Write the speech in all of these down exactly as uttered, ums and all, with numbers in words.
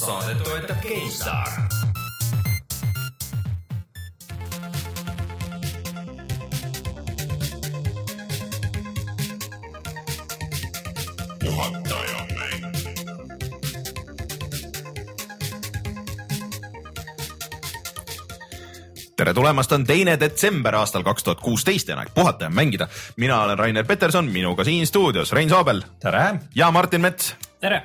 Saadet toetab GameStar. Juhataja mäng. Tere tulemast, on teine detsember aastal kaks tuhat kuusteist ja aeg puhata ja mängida. Mina olen Rainer Peterson, minuga siin stuudios Rein Soobel. Tere. Ja Martin Mets. Tere.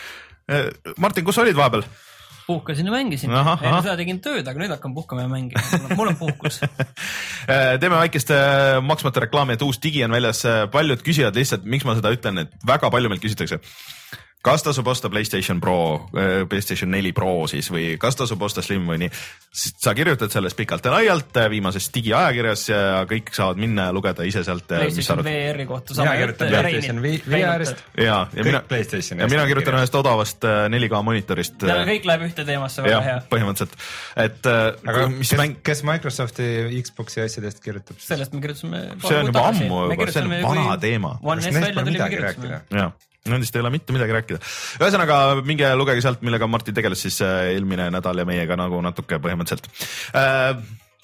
Martin, kus olid vahepeal? Puhkasin ja mängisin. Aha, aha. Seda tegin tööd, aga nüüd hakkan puhkama ja mängima. Mul on puhkus. Teeme väikest maksmata reklaami, et uus digi on väljas. Paljud küsivad lihtsalt, miks ma seda ütlen, et väga palju meilt küsitakse. Kas tasub osta PlayStation Pro, PlayStation neli Pro siis või kas tasub osta Slim või nii? Sa kirjutad sellest pikalt ja laialt viimases digiajakirjas ja kõik saavad minna ja lugeda ise sealt. PlayStation V R-i kohta. Mina kirjutan PlayStation V R-ist. Ja, ja, mina, ja mina kirjutan ühest odavast neli K monitorist. Ja kõik läheb ühte teemasse väga hea. Põhimõtteliselt. Et, aga mis kes, mäng... kes Microsofti Xboxi asjadest kirjutab? Sellest me kirjutasime. See on juba ammu, see on vana teema. One S välja tuli me kirjutasime. Jaa. Nendest ei ole mitte midagi rääkida. Ühesõnaga, minge lugege sealt, millega Martin tegeles siis eelmine nädal ja meiega nagu natuke põhimõtteliselt. Äh,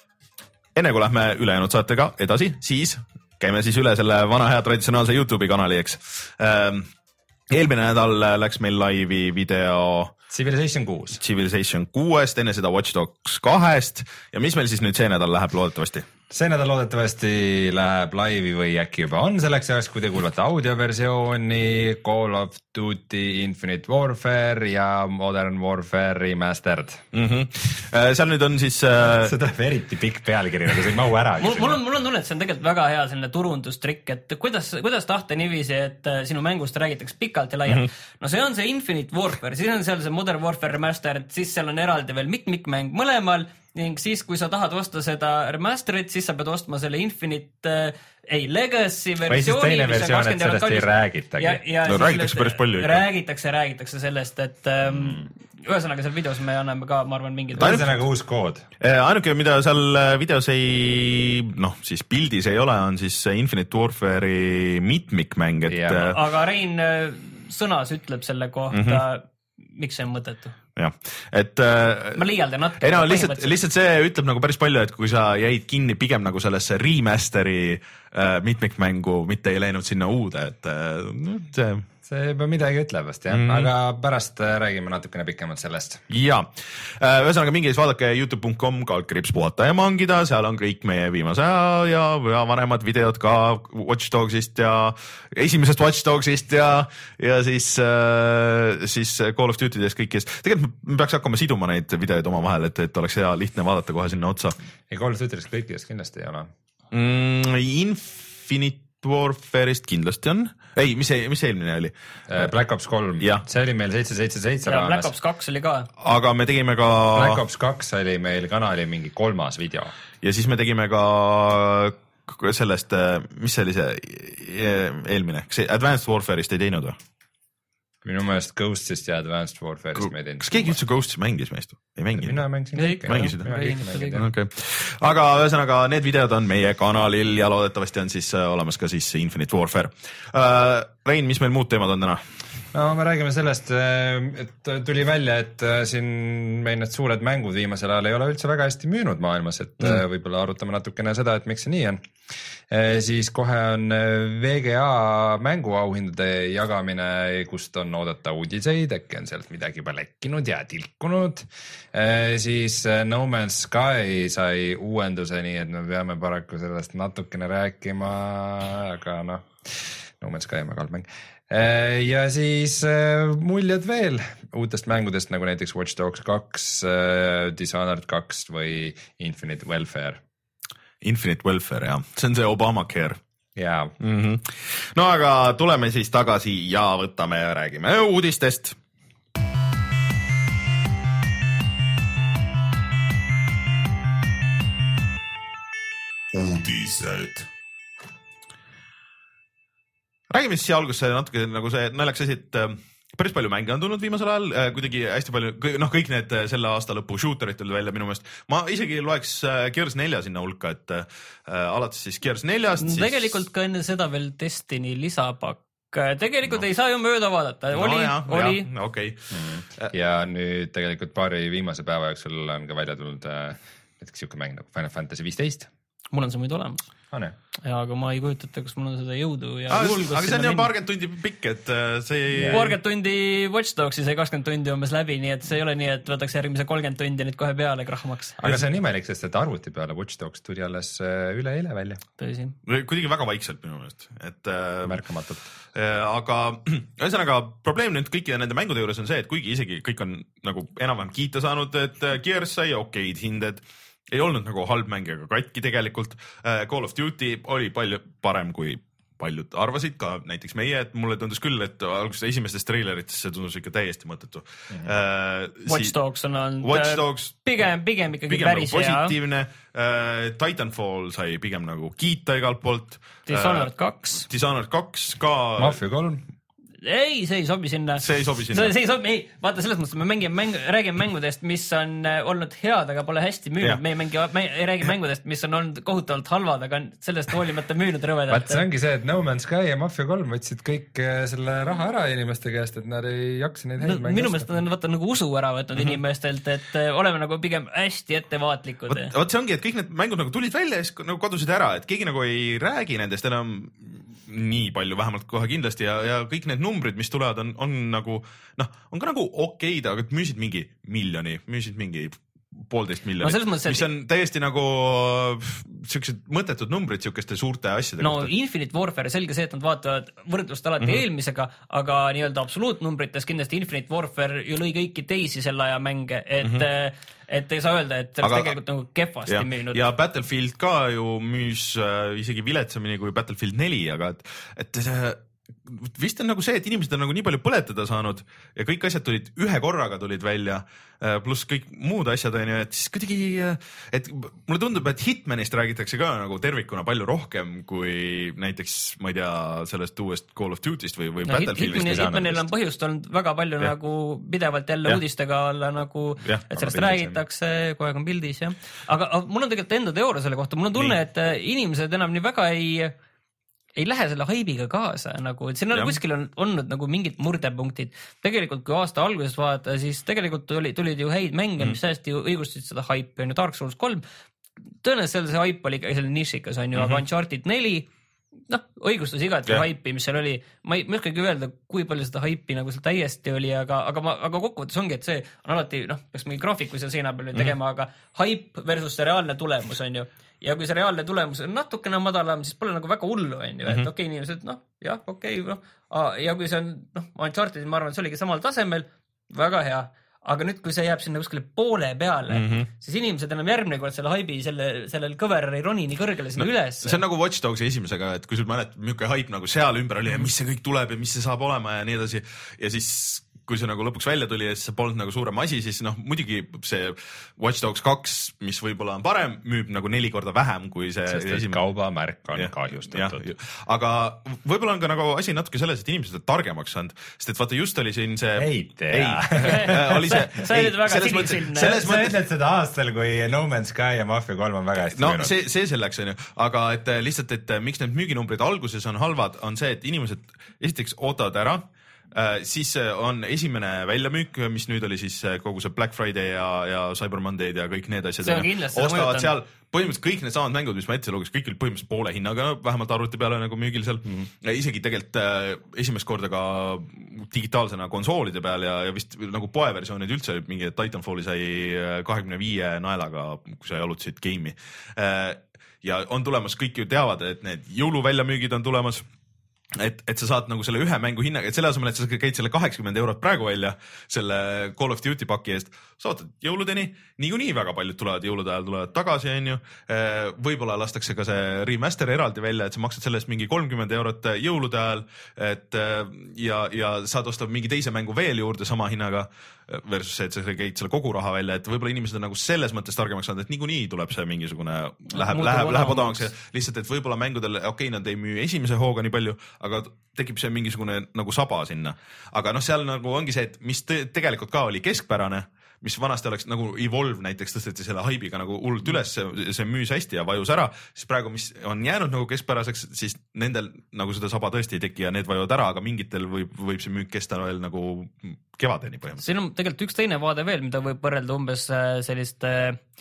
enne kui lähme ülejäänud saatega edasi, siis käime siis üle selle vana hea traditsionaalse YouTube'i kanali, eks. Äh, eelmine nädal läks meil laivi video Civilization kuus. Civilization kuuest, enne seda Watch Dogs kahest ja mis meil siis nüüd see nädal läheb loodetavasti? See nädal loodetavasti läheb laivi või äkki juba on selleks ajaks, kui te kuulate audioversiooni, Call of Duty Infinite Warfare ja Modern Warfare Remastered. Mm-hmm. Seal nüüd on siis... Äh... see tuleb eriti pikk pealkiri, nagu see ei mahu ära. Mul, mul, on, mul on tunne, et see on tegelikult väga hea selline turundustrikk, et kuidas, kuidas tahta niiviisi, et sinu mängust räägitakse pikalt ja laialt. Mm-hmm. No see on see Infinite Warfare, siis on seal see Modern Warfare Remastered, siis seal on eraldi veel mikk-mikk-mäng mõlemal ning siis, kui sa tahad osta seda remasterit, siis sa pead ostma selle Infinite, äh, ei, Legacy versiooni. Või siis teine versioon, et sellest ei räägitagi. Ja, ja no räägitakse päris palju. Räägitakse, räägitakse sellest, et ähm, mm. ühesõnaga seal videos me anname ka, ma arvan, mingid... Ühesõnaga uus kood. Ainuke, mida seal videos ei, noh, siis pildis ei ole, on siis Infinite Warfare'i mitmikmäng, et... Yeah. Aga Rein sõnas ütleb selle kohta, mm-hmm. miks see on mõttetu? Jah, et ma liialdan natuke. Ei no lihtsalt, lihtsalt see ütleb nagu päris palju, et kui sa jäid kinni pigem nagu sellesse remasteri äh, mitmikmängu, mitte ei läinud sinna uude, et äh, see... See juba midagi ütleb vast, jah. Mm. Aga pärast räägime natukene pikemalt sellest. Ja, ühesõnaga mingi siis vaadake youtube dot com kaldkriips puhata ja mangida, seal on kõik meie viimase aja ja, ja vanemad videod ka Watch Dogsist ja esimesest Watch Dogsist ja, ja siis, siis Call of Duty'dest kõikidest. Tegelikult me peaks hakkama siduma neid videoid oma vahel, et, et oleks hea lihtne vaadata kohe sinna otsa. Ja Call of Duty'dest kõikidest kindlasti ei ole. Mm, Infinite Warfare'ist kindlasti on. Ei, mis, mis eelmine oli? Black Ops kolm. Ja. See oli meil seitse seitse seitse ja Black Ops kaks oli ka. Aga me tegime ka... Black Ops kaks oli meil kanali mingi kolmas video. Ja siis me tegime ka sellest, mis see oli see eelmine? Advanced Warfare'ist ei teinud või? Minu meelest Ghostist ja Advanced Warfare'ist me ei teinud. Kas keegi üldse Ghostis mängis meist? Ei mänginud? Mina mängisin kõik. Mängisid? Okay. Aga ühesõnaga, need videod on meie kanalil ja loodetavasti on siis olemas ka siis Infinite Warfare. Uh, Rein, mis meil muud teemad on täna? No me räägime sellest, et tuli välja, et siin meil need suured mängud viimasel ajal ei ole üldse väga hästi müünud maailmas, et mm. võib-olla arutame natukene seda, et miks see nii on. Siis kohe on V G A mänguauhindade jagamine, kust on oodata uudiseid, äkki on sealt midagi juba lekkinud ja tilkunud. Siis No Man's Sky sai uuenduse, nii et me peame paraku sellest natukene rääkima, aga noh, No Man's Sky on väga halb mäng. Ja siis muljed veel uutest mängudest, nagu näiteks Watch Dogs kaks, Dishonored kaks või Infinite Welfare. Infinite Welfare, jah. See on see Obamacare. Jaa. Mm-hmm. No aga tuleme siis tagasi ja võtame ja räägime uudistest. Uudised. Räägime siis siia algusse natuke nagu see naljaks asi, et päris palju mänge on tulnud viimasel ajal, kuidagi hästi palju, noh kõik need selle aasta lõpu shooterid tulid välja minu meelest. Ma isegi loeks Gears nelja sinna hulka, et äh, alates siis Gears neljast. Siis... Tegelikult ka enne seda veel Destiny lisapakk tegelikult ei saa ju mööda vaadata, no, oli, jah, oli. Ja, okay. mm. ja nüüd tegelikult paari viimase päeva jooksul on ka välja tulnud äh, näiteks siuke mäng nagu Final Fantasy viisteist. Mul on see muidu olemas. Ah, ja aga ma ei kujutata, kas mul on seda jõudu ja ah, julgust. Aga see on ju paarkümmend tundi pikk, et see ei... paarkümmend tundi Watch Dogsi sai kakskümmend tundi umbes läbi, nii et see ei ole nii, et võtaks järgmise kolmkümmend tundi nüüd kohe peale krahmaks. Aga see on imelik, sest et arvuti peale Watch Dogs tuli alles üle eile välja. Tõsi. Kuidagi väga vaikselt minu meelest. Et, märkamatult. Aga ühesõnaga probleem nüüd kõikide nende mängude juures on see, et kuigi isegi kõik on nagu enam-vähem kiita saanud, et Gears sai okeid hinded, ei olnud nagu halb mäng ega katki tegelikult. Call of Duty oli palju parem kui paljud arvasid, ka näiteks meie, et mulle tundus küll, et alguses esimestest traileritest see tundus ikka täiesti mõttetu. Mm-hmm. Uh, Watch Dogs on olnud Watch Dogs, pigem, pigem ikkagi pigem päris nagu positiivne. Uh, Titanfall sai pigem nagu kiita igalt poolt. Dishonored kaks. Uh, Dishonored kaks ka. Mafia kolm. Ei, see ei sobi sinna. See ei sobi sinna. See, see ei sobi, ei, vaata selles mõttes, me mängime mäng, räägime mängudest, mis on olnud head, aga pole hästi müünud. Me ei mängi, me ei räägi mängudest, mis on olnud kohutavalt halvad, aga sellest hoolimata müünud rõvedalt. Vaat see ongi see, et No Man's Sky ja Mafia kolm võtsid kõik selle raha ära inimeste käest, et nad ei jaksa neid häid no, mänge. Minu meelest on vaata nagu usu ära võtnud mm-hmm. inimestelt, et oleme nagu pigem hästi ettevaatlikud. Vot, vot see ongi, et kõik need mängud nagu tulid välja ja siis nagu kadusid ära, et keegi nagu ei räägi nendest enam nii palju, vähemalt kohe kindlasti ja, ja kõik need numbrid, mis tulevad, on, on nagu, noh, on ka nagu okeid, aga müüsid mingi miljoni, müüsid mingi poolteist miljonit, no, mõttes, mis on täiesti nagu siuksed mõttetud numbrid siukeste suurte asjade no kohta. Infinite Warfare, selge see, et nad vaatavad võrdlust alati mm-hmm. eelmisega, aga nii-öelda absoluutnumbrites kindlasti Infinite Warfare ju lõi kõiki teisi selle aja mänge, et mm-hmm. et ei saa öelda, et see oleks tegelikult nagu kehvasti ja, müünud. Ja Battlefield ka ju müüs äh, isegi viletsamini kui Battlefield neli, aga et, et see vist on nagu see, et inimesed on nagu nii palju põletada saanud ja kõik asjad tulid ühe korraga tulid välja, pluss kõik muud asjad on ju, et siis kuidagi, et mulle tundub, et Hitmanist räägitakse ka nagu tervikuna palju rohkem kui näiteks, ma ei tea, sellest uuest Call of Duty'st või, või no, Battlefieldist. Hitmanil, Hitmanil on põhjust olnud väga palju ja. Nagu pidevalt jälle ja. Uudistega olla nagu, ja, et sellest räägitakse, kogu aeg on pildis ja. Aga, aga mul on tegelikult enda teooria selle kohta, mul on tunne, et inimesed enam nii väga ei ei lähe selle haibiga kaasa, nagu, et siin on, kuskil on olnud nagu mingid murdepunktid. Tegelikult, kui aasta alguses vaadata, siis tegelikult tuli, tulid ju häid mänge, mis hästi õigustasid seda haipi, on ju Dark Souls kolm. Tõenäoliselt see haip oli ikkagi selle nišikas, on ju, mm-hmm. aga Uncharted neli, noh, õigustus igati yeah. haipi, mis seal oli. Ma ei mõskagi öelda, kui palju seda haipi nagu seal täiesti oli, aga, aga, ma, aga kokkuvõttes ongi, et see on alati, noh, peaks mingi graafiku seal seina peal tegema, mm-hmm. aga haip versus see reaalne tulemus, on ju. Ja kui see reaalne tulemus on natukene madalam, siis pole nagu väga hullu, on ju, et okei, okay, inimesed, noh, jah, okei, okay, noh, ja kui see on, noh, Uncharted, ma arvan, et see oligi samal tasemel, väga hea, aga nüüd, kui see jääb sinna kuskile poole peale, mm-hmm. siis inimesed enam järgmine kord selle haibi, selle, sellel kõveral ei roni nii kõrgele sinna no, üles. See on nagu Watch Dogsi esimesega, et kui sul mäletad, milline haip nagu seal ümber oli ja mis see kõik tuleb ja mis see saab olema ja nii edasi ja siis kui see nagu lõpuks välja tuli ja siis see polnud nagu suurem asi, siis noh, muidugi see Watch Dogs kaks, mis võib-olla on parem, müüb nagu neli korda vähem kui see sest esimene. Kaubamärk on ja, kahjustatud. Ja, aga võib-olla on ka nagu asi natuke selles, et inimesed on targemaks saanud, sest et vaata just oli siin see... Ei tea. oli see... sa olid väga sinisilne. Sa ütled seda aastal, kui No Man's Sky ja Mafia kolm on väga hästi no, müünud. See, see selleks on ju, aga et lihtsalt, et miks need müüginumbrid alguses on halvad, on see, et inimesed esiteks ootavad ära, Uh, siis on esimene väljamüük, mis nüüd oli siis kogu see Black Friday ja, ja Cyber Monday ja kõik need asjad. Ostavad seal põhimõtteliselt kõik need samad mängud, mis ma ette luges, kõik oli põhimõtteliselt poole hinnaga, vähemalt arvuti peale nagu müügil seal. Mm-hmm. Isegi tegelikult äh, esimest korda ka digitaalsena konsoolide peal ja, ja vist nagu poeversioonid üldse, mingi Titanfalli sai kahekümne viie naelaga, kui sa jalutasid game'i. Äh, ja on tulemas, kõik ju teavad, et need jõuluväljamüügid on tulemas. Et, et sa saad nagu selle ühe mängu hinnaga, et selle asemel, et sa käid selle kaheksakümmend eurot praegu välja selle Call of Duty paki eest, sa ootad jõuludeni, niikuinii väga paljud tulevad jõulude ajal, tulevad tagasi, on ju. Võib-olla lastakse ka see remaster eraldi välja, et sa maksad sellest mingi kolmkümmend eurot jõulude ajal, et ja, ja saad osta mingi teise mängu veel juurde sama hinnaga versus see, et sa käid selle kogu raha välja, et võib-olla inimesed on nagu selles mõttes targemaks saanud, et niikuinii tuleb see mingisugune, läheb, läheb, läheb odavaks ja lihtsalt, et võib-olla mängudel, okei okay,, nad ei müü esimese hooga nii palju, aga tekib see mingisugune nagu saba sinna. Aga noh, seal nagu ongi see, et mis te- tegelikult ka oli keskpärane, mis vanasti oleks nagu Evolve näiteks tõsteti selle haibiga nagu hullult üles, see, see müüs hästi ja vajus ära, siis praegu, mis on jäänud nagu keskpäraseks, siis nendel nagu seda saba tõesti ei teki ja need vajuvad ära, aga mingitel võib, võib see müük kesta veel nagu kevadeni põhimõtteliselt. siin on tegelikult üks teine vaade veel, mida võib võrrelda umbes selliste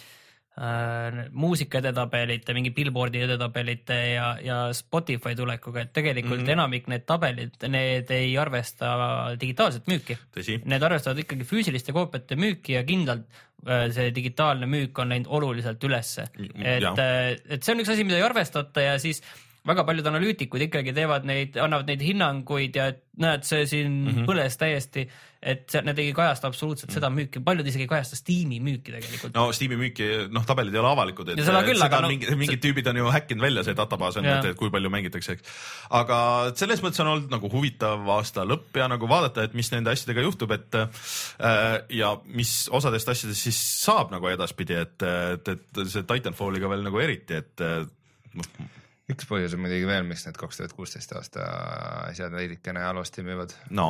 äh, muusika edetabelite, mingi Billboardi edetabelite ja, ja Spotify tulekuga, et tegelikult mm-hmm. enamik need tabelid, need ei arvesta digitaalset müüki. Tõsi. Need arvestavad ikkagi füüsiliste koopiate müüki ja kindlalt see digitaalne müük on läinud oluliselt ülesse. Et, et see on üks asi, mida ei arvestata ja siis väga paljud analüütikud ikkagi teevad neid, annavad neid hinnanguid ja et näed, see siin mm-hmm. põles täiesti, et see, need ei kajasta absoluutselt mm-hmm. seda müüki, paljud isegi ei kajasta Steam'i müüki tegelikult. No Steam'i müüki, noh tabelid ei ole avalikud, et seda, küll, seda no, mingid, mingid tüübid on ju häkkinud välja, see databaas on, et, et kui palju mängitakse, eks. Aga selles mõttes on olnud nagu huvitav aasta lõpp ja nagu vaadata, et mis nende asjadega juhtub, et äh, ja mis osadest asjadest siis saab nagu edaspidi, et, et, et see Titanfalliga veel nagu eriti, et äh, üks põhjus on muidugi veel, miks need kaks tuhat kuusteist aasta asjad veidikene alusti müüvad. No.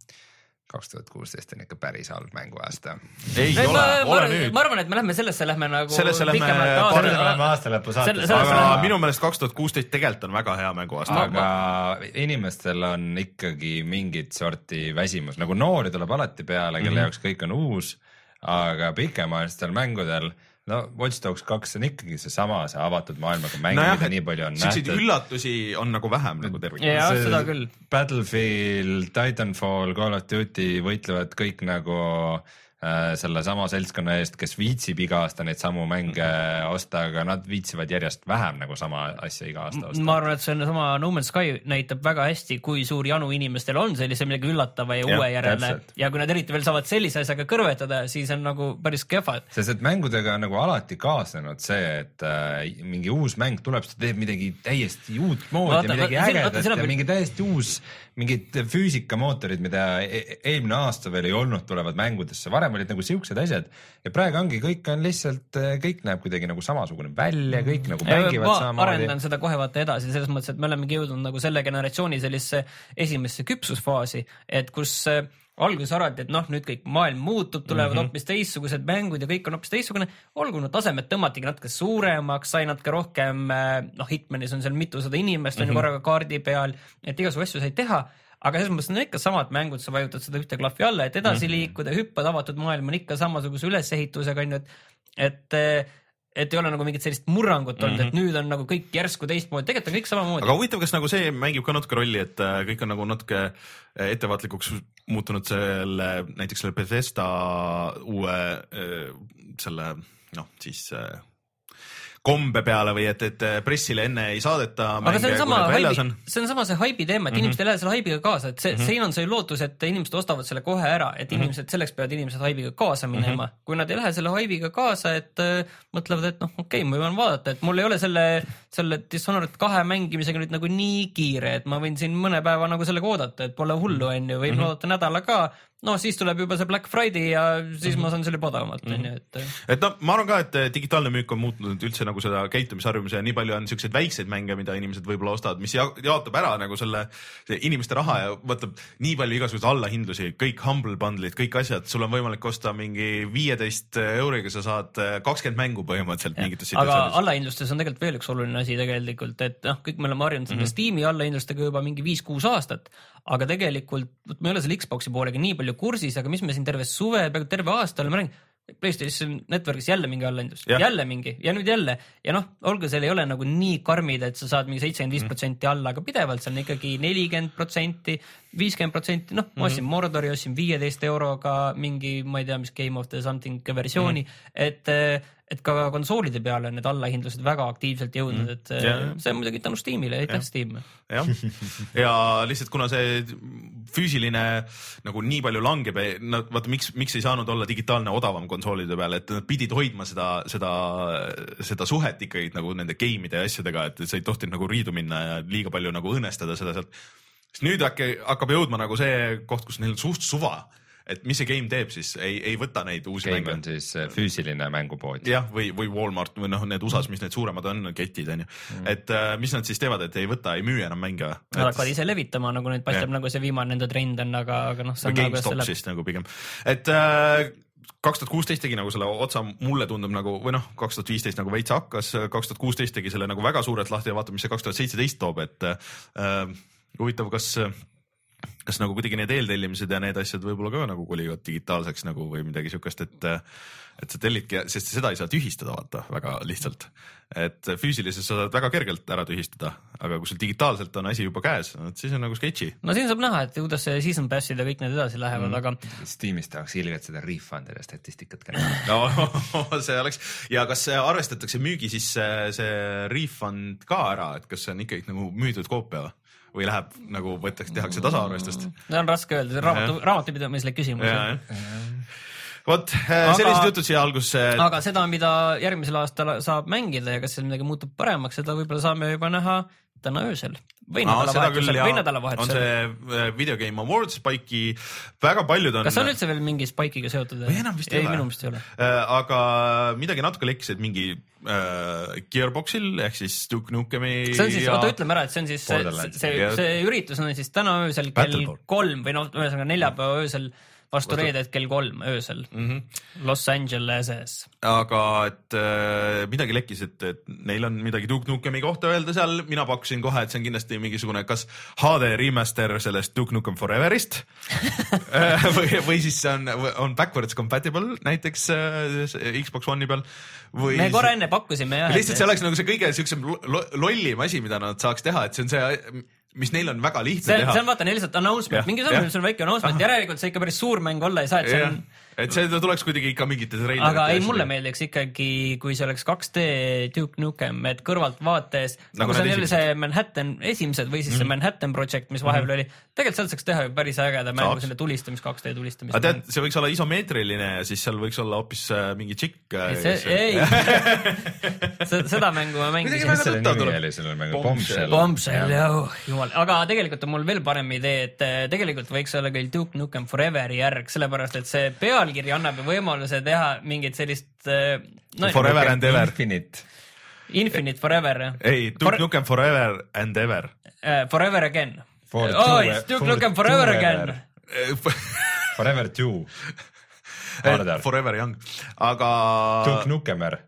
kaks tuhat kuusteist on ikka päris halb mänguaasta. Ei no, ole, ma, ole ma, nüüd. Ma arvan, et me lähme sellesse lähme nagu sellesse lähme aasta lõpu saates. Aga minu meelest kaks tuhat kuusteist tegelikult on väga hea mänguaasta. Aga ma... inimestel on ikkagi mingit sorti väsimus. Nagu noori tuleb alati peale, kelle mm-hmm. jaoks kõik on uus, aga pikemaajalistel mängudel no Watch Dogs kaks on ikkagi see sama, see avatud maailmaga mäng, no mida nii palju on nähtud. Üllatusi on nagu vähem nagu tervik. Ja, seda küll. Battlefield, Titanfall, Call of Duty võitlevad kõik nagu äh, selle sama seltskonna eest, kes viitsib iga aasta neid samu mänge mm-hmm. osta, aga nad viitsivad järjest vähem nagu sama asja iga aasta osta. Ma arvan, et see on sama No Man's Sky näitab väga hästi, kui suur janu inimestel on sellise midagi üllatava ja, ja uue järele. Ja kui nad eriti veel saavad sellise asjaga kõrvetada, siis on nagu päris kehvad. Sest et mängudega on nagu alati kaasnenud see, et äh, mingi uus mäng tuleb, ta teeb midagi täiesti uut moodi ja midagi ägedat ja või... mingi täiesti uus, mingid füüsikamootorid, mida eelmine aasta veel ei olnud, tulevad mängudesse. Varem olid nagu siuksed asjad ja praegu ongi, kõik on lihtsalt, kõik näeb kuidagi nagu samasugune välja, kõik nagu mängivad ma samamoodi. Ma arendan seda kohe vaata edasi, selles mõttes, et me olemegi jõudnud nagu selle generatsiooni sellisse esimesse küpsusfaasi, et kus alguses arvati, et noh, nüüd kõik maailm muutub, tulevad mm-hmm. hoopis teistsugused mängud ja kõik on hoopis teistsugune, olgu no tasemed tõmmatigi natuke suuremaks, sai natuke rohkem, noh Hitmanis on seal mitusada inimest mm-hmm. on ju korraga kaardi peal, et igasugu asju sai teha, aga selles mõttes on ikka samad mängud, sa vajutad seda ühte klahvi alla, et edasi mm-hmm. liikuda, hüppad, avatud maailm on ikka samasuguse ülesehitusega, et, et et ei ole nagu mingit sellist murrangut olnud, mm-hmm. et nüüd on nagu kõik järsku teistmoodi, tegelikult on kõik samamoodi. Aga huvitav, kas nagu see mängib ka natuke rolli, et kõik on nagu natuke ettevaatlikuks muutunud selle, näiteks selle Bethesda uue selle, noh siis kombe peale või et, et pressile enne ei saadeta aga see on sama haibi, see on sama see haibi teema, et mm-hmm. inimesed ei lähe selle haibiga kaasa, et see, mm-hmm. siin on see lootus, et inimesed ostavad selle kohe ära, et mm-hmm. inimesed, selleks peavad inimesed haibiga kaasa minema. Mm-hmm. Kui nad ei lähe selle haibiga kaasa, et äh, mõtlevad, et noh, okei okay,, ma võin vaadata, et mul ei ole selle, selle Dishonored kahe mängimisega nüüd nagu nii kiire, et ma võin siin mõne päeva nagu sellega oodata, et pole hullu, on ju, võin mm-hmm. oodata nädala ka. No siis tuleb juba see Black Friday ja siis mm-hmm. ma saan selle podavamalt, on ju, et et no ma arvan ka, et digitaalne müük on muutunud üldse nagu seda käitumisharjumuse ja nii palju on siukseid väikseid mänge, mida inimesed võib-olla ostavad, mis jaotab ära nagu selle inimeste raha ja võtab nii palju igasuguseid allahindlusi, kõik humble bundle'id, kõik asjad, sul on võimalik osta mingi viieteist euriga, sa saad kakskümmend mängu põhimõtteliselt mingites aga allahindlustes on tegelikult veel üks oluline asi tegelikult, et noh, kõik me oleme harjunud mm-hmm. Steam'i allahindlustega juba mingi viis kuus aastat, aga tegelikult me ei ole selle Xbox'i poolega nii palju kursis, aga mis me siin terve suve, peaaegu terve aasta oleme rääginud, PlayStation Networkis jälle mingi allahindlus, jälle mingi ja nüüd jälle ja noh, olgu seal ei ole nagu nii karmid, et sa saad mingi seitsekümmend viis protsenti alla, aga pidevalt seal on ikkagi nelikümmend protsenti, viiskümmend protsenti, noh, ma ostsin Mordori, ostsin viieteist euroga mingi, ma ei tea, mis Game of the Something versiooni, mm-hmm. et et ka konsoolide peale need allahindlused väga aktiivselt jõudnud, et ja. See on muidugi tänu Steamile, aitäh Steam. Jah, ja lihtsalt kuna see füüsiline nagu nii palju langeb, no vaata, miks, miks ei saanud olla digitaalne odavam konsoolide peale, et nad pidid hoidma seda, seda, seda suhet ikkagi nagu nende game'ide ja asjadega, et sa ei tohtinud nagu riidu minna ja liiga palju nagu õõnestada seda sealt. Sest nüüd äkki hakkab jõudma nagu see koht, kus neil on suht suva, et mis see game teeb siis, ei, ei võta neid uusi game mänge. On siis füüsiline mängupood. Jah, või, või Walmart või noh, need U S As, mis need suuremad on, ketid on ju. Mm. Et uh, mis nad siis teevad, et ei võta, ei müü enam mänge. Nad hakkavad ise levitama, nagu neid paistab, yeah. nagu see viimane nende trend on, aga, aga noh, see on nagu GameStop selle... siis nagu pigem. Et uh, kaks tuhat kuusteist tegi nagu selle otsa, mulle tundub nagu, või noh, kaks tuhat viisteist nagu veits hakkas, kaks tuhat kuusteist tegi selle nagu väga suurelt lahti ja vaatame, mis see kaks tuhat seitseteist toob, et äh, huvitav, kas kas nagu kuidagi need eeltellimised ja need asjad võib-olla ka nagu kolivad digitaalseks nagu või midagi sihukest, et et sa tellidki, sest seda ei saa tühistada, vaata, väga lihtsalt. Et füüsiliselt sa saad väga kergelt ära tühistada, aga kui sul digitaalselt on asi juba käes, siis on nagu sketši. No siin saab näha, et kuidas see season passid ja kõik need edasi lähevad, mm. aga Steamis tahaks ilgelt seda refund'ide statistikat ka. No see oleks, ja kas arvestatakse müügi siis see, see refund ka ära, et kas see on ikkagi nagu müüdud koopia või? Või läheb nagu võttaks, tehakse tasaarvestust? See on raske öelda, see on raamatu, raamatupidamisele küsimus. Vot, sellised jutud siia algusse. Et... Aga seda, mida järgmisel aastal saab mängida ja kas seal midagi muutub paremaks, seda võib-olla saame juba näha täna öösel. Või nädalavahetusel, või nädalavahetusel. On see Video Game Awards, Spike'i, väga paljud on... Kas on üldse veel mingi Spike'iga seotud? Või enam vist ei, ei ole. Minu vist ei ole. Aga midagi natuke lekkis, et mingi äh, Gearboxil ehk siis Duke Nukemi see on siis, ja... oota ütleme ära, et see on siis, see, see, see üritus on siis täna öösel kell kolm või noh, ühesõnaga neljapäeva öösel vastu reedet kell kolm öösel mm -hmm. Los Angeleses. Aga et äh, midagi lekkis, et, et neil on midagi Duke Nukemi kohta öelda seal, mina pakkusin kohe, et see on kindlasti mingisugune kas H D remaster sellest Duke Nukem Foreverist või, või siis see on, on backwards compatible näiteks äh, Xbox One'i peal. Või me korra enne pakkusime jah. Lihtsalt see oleks nagu see kõige siuksem lo lollim asi, mida nad saaks teha, et see on see mis neil on väga lihtne see, teha. See on vaata neil lihtsalt announcement, mingi samm, see on väike announcement, järelikult see ikka päris suur mäng olla ei saa, et see on... Et see tuleks kuidagi ikka mingite trailerite. Aga ei, mulle meeldiks ikkagi, kui see oleks kaks D Duke Nukem, et kõrvalt vaates, nagu see on jälle see Manhattan esimesed või siis mm -hmm. see Manhattan Project, mis vahepeal mm -hmm. oli, tegelikult sealt saaks teha päris ägeda mängu, selle tulistamis, kaks D tulistamis. Aga tead, see võiks olla isomeetriline ja siis seal võiks olla hoopis mingi tšikk. Ei, seda mängu ma mängisin. Mis selle nimi oli selle mängu? Bombshell. Bombshell, jah, jumal. Aga tegelikult on mul veel parem idee, et tegelikult võiks olla küll Duke Nukem Foreveri järg, sellepärast et see pealkiri annab võimaluse teha mingit sellist no, Forever and Ever. Infinite. Infinite Forever. Ei, Duke For... Nukem Forever and Ever. Uh, forever Again. For oh, it's Duke for Nukem Forever Again. Forever two. Forever Young. Aga... Duke Nukemer.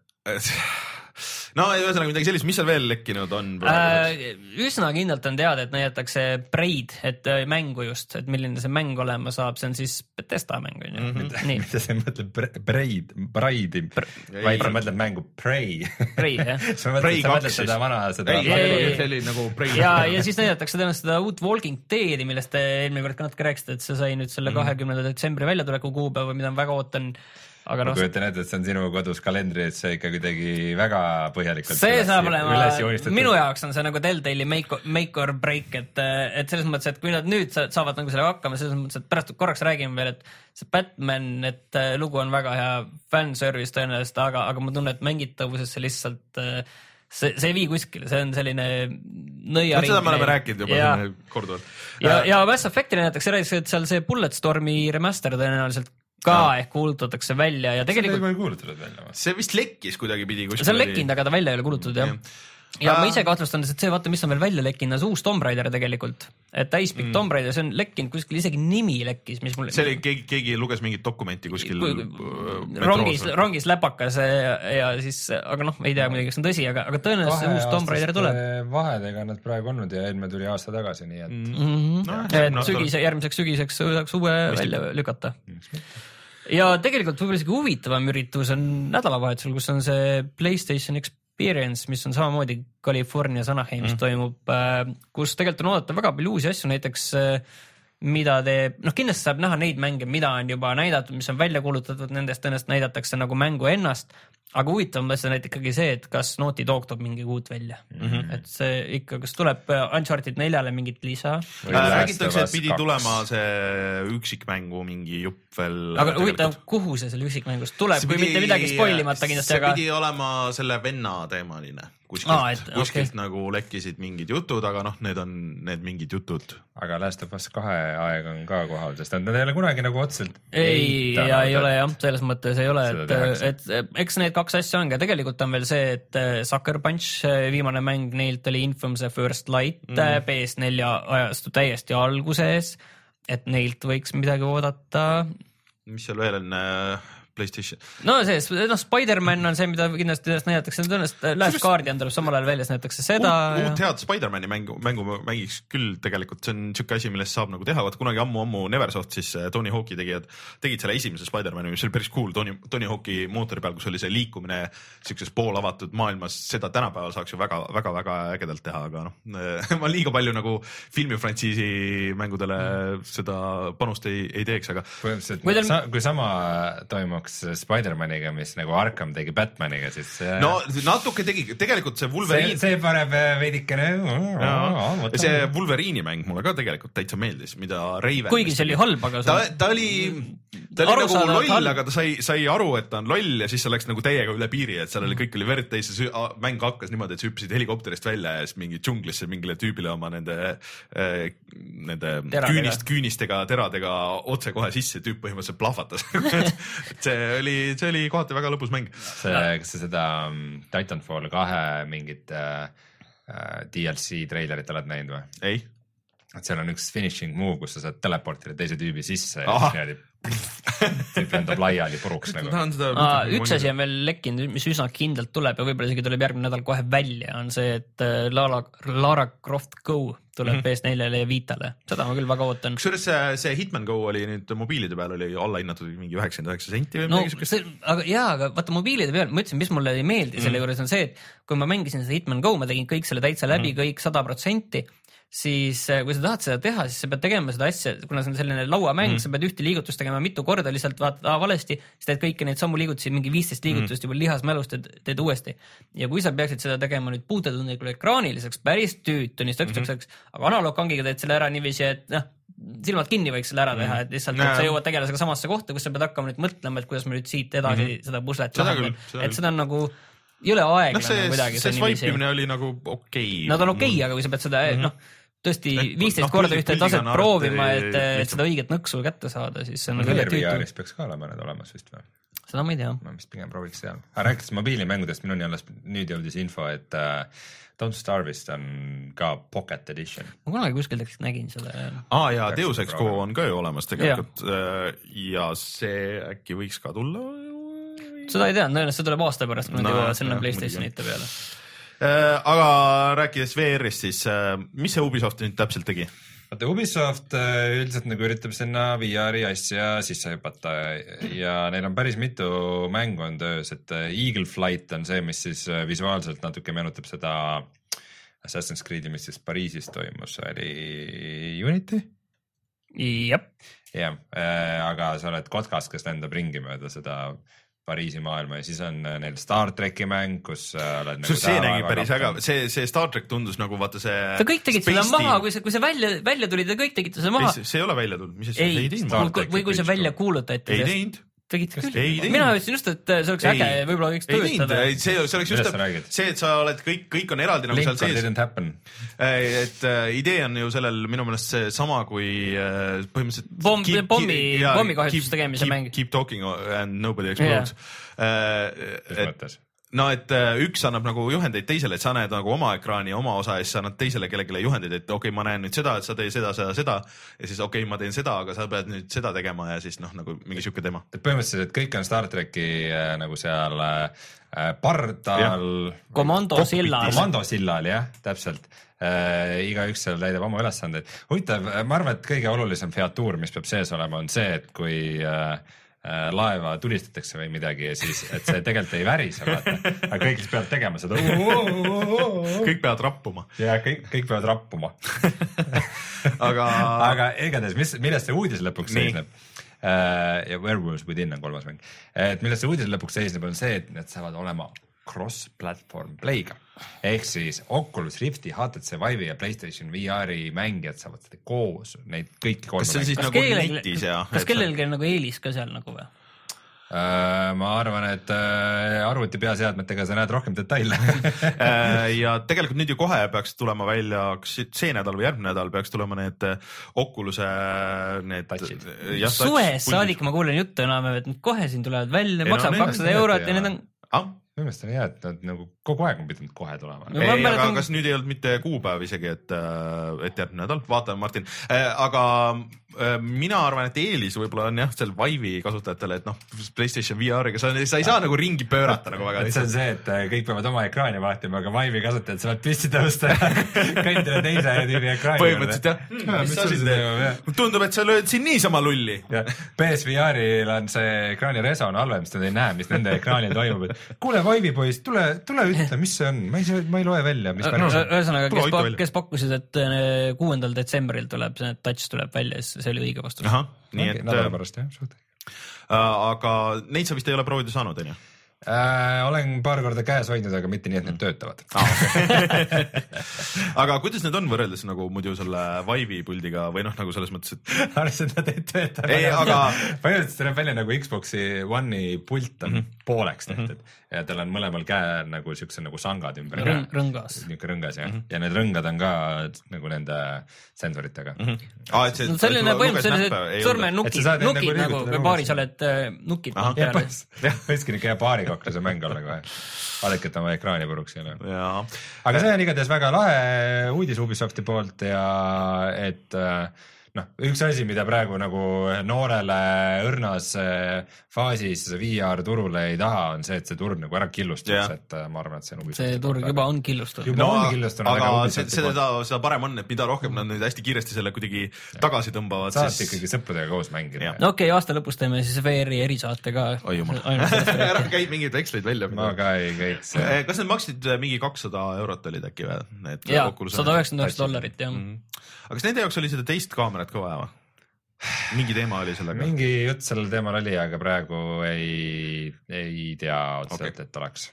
No, ühesõnaga midagi sellist, mis seal veel lekkinud on? Äh, üsna kindlalt on teada, et näidatakse Braid, et mängu just, et milline see mäng olema saab, see on siis Bethesda mäng. Mm -hmm. Mida see mõtleb Braid, Braidi, vaid sa mõtled mängu Prey. Prey, jah. sa mõtled, sa mõtled seda vana, seda... Ei, ei, see oli nagu Prey. Ja, ja siis näidatakse tõenäoliselt seda uut Walking Deadi, millest te eelmine kord ka natuke rääkisite, et see sai nüüd selle kahekümnenda detsembri väljatuleku kuupäeva, mida ma väga ootan. Aga ma kujutan ette, et see on sinu kodus kalendri, et see ikka kuidagi väga põhjalikult see saab olema, minu jaoks on see nagu Telltale'i make, make or break, et, et selles mõttes, et kui nad nüüd saavad nagu selle hakkama, selles mõttes, et pärast korraks räägime veel, et see Batman, et lugu on väga hea fanservice tõenäoliselt, aga, aga ma tunnen, et mängitavuses see lihtsalt see, see ei vii kuskile, see on selline nõiaring. Seda me oleme rääkinud juba ja, korduvalt. Ja, ja Mass Effectile näitakse, et seal see Bulletstormi remaster tõenäoliselt ka no. ehk kuulutatakse välja ja tegelikult... See ei kuulutatud välja. See vist lekkis kuidagi pidi. See on lekkinud, aga ta välja ei ole kuulutatud, jah. Ja ma ise kahtlustan, et see, vaata, mis on veel välja lekkinud, see uus Tomb Raider tegelikult. Et täispikk mm. Tomb Raider, see on lekkinud kuskil, isegi nimi lekkis, mis mulle... See oli, keegi, keegi luges mingit dokumenti kuskil rongis, rongis läpakas ja, ja siis, aga noh, ei tea muidugi, kas on tõsi, aga, aga tõenäoliselt see uus Tomb Raider tuleb. Vahedega nad praegu olnud ja eelme tuli aasta tagasi, nii et... Mm -hmm. no, et no, sügise, järgmiseks sügiseks saaks uue välja lükata. Ja tegelikult võib-olla isegi huvitavam üritus on nädalavahetusel, kus on see PlayStation Experience, mis on samamoodi Californias Anaheimis mm. toimub, kus tegelikult on oodata väga palju uusi asju, näiteks mida te, noh kindlasti saab näha neid mänge, mida on juba näidatud, mis on välja kuulutatud, nendest ennast näidatakse nagu mängu ennast, aga huvitavam asja näit ikkagi see, et kas Naughty Dog toob mingi uut välja. Mm -hmm. Et see ikka, kas tuleb Uncharted neljale mingit lisa? Räägitakse, et pidi tulema see üksikmängu mingi jupp veel. Aga huvitav, kuhu see selle üksikmängust tuleb, kui mitte midagi spoilimata kindlasti, aga... See pidi olema selle venna teemaline. Kuskilt, Aa, et, kuskilt okay. nagu lekkisid mingid jutud, aga noh, need on need mingid jutud. Aga Last of Us kahe aeg on ka kohal, sest nad ei ole kunagi nagu otseselt... Ei, ja ei ole jah, selles mõttes ei ole, et, et eks need kaks asja on, ja tegelikult on veel see, et Sucker Punch, viimane mäng neilt oli Infamous First Light mm. P S nelja ajastu täiesti alguses, et neilt võiks midagi oodata. Mis seal veel on... PlayStation. no see, noh Spider-Man on see, mida kindlasti näidatakse, tõenäoliselt Last Guardian tuleb samal ajal väljas, näidatakse seda. Uut, uut head Spider-Mani mängu, mängu mängiks küll tegelikult, see on siuke asi, millest saab nagu teha, vaat kunagi ammu-ammu Neversoft siis Tony Hawk'i tegijad tegid selle esimese Spider-Mani, mis oli päris cool Tony, Tony Hawk'i mootori peal, kus oli see liikumine siukses poolavatud maailmas, seda tänapäeval saaks ju väga-väga-väga ägedalt teha, aga noh, ma liiga palju nagu filmifrantsiisi mängudele mm. seda panust ei, ei teeks, aga kui, sa, kui sama toimuks Spider-Maniga, mis nagu Arkham tegi Batmaniga, siis no natuke tegi, tegelikult see Wolverine see, see paneb veidikene no, see Wolverine'i mäng mulle ka tegelikult täitsa meeldis, mida Raven kuigi see oli halb, aga ta, ta oli ta oli nagu loll, halb. Aga ta sai, sai aru, et ta on loll ja siis see läks nagu täiega üle piiri, et seal oli kõik oli verd täis ja mäng hakkas niimoodi, et sa hüppasid helikopterist välja ja siis mingi džunglisse mingile tüübile oma nende äh, nende teradega. küünist, küünistega, teradega otse kohe sisse, tüüp põhimõtteliselt plahvatas see oli, see oli kohati väga lõbus mäng. see, kas sa seda Titanfall kahe mingit äh, D L C treilerit oled näinud või? Ei. Et seal on üks finishing move, kus sa saad teleportida teise tüübi sisse ja siis tüüp lendab laiali puruks nagu. Aa, üks asi on veel lekkinud, mis üsna kindlalt tuleb ja võib-olla isegi tuleb järgmine nädal kohe välja, on see, et Lara, Lara Croft Go tuleb mm -hmm. P S neljale ja Vitale. Seda ma küll väga ootan. Kusjuures see, see Hitman Go oli nüüd mobiilide peal oli alla hinnatud mingi üheksakümmend üheksa senti või no, midagi sukest. Aga jaa, aga vaata mobiilide peal, ma ütlesin, mis mulle ei meeldi mm -hmm. selle juures on see, et kui ma mängisin seda Hitman Go, ma tegin kõik selle täitsa läbi, mm -hmm. kõik sada protsenti, siis kui sa tahad seda teha, siis sa pead tegema seda asja, kuna see on selline lauamäng, mm. sa pead ühte liigutust tegema mitu korda, lihtsalt vaatad aa, valesti, siis teed kõiki neid sammu liigutusi, mingi viisteist liigutust mm. juba lihasmälust teed, teed uuesti. Ja kui sa peaksid seda tegema nüüd puutetundlikul ekraaniliseks, päris tüütunistökstökseks, mm-hmm. aga analoogkangiga teed selle ära niiviisi, et noh, silmad kinni võiks selle ära teha, et lihtsalt et sa jõuad tegelasega samasse kohta, kus sa pead hakkama nüüd mõtlema, et kuidas me nüüd siit edasi mm-hmm. seda puslet lahendame. Et seda on nagu ei ole aeglane no see, kuidagi. See swipeimine oli nagu okei. No ta on okei, aga kui sa pead seda, mm-hmm. noh, tõesti viisteist no, korda ühte taset proovima, et, et seda õiget nõksu kätte saada, siis see on nagu üle tüütu. Peaks ka olema need olemas vist või? Seda ma ei tea. Ma vist pigem prooviks seal. Aga rääkides mobiilimängudest, minuni alles nüüd jõudis info, et uh, Don't Starve'ist on ka Pocket Edition. Ma kunagi kuskil nägin seda. Aa ja Deus Ex Go on ka ju olemas tegelikult ja, ja see äkki võiks ka tulla? Seda ei tea, tõenäoliselt see tuleb aasta pärast, kui nad jõuavad selle PlayStationite peale. Äh, aga rääkides V R-ist siis, äh, mis see Ubisoft nüüd täpselt tegi? Vaata Ubisoft äh, üldiselt nagu üritab sinna V R-i asja sisse hüpata ja neil on päris mitu mängu on töös, et Eagle Flight on see, mis siis visuaalselt natuke meenutab seda Assassin's Creed'i, mis siis Pariisis toimus, oli Unity? Jep. Jah, aga sa oled kotkas, kes lendab ringi mööda seda Pariisi maailma ja siis on neil Star Treki mäng, kus oled nagu see nägi päris äge, see, see Star Trek tundus nagu vaata see ta kõik tegid seda maha, kui see, kui see välja, välja tuli, ta kõik tegid seda maha. Ei, see ei ole välja tulnud, mis see ei, ei teinud? Või kui see välja kuulutati. Ei teinud. Tegid küll. Mina ütlesin just, et see oleks äge ja võib-olla võiks töötada. Ei, see, see oleks just see, et sa oled kõik, kõik on eraldi nagu seal sees. Didn't happen. Et uh, idee on ju sellel minu meelest see sama kui uh, põhimõtteliselt Bom, keep, pommi, yeah, pommi kahjustuste tegemise keep, mäng. Keep talking and nobody explodes. Yeah. Uh, et, no et uh, üks annab nagu juhendeid teisele, et sa näed nagu oma ekraani oma osa ja siis sa annad teisele kellelegi juhendeid, et okei okay,, ma näen nüüd seda, et sa tee seda, seda, seda ja siis okei okay,, ma teen seda, aga sa pead nüüd seda tegema ja siis noh, nagu mingi siuke teema. Et põhimõtteliselt, et kõik on Star Treki äh, nagu seal äh, pardal. Komando sillal. Komando sillal, jah, täpselt. Äh, igaüks seal täidab oma ülesandeid. Huvitav, ma arvan, et kõige olulisem featuur, mis peab sees olema, on see, et kui äh, laeva tulistatakse või midagi ja siis, et see tegelikult ei värise, vaata. Aga kõik peavad tegema seda. Kõik peavad rappuma. Ja kõik, kõik peavad rappuma. aga aga igatahes, mis, millest see uudis lõpuks Nii. seisneb? Uh, ja Werewolves Within on kolmas mäng. Et millest see uudis lõpuks seisneb on see, et need saavad olema cross-platform play'ga. Ehk siis Oculus Rifti, H T C Vive'i ja PlayStation V R-i mängijad saavad seda koos, neid kõiki kolme. Kas see on siis kas nagu kellel, netis ja? Kas kellelgi on nagu eelis ka seal nagu või? Uh, ma arvan, et uh, arvuti peaseadmetega sa näed rohkem detaile. Ja tegelikult nüüd ju kohe peaks tulema välja, kas see nädal või järgmine nädal peaks tulema need Oculus'e need suves saadik ma kuulen juttu enam, et nüüd kohe siin tulevad välja, maksab kakssada eurot ja need on ah? Minu meelest on hea, et nad nagu kogu aeg on pidanud kohe tulema. Ei, ei aga on... kas nüüd ei olnud mitte kuupäev isegi, et, et järgmine nädal, vaatame Martin, aga mina arvan, et eelis võib-olla on jah, seal Vive'i kasutajatele, et noh, PlayStation V R-iga sa, sa ei saa nagu ringi pöörata nagu väga. Et see on see, et kõik peavad oma ekraani vaatima, aga Vive'i kasutajad saavad püsti tõusta ja kõndile teise tüüri ekraani. Põhimõtteliselt jah, hmm, mis sa siin teeb? Tundub, et sa lööd siin niisama lulli. P S V R-il on see ekraani reso on halvem, sest nad ei näe, mis nende ekraanil toimub. Kuule, Vive'i poiss, tule, tule ütle, mis see on? Ma ei, ma ei loe välja, mis päris on. Ühesõnaga, kes, po kes pakkusid, et kuuendal detsembril tuleb, see touch tuleb välja, see oli õige vastus. Aha, nii okay, et... Nädala pärast, jah, suht. Uh, aga neid sa vist ei ole proovida saanud, on ju? Äh, olen paar korda käes hoidnud, aga mitte nii, et need töötavad. Ah, okay. Aga kuidas need on võrreldes nagu muidu selle Vive'i puldiga või noh, nagu selles mõttes, et... Arvestad, nad ei tööta. Ei, aga... Põhimõtteliselt see näeb välja nagu Xboxi One'i pult on mm -hmm. pooleks tehtud mm -hmm. ja tal on mõlemal käe nagu siukse nagu sangad ümber. Rõng, rõngas. Niuke rõngas, jah. Mm -hmm. Ja need rõngad on ka nagu nende sensoritega. Mm -hmm. ah, et see, no, selline põhimõtteliselt sellised sõrme nukid, nukid nagu, kui baaris oled nukid. Võikski niuke baari koklase mäng olla kohe. Vaadake, et oma ekraani puruks ei ole. Aga see on igatahes väga lahe uudis Ubisofti poolt ja et noh, üks asi, mida praegu nagu noorele õrnas faasis V R turule ei taha, on see, et see turg nagu ära killustuks, et ma arvan, et see on Ubisofti. See turg juba on killustunud. Juba no, on killustunud. Aga seda, seda parem on, et mida rohkem nad nüüd hästi kiiresti selle kuidagi ja. tagasi tõmbavad. Saad siis... ikkagi sõppudega koos mängida. No okei, okay, aasta lõpus teeme siis V R-i erisaate ka. Oi jumal. Ära käib mingid veksleid välja. Ma ka ei käiks. Kas need maksid mingi kakssada eurot olid äkki või? Jaa, sada üheksakümmend üheksa dollarit, jah. Mm -hmm. Aga kas nende jaoks oli seda teist kaamerat ka vaja või? Mingi teema oli sellega? Mingi jutt sellel teemal oli, aga praegu ei, ei tea otseselt, okay. et oleks.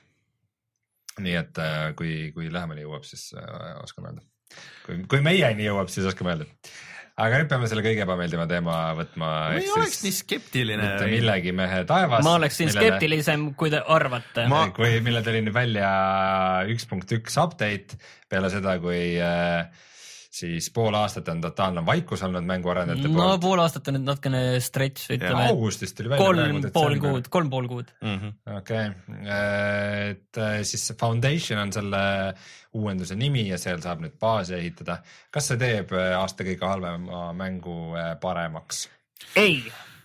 Nii et kui, kui lähemale jõuab, siis äh, oskame öelda. Kui, kui meieni jõuab, siis oskame öelda. Aga nüüd peame selle kõige ebameeldima teema võtma. Ma ei oleks nii skeptiline. Millegi mehe taevas. Ma oleksin millele, skeptilisem, kui te arvate. Ma... Kui, mille tuli nüüd välja üks punkt üks update peale seda, kui... Äh, siis pool aastat on totaalne vaikus olnud mänguarendajate poolt. No pool aastat on nüüd natkene stretch, ütleme. Augustist tuli välja. Kolm pool kuud, kolm pool kuud. Mm -hmm. Okei, okay. Et siis Foundation on selle uuenduse nimi ja seal saab nüüd baasi ehitada. Kas see teeb aasta kõige halvema mängu paremaks? Ei.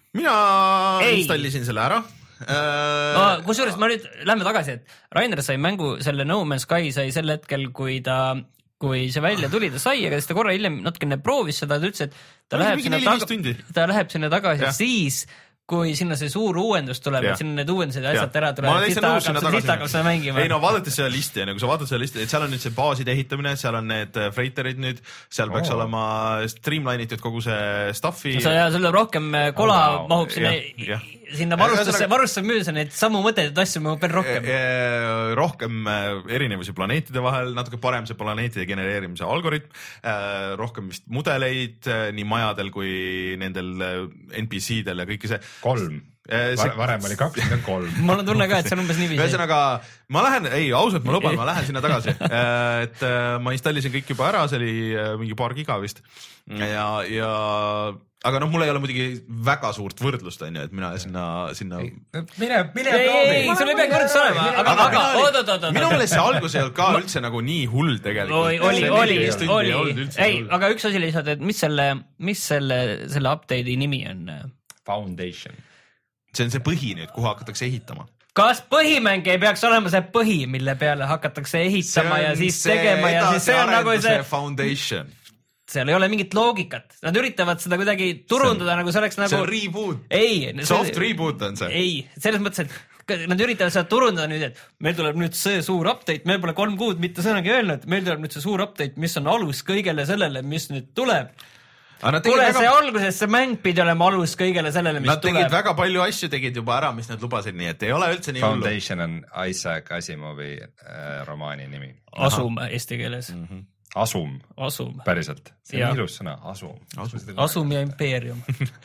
Mina ei. installisin selle ära. No, kusjuures ma nüüd lähme tagasi, et Rainer sai mängu, selle No Man's Sky sai sel hetkel, kui ta kui see välja tuli, ta sai, aga siis ta korra hiljem natukene proovis seda, ta ütles, et ta, läheb sinna, taga, ta läheb sinna tagasi ja. siis, kui sinna see suur uuendus tuleb, et sinna need uuendused ja asjad ära tuleb, siis ta hakkab seda mängima. Ei no vaadates seda listi, nagu sa vaatad seda listi, et seal on nüüd see baaside ehitamine, seal on need freighter'id nüüd, seal peaks oh. olema streamline'itud kogu see stuffi. Ja seal tuleb rohkem kola oh, wow. mahub sinna ja, ja. sinna varustusse, varustusse müüsa neid samu mõtteid, et asju mahub veel rohkem. E, e, rohkem erinevusi planeetide vahel, natuke parem see planeetide genereerimise algoritm, rohkem vist mudeleid nii majadel kui nendel N P C-del ja kõike see. Kolm. See... Varem oli kaks, nüüd on kolm. Mul on tunne ka, et see on umbes niiviisi. Ühesõnaga, ma lähen, ei, ausalt, ma luban, ma lähen sinna tagasi. Et ma installisin kõik juba ära, see oli mingi paar giga vist. Ja, ja aga noh, mul ei ole muidugi väga suurt võrdlust, on ju, et mina sinna... sinna... Mine, mine ei, ei, sul ei pea võrdlust olema, aga, aga, aga oot, oot, oot. Minu meelest see algus ei olnud ka üldse nagu nii hull tegelikult. Oli, oli, oli, oli. Ei, aga üks asi lihtsalt, et mis selle, mis selle, selle update'i nimi on? Foundation. See on see põhi nüüd, kuhu hakatakse ehitama. Kas põhimäng ei peaks olema see põhi, mille peale hakatakse ehitama ja siis tegema ja siis see on nagu see... Foundation. Seal ei ole mingit loogikat. Nad üritavad seda kuidagi turundada, nagu see oleks nagu... See on reboot. Ei. Soft see... reboot on see. Ei, selles mõttes, et nad üritavad seda turundada nüüd, et meil tuleb nüüd see suur update, meil pole kolm kuud mitte sõnagi öelnud, meil tuleb nüüd see suur update, mis on alus kõigele sellele, mis nüüd tuleb. Kule väga... see alguses, see mäng pidi olema alus kõigele sellele, mis nad tuleb. Nad tegid väga palju asju, tegid juba ära, mis nad lubasid, nii et ei ole üldse nii hullu. Foundation on Isaac Asimovi äh, romaani nimi. Asum eesti keeles. Mm -hmm. Asum. Asum. Päriselt. See on ilus sõna, asum. Asum, asum ja impeerium.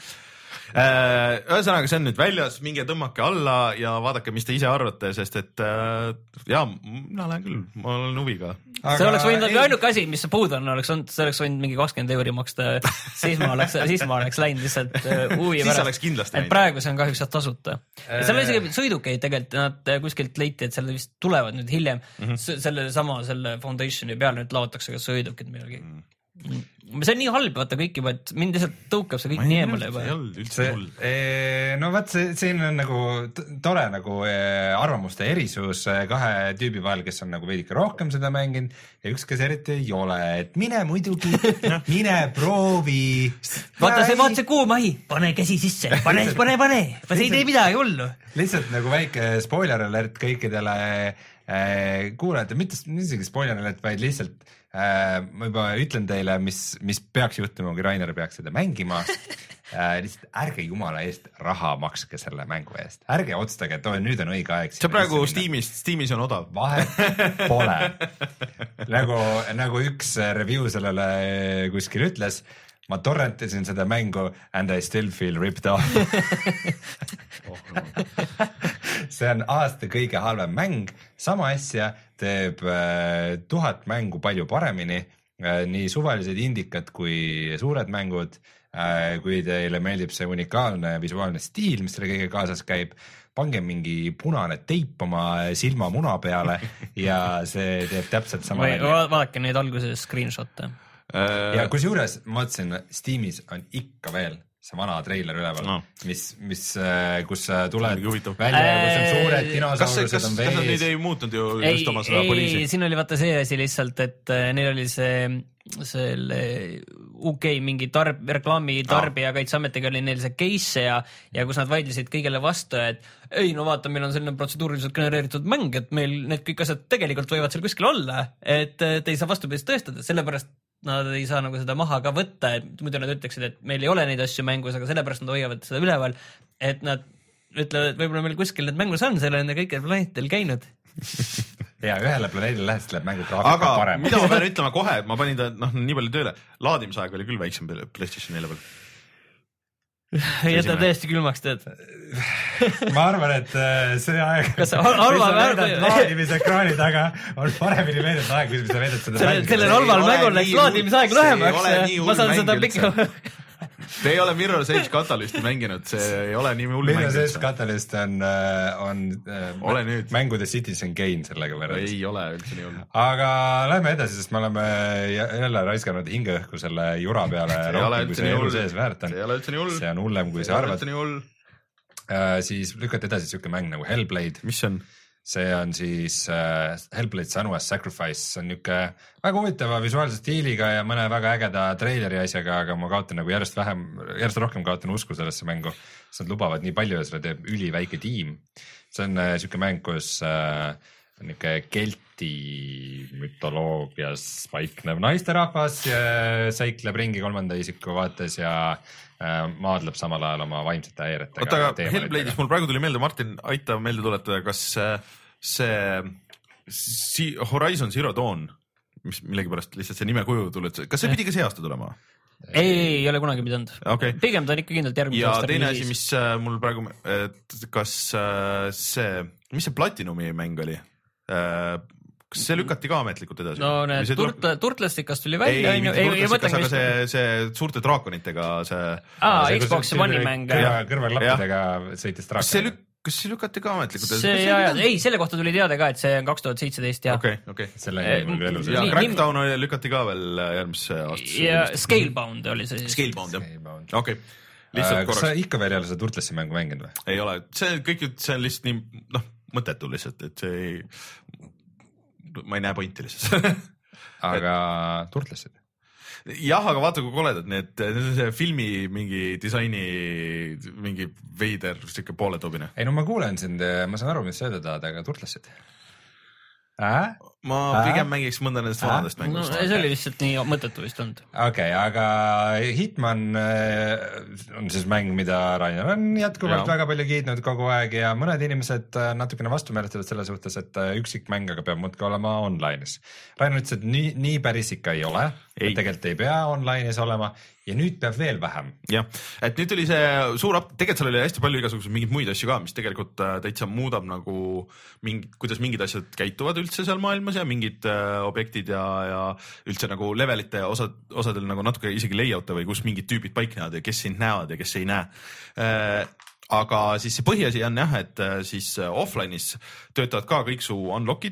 Ühesõnaga, see on nüüd väljas, minge tõmmake alla ja vaadake, mis te ise arvate, sest et jaa, mina lähen küll, ma olen huviga. Aga see oleks võinud ei... ainuke asi, mis see puudu on, oleks olnud, see oleks võinud mingi kakskümmend euri maksta, siis ma oleks, siis ma oleks läinud lihtsalt huvi pärast. Siis oleks kindlasti läinud. Praegu see on kahjuks tasuta. Ja seal on isegi sõidukeid tegelikult, nad kuskilt leiti, et seal vist tulevad nüüd hiljem mm -hmm. selle sama, selle Foundationi peale nüüd laotakse ka sõidukid millalgi. see on nii halb, vaata kõik juba, et mind lihtsalt tõukab see kõik nii eemale juba. See ei olnud üldse hull. No vaat see, siin on nagu tore nagu arvamuste erisus kahe tüübi vahel, kes on nagu veidike rohkem seda mänginud ja üks, kes eriti ei ole, et mine muidugi, mine proovi. Vaata see, vaata see kuum ahi, pane käsi sisse, pane, pane, pane, see ei tee midagi hullu. Lihtsalt nagu väike spoiler alert kõikidele äh, kuulajate, mitte isegi spoiler alert, vaid lihtsalt äh, ma juba ütlen teile, mis, mis peaks juhtuma, kui Rainer peaks seda mängima. Äh, lihtsalt ärge jumala eest raha makske selle mängu eest. Ärge otsustage, et oh, nüüd on õige aeg. See praegu Steamis, Steamis on odav. Vahet pole. nagu, nagu üks review sellele kuskil ütles, ma torrentisin seda mängu and I still feel ripped off. oh, no. See on aasta kõige halvem mäng. Sama asja teeb äh, tuhat mängu palju paremini. Äh, nii suvalised indikad kui suured mängud. Äh, kui teile meeldib see unikaalne visuaalne stiil, mis selle kõige kaasas käib, pange mingi punane teip oma silmamuna peale ja see teeb täpselt sama. Vaadake neid alguses screenshot'e. Ja kus juures ma mõtlesin, Steamis on ikka veel see vana treiler üleval, no. mis, mis, kus tuleb välja, kus on suured dinosaurused on vees. Kas nad neid ei muutnud ju ei, just oma seda ei, poliisi? Siin oli vaata see asi lihtsalt, et neil oli see, selle U K mingi tarb, reklaami tarbijakaitseametiga oli neil see case ja, ja kus nad vaidlesid kõigele vastu, et ei, no vaata, meil on selline protseduuriliselt genereeritud mäng, et meil need kõik asjad tegelikult võivad seal kuskil olla, et te ei saa vastupidist tõestada, sellepärast nad ei saa nagu seda maha ka võtta, et muidu nad ütleksid, et meil ei ole neid asju mängus, aga sellepärast nad hoiavad seda üleval, et nad ütlevad, et võib-olla meil kuskil need mängus on, selle on kõikidel planeetil käinud. ja ühele planeedile lähest läheb mängu graafika parem. Aga mida ma pean ütlema kohe, et ma panin ta noh, nii palju tööle, laadimisaeg oli küll väiksem PlayStation neljal peal. Jäta täiesti külmaks teed. ma arvan, et see aeg, mis sa veedad laadimisekraani taga, on paremini veedet aeg, mis sa veedad seda mängu. Sellel halval mängul läks laadimisaeg lühemaks. Ma saan seda pikka... Te ei ole Mirror's Edge Catalysti mänginud, see ei ole nii hull mäng. Mirror's Edge Catalyst on, on mängude Citizen Kane sellega võrreldes. Ei ole üldse nii hull. Aga lähme edasi, sest me oleme jälle raiskanud hingeõhku selle jura peale rohkem, kui see elu sees väärt on. See ei ole üldse nii hull. See on hullem, kui sa arvad. Uh, siis lükati edasi siuke mäng nagu Hellblade. Mis on? See on siis uh, Hellblade Senua's Sacrifice, see on niuke väga huvitava visuaalse stiiliga ja mõne väga ägeda treileri asjaga, aga ma kaotan nagu järjest vähem, järjest rohkem kaotan usku sellesse mängu. Nad lubavad nii palju ja selle teeb üli väike tiim. See on uh, siuke mäng, kus uh, niuke kelti mütoloogias paiknev naisterahvas seikleb ringi kolmanda isiku vaates ja maadleb samal ajal oma vaimsete häiretega. Oota, aga Hellblade'is mul praegu tuli meelde, Martin, aita meelde tuletada, kas see Horizon Zero Dawn, mis millegipärast lihtsalt see nime kuju tuled, kas see pidi ka see aasta tulema? Ei, ei ole kunagi pidanud. Okay. Pigem ta on ikka kindlalt järgmise ja aasta. Ja teine asi, mis mul praegu, kas see, mis see Platinumi mäng oli? Kas see lükati ka ametlikult edasi? No need turt, turtlestikast tuli välja. Ei, mitte turtlestikas, aga see, see suurte draakonitega see... Aa, Xbox One mäng. Kõrvaklappidega sõitis draakonid. Kas see, lük, kas see lükati ka ametlikult edasi? See, ja, ei, selle kohta tuli teada ka, et see on kaks tuhat seitseteist ja... Okei, okei. Selle ei mul elus. Ja Crackdown lükati ka veel järgmisse aastasse. Ja Scalebound oli see siis. Scalebound, jah. Okei. Lihtsalt korraks. Kas sa ikka veel ei ole seda turtlessi mängu mänginud või? Ei ole. See kõik, see on lihtsalt nii, noh, mõttetu lihtsalt, et see ei... ma ei näe pointi lihtsalt. Aga turtlesid? Jah, aga vaata, kui koledad need, need see filmi mingi disaini, mingi veider, siuke pooletobine. Ei, no ma kuulen sind, ma saan aru, mis sa öelda tahad, aga turtlesid? Äh? Ma pigem mängiks mõnda nendest vanadest mängust. No, see oli lihtsalt nii mõttetu vist olnud. Okei, okay, aga Hitman on siis mäng, mida Rainer on jätkuvalt ja. väga palju kiidnud kogu aeg ja mõned inimesed natukene vastumeelestavad selle suhtes, et üksik mäng aga peab muudki olema online'is. Rainer ütles, et nii, nii päris ikka ei ole, ei. et tegelikult ei pea online'is olema ja nüüd peab veel vähem. Jah, et nüüd oli see suur, tegelikult seal oli hästi palju igasugused mingid muid asju ka, mis tegelikult täitsa muudab nagu mingi, kuidas mingid asjad käituvad üldse seal maailmas ja mingid äh, objektid ja, ja üldse nagu levelite osad, osadel nagu natuke isegi layout'e või kus mingid tüübid paiknevad ja kes sind näevad ja kes ei näe äh,. Aga siis see põhiasi on jah, et siis offline'is töötavad ka kõik su unlock'id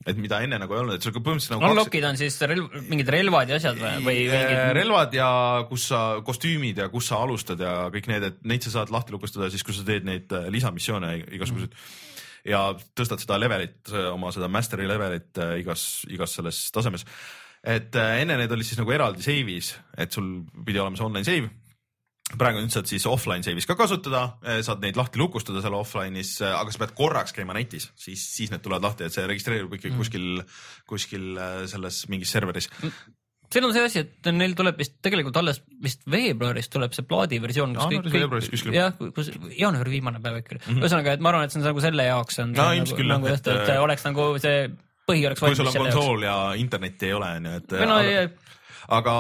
et mida enne nagu ei olnud, et sul põhimõtteliselt nagu unlock'id on siis relv, mingid relvad ja asjad või, või mingid... relvad ja kus sa, kostüümid ja kus sa alustad ja kõik need, et neid sa saad lahti lukustada siis, kui sa teed neid lisamissioone igasuguseid mm. ja tõstad seda levelit, oma seda mastery levelit igas, igas selles tasemes. Et enne need olid siis nagu eraldi save'is, et sul pidi olema see online save. Praegu nüüd saad siis offline save'is ka kasutada, saad neid lahti lukustada seal offline'is, aga sa pead korraks käima netis, siis, siis need tulevad lahti, et see registreerib ikkagi kuskil, kuskil selles mingis serveris. Siin on see asi, et neil tuleb vist tegelikult alles vist veebruaris tuleb see plaadi versioon. Jaanuaris kuskil. Jah, jaanuari viimane päev ikka. Mm -hmm. Ühesõnaga, et ma arvan, et see on nagu selle jaoks on no, nagu, küll, nagu et, et oleks nagu see põhi oleks kui sul on konsool ja internetti ei ole, nii et no, aga, aga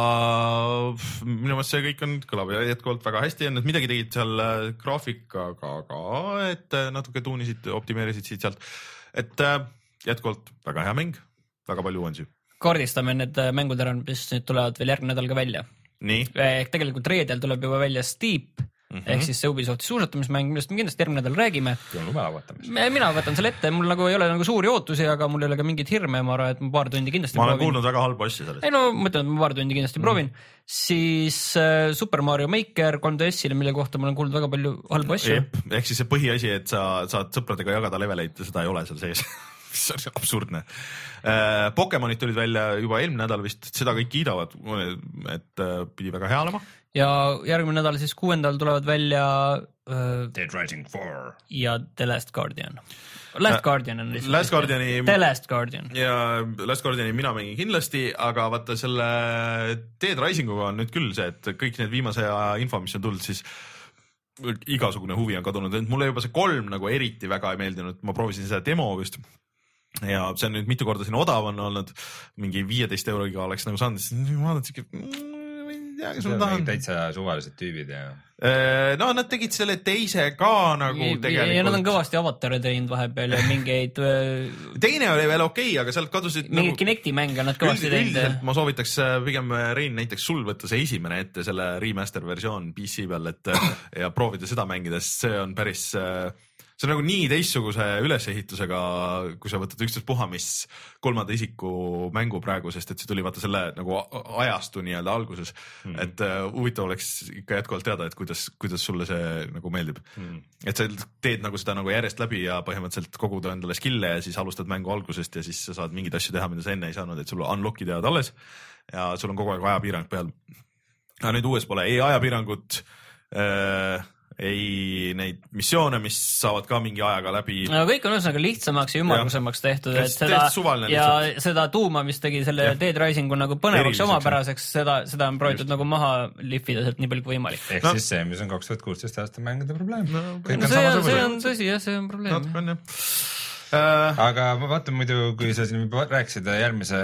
minu meelest see kõik on, kõlab jätkuvalt väga hästi, et midagi tegid seal graafikaga ka, et natuke tuunisid, optimeerisid siit sealt, et jätkuvalt väga hea mäng, väga palju uuendusi. Kaardistame need mängud ära, mis nüüd tulevad veel järgmine nädal ka välja. Nii. Ehk tegelikult reedel tuleb juba välja Steep, mm -hmm. ehk siis see Ubisofti suusatamismäng, millest me kindlasti järgmine nädal räägime. Mina võtan selle ette, mul nagu ei ole nagu suuri ootusi, aga mul ei ole ka mingit hirme, ma arvan, et ma paar tundi kindlasti ma olen proovin. kuulnud väga halba asja sellest. Ei no, ma ütlen, et ma paar tundi kindlasti mm -hmm. proovin. Siis äh, Super Mario Maker kolm D S-ile, mille kohta ma olen kuulnud väga palju halbu asju. Ehk siis see põhiasi, et sa saad sõpradega jagada leveleid, seda ei ole seal sees. See on absurdne. Pokemonid tulid välja juba eelmine nädal vist, seda kõik kiidavad, et pidi väga hea olema. Ja järgmine nädal siis kuuendal tulevad välja uh, Dead Rising four ja The Last Guardian. Last Guardian on lihtsalt. Last Guardiani, The Last Guardian. Ja Last Guardiani mina mängin kindlasti, aga vaata selle Dead Risinguga on nüüd küll see, et kõik need viimase aja info, mis on tulnud, siis igasugune huvi on kadunud, et mulle juba see kolm nagu eriti väga ei meeldinud, ma proovisin seda demo vist. Ja see on nüüd mitu korda siin odav on olnud, mingi viieteist euroga oleks nagu saanud, siis ma vaatan siuke, ei tea, kas ma tahan. Täitsa suvalised tüübid ja... No nad tegid selle teise ka nagu ja, tegelikult. Ja nad on kõvasti avatare teinud vahepeal ja mingeid... Teine oli veel okei okay,, aga sealt kadusid... Mingid nagu... Kinecti mänge nad kõvasti teinud. Üldiselt ma soovitaks pigem Rein näiteks sul võtta see esimene ette, selle remaster versioon P C peal, et ja proovida seda mängides, see on päris... See on nagu nii teistsuguse ülesehitusega, kui sa võtad üksteist puha, mis kolmanda isiku mängu praegu, sest et see tuli vaata selle nagu ajastu nii-öelda alguses. Mm. Et uh, huvitav oleks ikka jätkuvalt teada, et kuidas, kuidas sulle see nagu meeldib. Mm. Et sa teed nagu seda nagu järjest läbi ja põhimõtteliselt koguda endale skill'e ja siis alustad mängu algusest ja siis sa saad mingeid asju teha, mida sa enne ei saanud, et sul unlock'id jäävad alles ja sul on kogu aeg ajapiirang peal. Aga nüüd uues pole ei ajapiirangut, äh, ei neid missioone, mis saavad ka mingi ajaga läbi. No kõik on ühesõnaga lihtsamaks ja ümmargusemaks tehtud, et seda ja lihtsalt. Seda tuuma, mis tegi selle ja. Dead Risingu nagu põnevaks ja omapäraseks, seda, seda on proovitud nagu maha lihvida sealt nii palju kui võimalik. Ehk no. siis see, mis on kaks tuhat kuusteist aasta mängude probleem. No, no see, on, see on tõsi, jah, see on probleem. No, Uh, aga ma vaatan muidu, kui sa siin rääkisid järgmise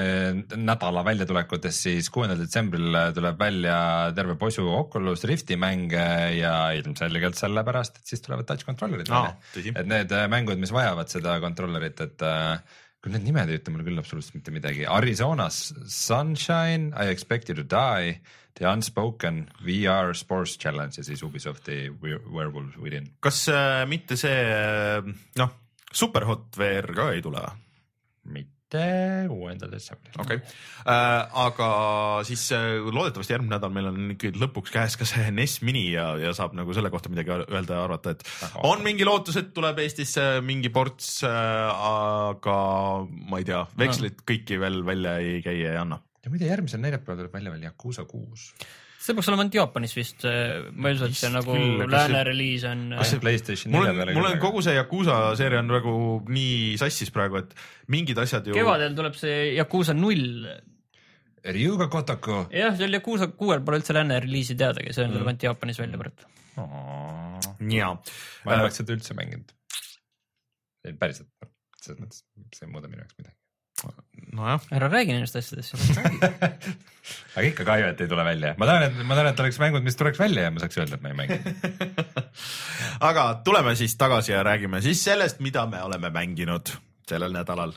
nädala väljatulekutest, siis kuuendal detsembril tuleb välja terve posu Oculus Rifti mänge ja ilmselgelt sellepärast, et siis tulevad touch controllerid no, välja. Et need mängud, mis vajavad seda controllerit, et uh, küll need nimed ei ütle mulle küll absoluutselt mitte midagi. Arizona's Sunshine, I Expect You to Die, The Unspoken, V R Sports Challenge ja siis Ubisofti Werewolves Within. Kas uh, mitte see, noh, Superhot V R ka ei tule? Mitte kuuendal detsembril. Okei, okay. äh, aga siis loodetavasti järgmine nädal meil on ikkagi lõpuks käes ka see N E S Mini ja, ja saab nagu selle kohta midagi öelda ja arvata, et Aha. on mingi lootus, et tuleb Eestisse mingi ports, äh, aga ma ei tea, vekslit kõiki veel välja ei käi ja ei anna. Ja mida järgmisel neljapäeval tuleb välja veel Yakuza kuus? See peaks olema Jaapanis vist, ma ilmselt see nagu küll, lääne reliis on. PlayStation mul on, mul on kogu see Yakuza seeria on nagu nii sassis praegu, et mingid asjad ju... Kevadel tuleb see Yakuza null. Ryuga Kotoko. Jah, seal Yakuza kuuel pole üldse lääne reliisi teadagi, see on mm. tuleb Jaapanis välja praegu. Jaa. Ma ei oleks seda üldse mänginud. Päriselt, selles mõttes see ei muuda minu jaoks midagi. Nojah. Ära räägi nendest asjadest. Aga ikka kahju, et ei tule välja. Ma tahan, et, ma tahan, et oleks mängud, mis tuleks välja ja ma saaks öelda, et ma ei mängi. Aga tuleme siis tagasi ja räägime siis sellest, mida me oleme mänginud sellel nädalal.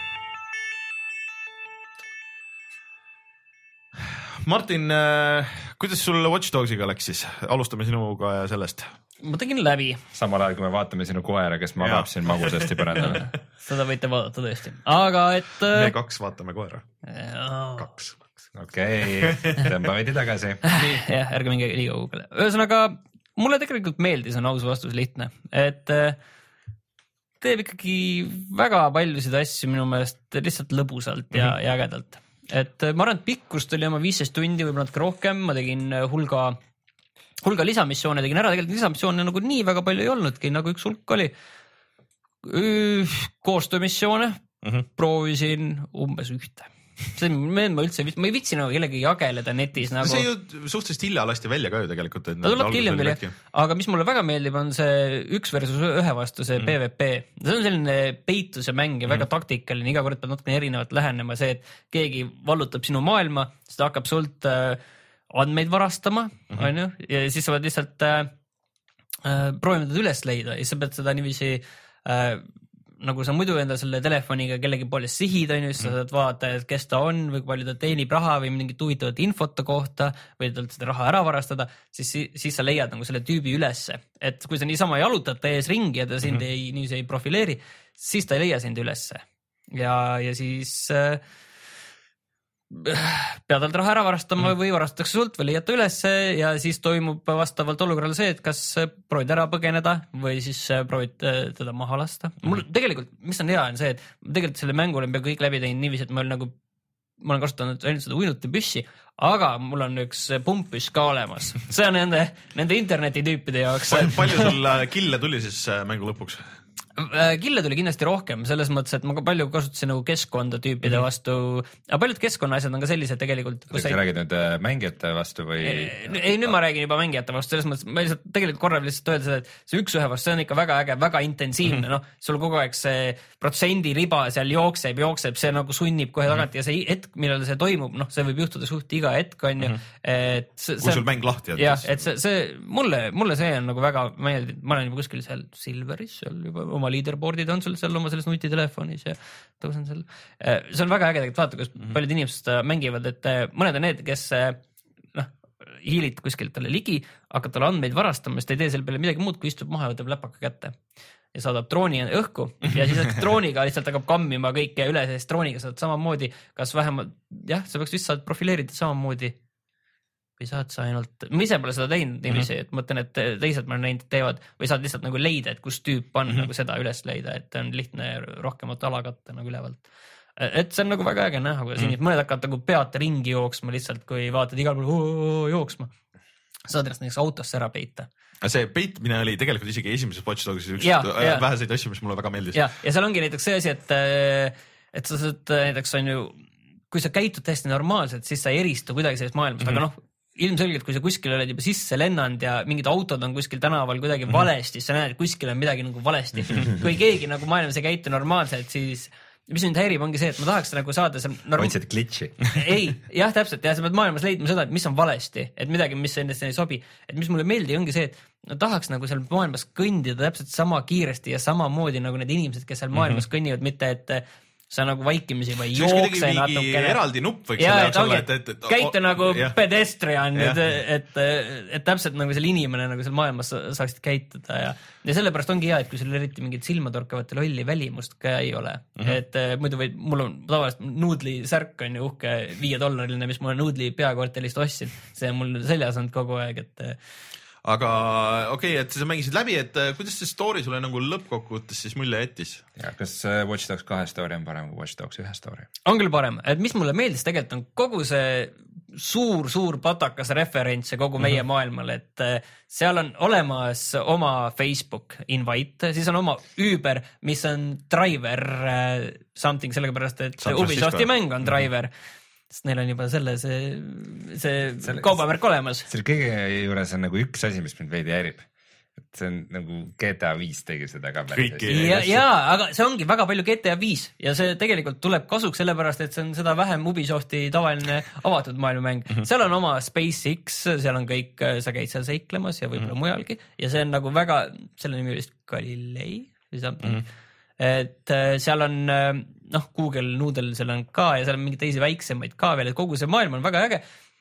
Martin, kuidas sul Watch Dogsiga läks siis? Alustame sinuga ja sellest. Ma tegin läbi. Samal ajal, kui me vaatame sinu koera, kes magab siin magusasti põrandal. Seda võite vaadata tõesti. Aga et... Me kaks vaatame koera. Kaks. Okei, okay. Tõmba veidi tagasi. Jah, ärge minge liiga kuugele. Ühesõnaga, mulle tegelikult meeldis, on aus vastus lihtne. Et teeb ikkagi väga paljusid asju minu meelest lihtsalt lõbusalt ja, mm-hmm. ja ägedalt. Et ma arvan, et pikkust oli oma viisteist tundi, võib-olla natuke rohkem, ma tegin hulga, hulga lisamissioone, tegin ära, tegelikult lisamissioone nagu nii väga palju ei olnudki, nagu üks hulk oli. Koostöömissioone, mm-hmm. proovisin umbes ühte. See, ma üldse, ma ei vitsi nagu kellegi jageleda netis nagu. See ju suhteliselt hilja lasti välja ka ju tegelikult. Ta tuleb hiljem veel, aga mis mulle väga meeldib, on see üks versus ühe vastu, see mm. P V P. See on selline peituse mäng ja mm. väga taktikaline, iga kord peab natuke erinevalt lähenema, see, et keegi vallutab sinu maailma, siis ta hakkab sult äh, andmeid varastama, mm-hmm. on ju, ja siis sa pead lihtsalt äh, äh, proovima teda üles leida ja sa pead seda niiviisi äh, nagu sa muidu enda selle telefoniga kellegi poole sihid, on ju, siis sa saad vaadata, et kes ta on või palju ta teenib raha või mingit huvitavat infot ta kohta või talt seda raha ära varastada, siis, siis sa leiad nagu selle tüübi ülesse. Et kui sa niisama jalutad ta ees ringi ja ta sind mm-hmm. ei, nii see ei profileeri, siis ta ei leia sind ülesse. Ja, ja siis äh, pead alt raha ära varastama mm-hmm. või varastatakse sult või leiad ta ülesse ja siis toimub vastavalt olukorrale see, et kas proovid ära põgeneda või siis proovid teda maha lasta. Mul tegelikult, mis on hea, on see, et tegelikult selle mängu olen pea kõik läbi teinud niiviisi, et ma olen nagu, ma olen kasutanud ainult seda uinuti püssi, aga mul on üks pumppüss ka olemas. See on nende, nende internetitüüpide jaoks. Palju sul kille tuli siis mängu lõpuks? Kille tuli kindlasti rohkem, selles mõttes, et ma ka palju kasutasin nagu keskkonda tüüpide vastu, aga paljud keskkonna asjad on ka sellised tegelikult. Kas sa ei... räägid nüüd mängijate vastu või? Ei, nüüd ma räägin juba mängijate vastu, selles mõttes, ma lihtsalt tegelikult korra lihtsalt öelda seda, et see üks ühe vastu, see on ikka väga äge, väga intensiivne, noh, sul kogu aeg see protsendi riba seal jookseb, jookseb, see nagu sunnib kohe tagant ja see hetk, millal see toimub, noh, see võib juhtuda suht iga hetk, on ju. Et see, kui sul mäng lahti on. Jah, et see, see mulle, mulle see on nagu väga meeldib, ma olen juba kuskil seal Silveris, seal juba oma leaderboardid on sul seal oma selles nutitelefonis ja tõusen seal. See on väga äge, tegelikult vaata, kus mm-hmm. paljud inimesed mängivad, et mõned on need, kes noh, hiilid kuskilt talle ligi, hakkab talle andmeid varastama, sest ei tee selle peale midagi muud, kui istub maha ja võtab läpaka kätte ja saadab drooni õhku ja siis drooniga lihtsalt hakkab kammima kõike üle, sest drooniga saad samamoodi, kas vähemalt, jah, sa peaks vist saad profileerida samamoodi või saad sa ainult, ma ise pole seda teinud niiviisi, mm-hmm. et mõtlen, et teised ma olen näinud teevad või saad lihtsalt nagu leida, et kus tüüp on mm-hmm. nagu seda üles leida, et on lihtne rohkemat alakatte nagu ülevalt. Et see on nagu väga äge näha, kuidas mm-hmm. mõned hakkavad nagu pead ringi jooksma lihtsalt, kui vaatad igal pool jooksma. Saad ennast näiteks autosse ära peita. See peitmine oli tegelikult isegi esimeses Watch Dogsis üks ja, ja. väheseid asju, mis mulle väga meeldis. Ja, ja seal ongi näiteks see asi, et, et sa saad näiteks on ju, kui sa käitud täiesti normaalselt, siis sa ei eristu kuidagi sellest maailmast, mm-hmm. aga noh, ilmselgelt, kui sa kuskil oled juba sisse lennanud ja mingid autod on kuskil tänaval kuidagi mm-hmm. valesti, sa näed, et kuskil on midagi nagu valesti. Kui keegi nagu maailmas ei käitu normaalselt, siis mis mind häirib ongi see, et ma tahaks nagu saada seal norm... Oitsid glitchi. Ei, jah, täpselt, ja sa pead maailmas leidma seda, et mis on valesti, et midagi, mis endast ei sobi. Et mis mulle meeldi ongi see, et no, tahaks nagu seal maailmas kõndida täpselt sama kiiresti ja samamoodi nagu need inimesed, kes seal maailmas mm-hmm. kõnnivad, mitte et sa nagu vaikimisi või jookse natukene. Eraldi nupp võiks ja, et, olla, et, et, et käite nagu jah. Pedestrian, et, et, et, et täpselt nagu selle inimene nagu seal maailmas saaksid käituda ja, ja sellepärast ongi hea, et kui sul eriti mingit silmatorkavat lolli välimust ka ei ole. Mm-hmm. Et muidu või mul on tavaliselt Noodli särk on ju uhke viie dollariline, mis mul Noodli peakvartelist ostsin. See on mul seljas olnud kogu aeg, et aga okei, okay, et sa mängisid läbi, et kuidas see story sulle nagu lõppkokkuvõttes siis mulje jättis? Ja, kas Watch Dogs kahe story on parem kui Watch Dogs ühe story? On küll parem, et mis mulle meeldis tegelikult on kogu see suur-suur patakas referents ja kogu meie mm-hmm. maailmale, et seal on olemas oma Facebook invite, siis on oma Uber, mis on driver something, sellepärast et Ubisofti mäng on driver. Mm-hmm. Sest neil on juba selle, see, see selle, kaubamärk olemas. Selle kõige juures on nagu üks asi, mis mind veidi häirib. Et see on nagu G T A viis tegi seda ka. Ja, ja, aga see ongi väga palju G T A viis ja see tegelikult tuleb kasuks sellepärast, et see on seda vähem Ubisofti tavaline avatud maailmamäng. Mm-hmm. Seal on oma SpaceX, seal on kõik, sa käid seal seiklemas ja võib-olla mm-hmm. mujalgi ja see on nagu väga, selle nimi vist Galilei või something. Mm-hmm. Et seal on, noh, Google Noodle seal on ka ja seal on mingi teisi väiksemaid ka veel, et kogu see maailm on väga äge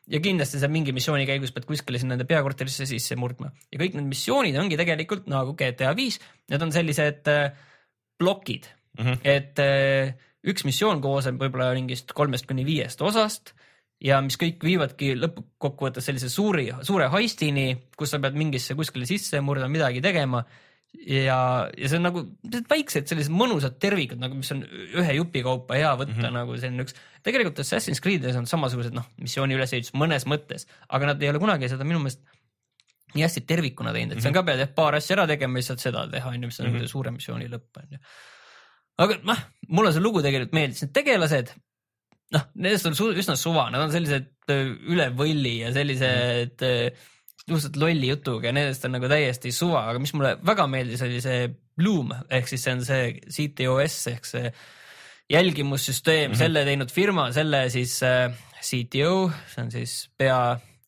ja kindlasti sa mingi missiooni käigus pead kuskile sinna nende peakorterisse sisse murdma. Ja kõik need missioonid ongi tegelikult nagu G T A viis, need on sellised äh, plokid, mm-hmm. et äh, üks missioon kooseb võib-olla mingist kolmest kuni viiest osast ja mis kõik viivadki lõppkokkuvõttes sellise suuri, suure heistini, kus sa pead mingisse kuskile sisse murda midagi tegema ja, ja see on nagu väiksed sellised mõnusad tervikud, nagu mis on ühe jupi kaupa hea võtta mm-hmm. nagu see on üks, tegelikult Assassin's Creed'is on samasugused noh, missiooni ülesehitus mõnes mõttes, aga nad ei ole kunagi seda minu meelest nii hästi tervikuna teinud, et see on ka pead jah, paar asja ära tegema, lihtsalt seda teha, mis on mm-hmm. suure missiooni lõpp. Aga noh, mulle see lugu tegelikult meeldis, need tegelased, noh, nendest on su- üsna suva, nad on sellised üle võlli ja sellised mm-hmm. lihtsalt lolli jutuga ja nendest on nagu täiesti suva, aga mis mulle väga meeldis oli see Bloom, ehk siis see on see C T O S ehk see jälgimussüsteem, mm-hmm. selle teinud firma, selle siis äh, C T O, see on siis pea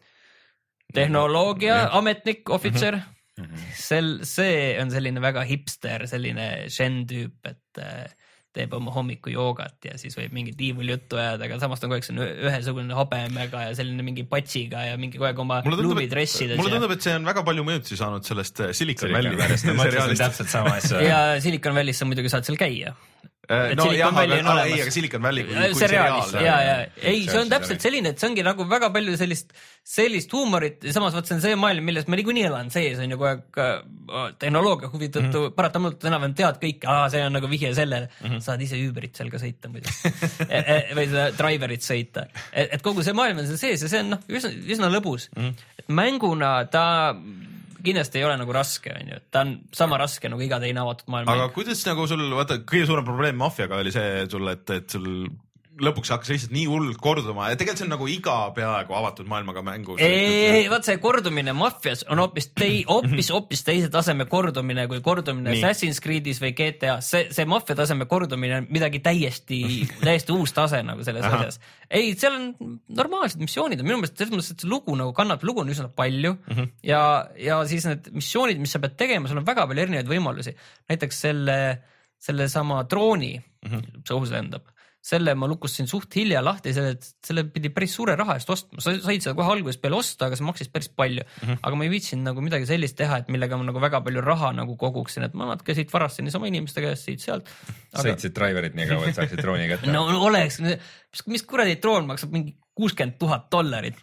tehnoloogia mm-hmm. ametnik, ohvitser, mm-hmm. sel, see on selline väga hipster, selline Shen tüüp, et äh, teeb oma hommiku joogat ja siis võib mingi tiivuljuttu ajada, aga samas on kogu aeg see ühesugune habemega ja selline mingi patsiga ja mingi kogu aeg oma luumidressides. Mulle tundub, et see on väga palju mõjutusi saanud sellest Silicon Valley seriaalist. Täpselt sama asja. Ja Silicon Valley's sa muidugi saad seal käia. No jah, aga, aga ei, aga Silicon Valley kui, kui seriaal. Ja, ja. Ei, see on täpselt selline, et see ongi nagu väga palju sellist, sellist huumorit ja samas vaat see on see maailm, milles ma niikuinii elan sees, on ju kogu aeg tehnoloogia huvi tõttu mm-hmm. paratamult enam tead kõik, aa, see on nagu vihje sellele, mm-hmm. saad ise Uberit seal ka sõita muidu või seda driverit sõita. Et, et kogu see maailm on seal sees ja see on noh, üsna, üsna lõbus. Mm-hmm. Et mänguna ta kindlasti ei ole nagu raske, on ju. Ta on sama raske nagu iga teine avatud maailm. Aga kuidas nagu sul, vaata, kõige suurem probleem Mafiaga oli see sul, et, et sul lõpuks hakkas lihtsalt nii hullult korduma ja tegelikult see on nagu iga peaaegu avatud maailmaga mängu. Ei, vaat see kordumine Mafias on hoopis tei, hoopis, hoopis teise taseme kordumine kui kordumine nii. Assassin's Creed'is või G T A. See, see Mafia taseme kordumine on midagi täiesti, täiesti uus tase nagu selles Aha. asjas. Ei, seal on normaalsed missioonid. Minu meelest selles mõttes, et see lugu nagu kannab, lugu on üsna palju mm-hmm. ja, ja siis need missioonid, mis sa pead tegema, sul on väga palju erinevaid võimalusi. Näiteks selle, selle sama drooni, mm-hmm. see ohus lendab. Selle ma lukustasin suht hilja lahti, selle, selle pidi päris suure raha eest ostma. Sa said seda kohe alguses peale osta, aga see maksis päris palju. Mm-hmm. Aga ma ei viitsin nagu midagi sellist teha, et millega ma nagu väga palju raha nagu koguksin, et ma natuke siit varastasin niisama inimeste käest siit sealt. Aga... Sõitsid driverit nii kaua, et saaksid drooni kätte? No oleks, mis, mis kuradi droon maksab mingi kuuskümmend tuhat dollarit.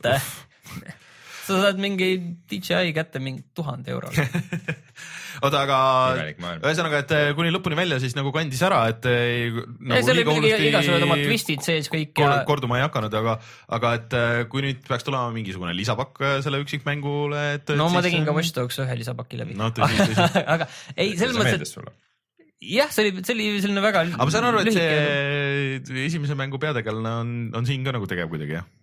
Sa saad mingi D J I kätte mingi tuhande eurole. Oota, aga ühesõnaga, et kuni lõpuni välja siis nagu kandis ära, et nagu see oli mingi igasugused oma twistid sees kõik ja... korduma ei hakanud, aga, aga et kui nüüd peaks tulema mingisugune lisapakk selle üksikmängule, et... No et ma tegin siis... ka Watch Dogs ühe lisapaki läbi. No tõsi, tõsi. Aga ei, selles mõttes, et... Jah, see oli, see oli selline väga... Aga ma saan aru, et see esimese mängu peategelane on, on siin ka nagu tegev kuidagi, jah?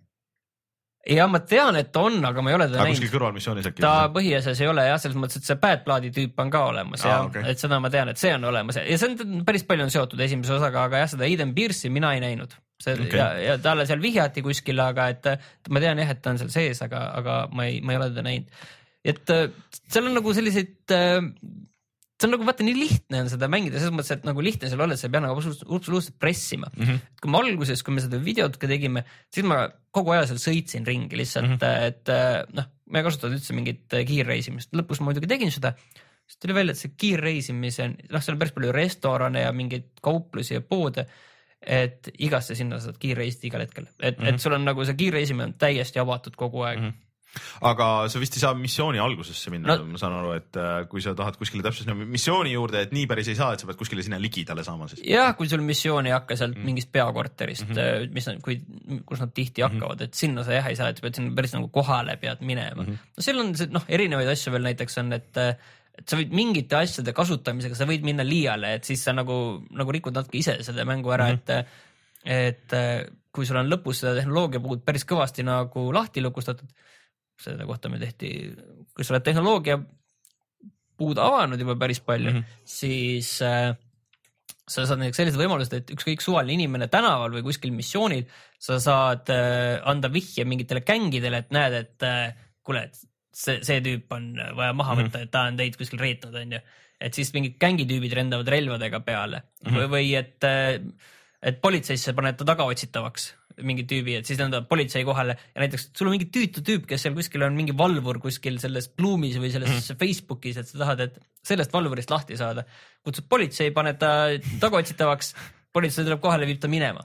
Ja ma tean, et on, aga ma ei ole teda aga näinud. Kuskil kõrvalmissioonis äkki? Ta põhiasjas ei ole jah, selles mõttes, et see Badbloodi tüüp on ka olemas ah, ja okay. et seda ma tean, et see on olemas ja see on päris palju on seotud esimese osaga, aga jah, seda Aiden Pierce'i mina ei näinud. See, okay. ja, ja talle seal vihjati kuskil, aga et ma tean jah, et ta on seal sees, aga, aga ma ei, ma ei ole teda näinud. Et seal on nagu selliseid... See on nagu vaata nii lihtne on seda mängida, selles mõttes, et nagu lihtne seal olla, et sa ei pea nagu absoluutselt pressima. Mm-hmm. Kui me alguses, kui me seda videot ka tegime, siis ma kogu aja seal sõitsin ringi lihtsalt, mm-hmm. et noh, me ei kasutanud üldse mingit kiirreisimist. Lõpus ma muidugi tegin seda, siis tuli välja, et see kiirreisimise on, noh, seal on päris palju restorane ja mingeid kauplusi ja poode, et igasse sinna saad kiirreisida igal hetkel. Et, mm-hmm. et sul on nagu see kiirreisimine on täiesti avatud kogu aeg. Mm-hmm. Aga sa vist ei saa missiooni algusesse minna, no, ma saan aru, et kui sa tahad kuskile täpselt missiooni juurde, et nii päris ei saa, et sa pead kuskile sinna ligidale saama siis. Jah, kui sul missiooni ei hakka sealt mm. mingist peakorterist, mm-hmm. mis on, kui, kus nad tihti hakkavad, et sinna sa jah ei saa, et sa pead sinna päris nagu kohale pead minema. Mm-hmm. No seal on see, noh, erinevaid asju veel näiteks on, et, et sa võid mingite asjade kasutamisega, sa võid minna liiale, et siis sa nagu, nagu rikud natuke ise seda mängu ära, mm-hmm. et, et kui sul on lõpus seda tehnoloogia puud päris kõvasti nagu lahti lukustatud, selle kohta me tehti, kui sa oled tehnoloogia puud avanud juba päris palju, mm-hmm. siis äh, sa saad näiteks sellised võimalused, et ükskõik suvaline inimene tänaval või kuskil missioonil, sa saad äh, anda vihje mingitele gängidele, et näed, et äh, kuule, et see, see tüüp on vaja maha võtta, mm-hmm. et ta on teid kuskil reetnud, on ju. Et siis mingid gängitüübid rendavad relvadega peale mm-hmm. või, või et... Äh, et politseisse paned ta tagaotsitavaks mingi tüübi, et siis nõndavad politsei kohale ja näiteks sul on mingi tüütu tüüp, kes seal kuskil on mingi valvur kuskil selles Bloomis või selles mm. Facebookis, et sa tahad, et sellest valvurist lahti saada. Kutsud politsei, paned ta tagaotsitavaks, politsei tuleb kohale ja viib ta minema.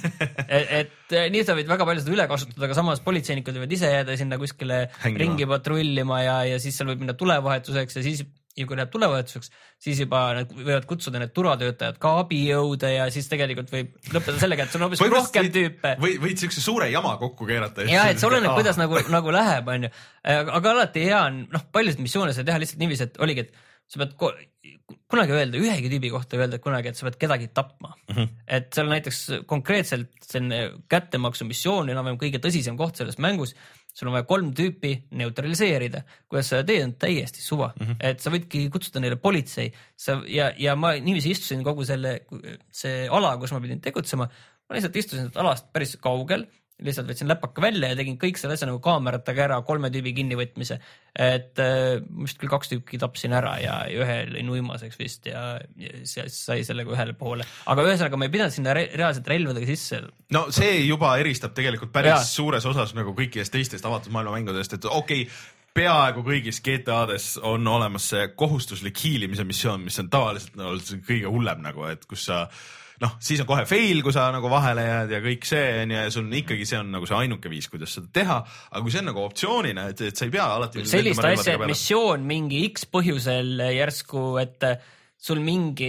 et, et nii sa võid väga palju seda üle kasutada, aga samas politseinikud võivad ise jääda sinna kuskile Hängima. ringi patrullima ja, ja siis seal võib minna tulevahetuseks ja siis ja kui läheb tulevahetuseks, siis juba nad võivad kutsuda need turvatöötajad ka abijõude ja siis tegelikult võib lõpetada sellega, et sul on hoopis rohkem võid, tüüpe. Või võid siukse suure jama kokku keerata. Ja, et see oleneb, kuidas nagu, nagu läheb, on ju. Aga alati hea on, noh, paljusid missioone sa teha lihtsalt niiviisi, et oligi, et sa pead ko- kunagi öelda, ühegi tüübi kohta öelda kunagi, et sa pead kedagi tapma. Mm-hmm. Et seal näiteks konkreetselt selline kättemaksu missioon, enam-vähem kõige tõsisem koht selles mängus, sul on vaja kolm tüüpi neutraliseerida, kuidas sa teed on täiesti suva, mm-hmm. et sa võidki kutsuda neile politsei sa, ja, ja ma niiviisi istusin kogu selle, see ala, kus ma pidin tegutsema, ma lihtsalt istusin alast päris kaugel, lihtsalt võtsin läpaka välja ja tegin kõik selle asja nagu kaameratega ära, kolme tüübi kinnivõtmise, et äh, vist küll kaks tüüpi tapsin ära ja ühe lõin uimaseks vist ja, ja siis sai sellega ühele poole. Aga ühesõnaga ma ei pidanud sinna re- reaalselt relvadega sisse. No see juba eristab tegelikult päris ja. suures osas nagu kõikidest teistest avatud maailma mängudest, et okei, okay, peaaegu kõigis G T A-des on olemas see kohustuslik hiilimise missioon, mis on tavaliselt no, kõige hullem nagu, et kus sa noh, siis on kohe fail, kui sa nagu vahele jääd ja kõik see on ja sul on ikkagi see on nagu see ainuke viis, kuidas seda teha, aga kui see on nagu optsioonina, et, et sa ei pea alati sellist asja, et missioon mingi X põhjusel järsku, et sul mingi,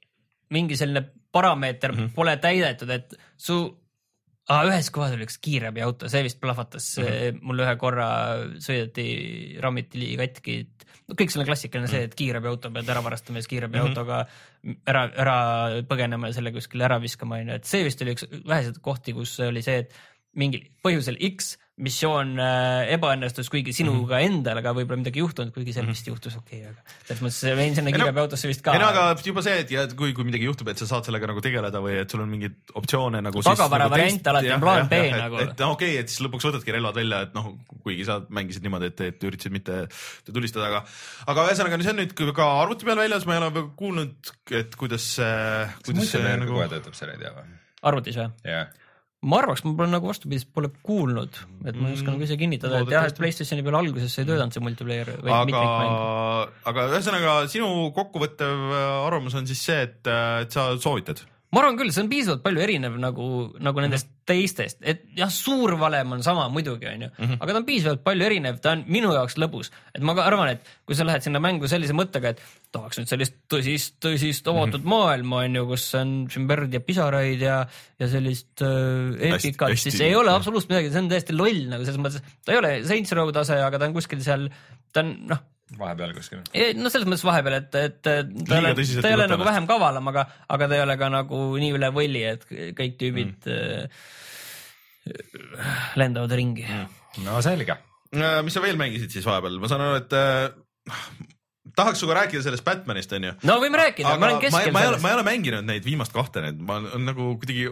mingi selline parameeter mm-hmm. pole täidetud, et su ah, ühes kohas oli üks kiirabi auto, see vist plahvatas mm-hmm. mul ühe korra sõidati, rammiti katki, no kõik selle klassikaline see, et kiirabi auto pead ära varastama ja kiirabi mm-hmm. autoga ära, ära põgenema ja selle kuskil ära viskama, et see vist oli üks vähesed kohti, kus oli see, et mingil põhjusel X missioon äh, ebaõnnestus, kuigi sinuga mm-hmm. endal, aga võib-olla midagi juhtunud, kuigi seal vist juhtus okei, okay, aga selles mõttes vein sinna kiirabi autosse vist ka. Ei no aga juba see, et ja, kui, kui midagi juhtub, et sa saad sellega nagu tegeleda või et sul on mingid optsioone nagu tagavara nagu variant alati on plaan B ja, nagu. Et, et okei, okay, et siis lõpuks võtadki relvad välja, et noh, kuigi sa mängisid niimoodi, et, et üritasid mitte tulistada, aga aga ühesõnaga, see on nüüd ka arvuti peal väljas, ma ei ole kuulnud, et kuidas kuidas see nagu kohe töötab selle ei tea või? Arvutis või? Jah. Yeah. Ma arvaks, ma pole nagu vastupidist pole kuulnud, et ma ei oska nagu ise kinnitada, et jah, et PlayStationi peal alguses ei töötanud see multiplayer või aga, aga ühesõnaga sinu kokkuvõttev arvamus on siis see, et, et sa soovitad? Ma arvan küll, see on piisavalt palju erinev nagu, nagu nendest mm-hmm. teistest, et jah, suur valem on sama muidugi, on ju, mm-hmm. aga ta on piisavalt palju erinev, ta on minu jaoks lõbus, et ma ka arvan, et kui sa lähed sinna mängu sellise mõttega, et tahaks nüüd sellist tõsist, tõsist avatud mm-hmm. maailma, on ju, kus on sümberd ja pisaraid ja, ja sellist äh, epikat, siis ei ole absoluutselt midagi, see on täiesti loll, nagu selles mõttes, ta ei ole Saints Row tase, aga ta on kuskil seal, ta on, noh, vahepeal kuskil. No selles mõttes vahepeal, et, et ta ei ole, ta ei ole nagu vähem kavalam, aga, aga ta ei ole ka nagu nii üle võlli, et kõik tüübid mm. lendavad ringi. No selge. Mis sa veel mängisid siis vahepeal? Ma saan aru, et äh, tahaks suga rääkida sellest Batmanist, on ju? No võime rääkida, ma olen keskel ma, ma, sellest. Ma ei ole mänginud neid viimast kahte, need ma on nagu kuidagi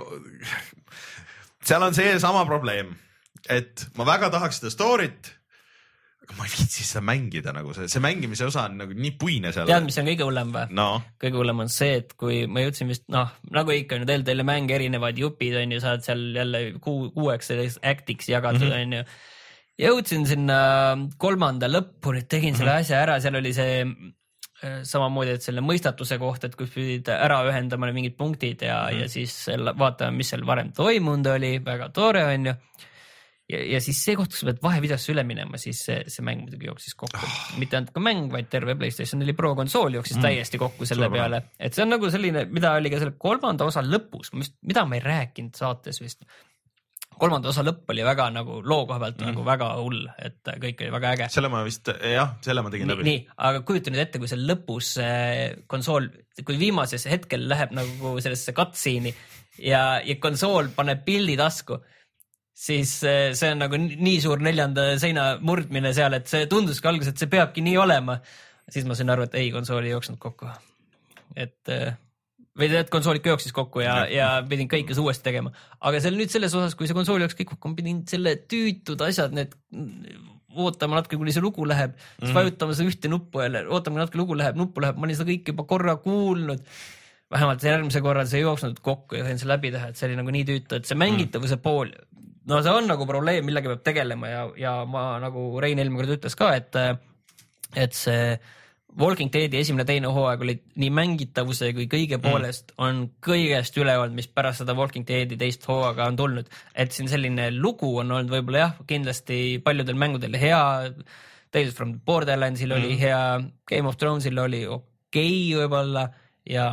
seal on see sama probleem, et ma väga tahaks seda story't, aga ma ei viitsi seda mängida nagu see, see mängimise osa on nagu nii puine seal. Tead, mis on kõige hullem või? No. Kõige hullem on see, et kui ma jõudsin vist, noh, nagu ikka on ju teil teile mänge erinevad jupid, on ju, saad seal jälle kuu, kuueks actiks jagatud, mm-hmm. on ju. Jõudsin sinna kolmanda lõppu, nüüd tegin selle mm-hmm. asja ära, seal oli see samamoodi, et selle mõistatuse koht, et kus pidid ära ühendama mingid punktid ja, mm-hmm. ja siis vaatame, mis seal varem toimunud oli, väga tore, on ju. Ja, ja siis see koht, kus sa pead vahevideosse üle minema, siis see, see mäng muidugi jooksis kokku. Oh. Mitte ainult ka mäng, vaid terve PlayStation neli Pro konsool jooksis mm. täiesti kokku selle Suur peale. Et see on nagu selline, mida oli ka selle kolmanda osa lõpus, mida ma ei rääkinud saates vist. Kolmanda osa lõpp oli väga nagu loo koha pealt mm. nagu väga hull, et kõik oli väga äge. Selle ma vist, jah, selle ma tegin läbi. Nii, aga kujuta nüüd ette, kui see lõpus konsool, kui viimases hetkel läheb nagu sellesse cutscene'i ja, ja konsool paneb pildi tasku, siis see on nagu nii suur neljanda seina murdmine seal, et see tunduski alguses, et see peabki nii olema. Siis ma sain aru, et ei, konsool ei jooksnud kokku. Et, või et konsool ikka jooksis kokku ja, ja pidin kõike uuesti tegema. Aga seal nüüd selles osas, kui see konsool jooks kõik kokku, pidin selle tüütud asjad, need ootama natuke, kuni see lugu läheb, siis mm. vajutama seda ühte nuppu jälle, ootama natuke lugu läheb, nuppu läheb, ma olin seda kõik juba korra kuulnud. vähemalt järgmise korral see ei jooksnud kokku ja sain see läbi teha, et see oli nagu nii tüütu, et see mängitavuse mm. pool, no see on nagu probleem, millega peab tegelema ja, ja ma nagu Rein eelmine kord ütles ka, et, et see Walking Deadi esimene teine hooaeg oli nii mängitavuse kui kõige poolest mm. on kõigest üle olnud, mis pärast seda Walking Deadi teist hooaega on tulnud. Et siin selline lugu on olnud võib-olla jah, kindlasti paljudel mängudel hea, Tales from the Borderlandsil mm. oli hea, Game of Thronesil oli okei okay võib-olla ja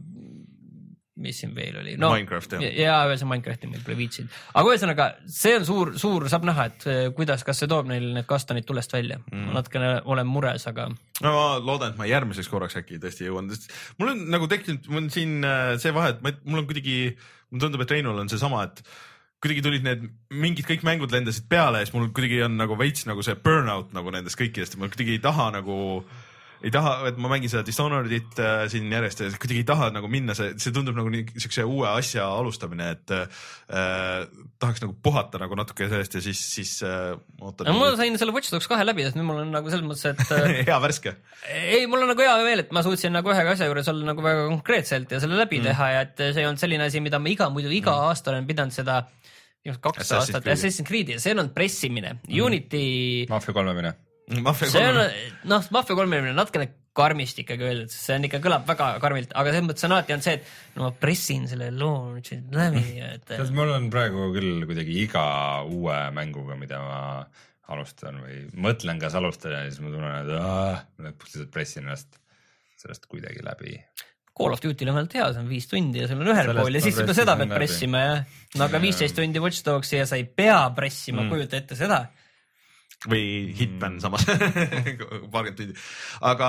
mis siin veel oli? No, Minecraft, jah. Ja, ja see Minecrafti meil pole viitsid. Aga ühesõnaga, see on suur, suur, saab näha, et kuidas, kas see toob neil need kastanid tulest välja. Mm. Ma natukene olen mures, aga... No ma loodan, et ma järgmiseks korraks äkki tõesti jõuan. Mul on nagu tekkinud, mul on siin see vahe, et ma, mul on kuidagi, mul tundub, et Reinul on see sama, et kuidagi tulid need mingid kõik mängud lendasid peale ja siis mul kuidagi on nagu veits nagu see burnout nagu nendest kõikidest. Ma kuidagi ei taha nagu... ei taha, et ma mängin seda Dishonoredit äh, siin järjest ja kuidagi ei taha nagu minna, see, see tundub nagu niisuguse uue asja alustamine, et äh, tahaks nagu puhata nagu natuke sellest ja siis, siis äh, ootan. No, ma sain selle Watch Dogs kahe läbi, sest mul on nagu selles mõttes, et äh, hea värske. Ei, mul on nagu hea veel, et ma suutsin nagu ühe asja juures olla nagu väga konkreetselt ja selle läbi mm. teha ja et see on selline asi, mida ma iga, muidu iga mm. aasta olen pidanud seda kaks Assassin's aastat Creed. Assassin's Creed ja see on pressimine. Mm. Unity... Mafia kolmemine. see on, noh, Mafia kolmemine natukene karmist ikkagi öeldud, see on ikka kõlab väga karmilt, aga selles mõttes on alati on see, et no ma pressin selle loo läbi. Et... mul on praegu küll kuidagi iga uue mänguga, mida ma alustan või mõtlen, kas alustan ja siis ma tunnen, et aah, ma lihtsalt pressin ennast sellest kuidagi läbi. Call of Duty'l on veel hea, see on viis tundi ja sul on ühel pool ja siis juba seda pead pressima ja no aga viisteist tundi Watch Dogsi ja sa ei pea pressima, mm. kujuta ette seda. Või Hitman samas paarkümmend tundi. Aga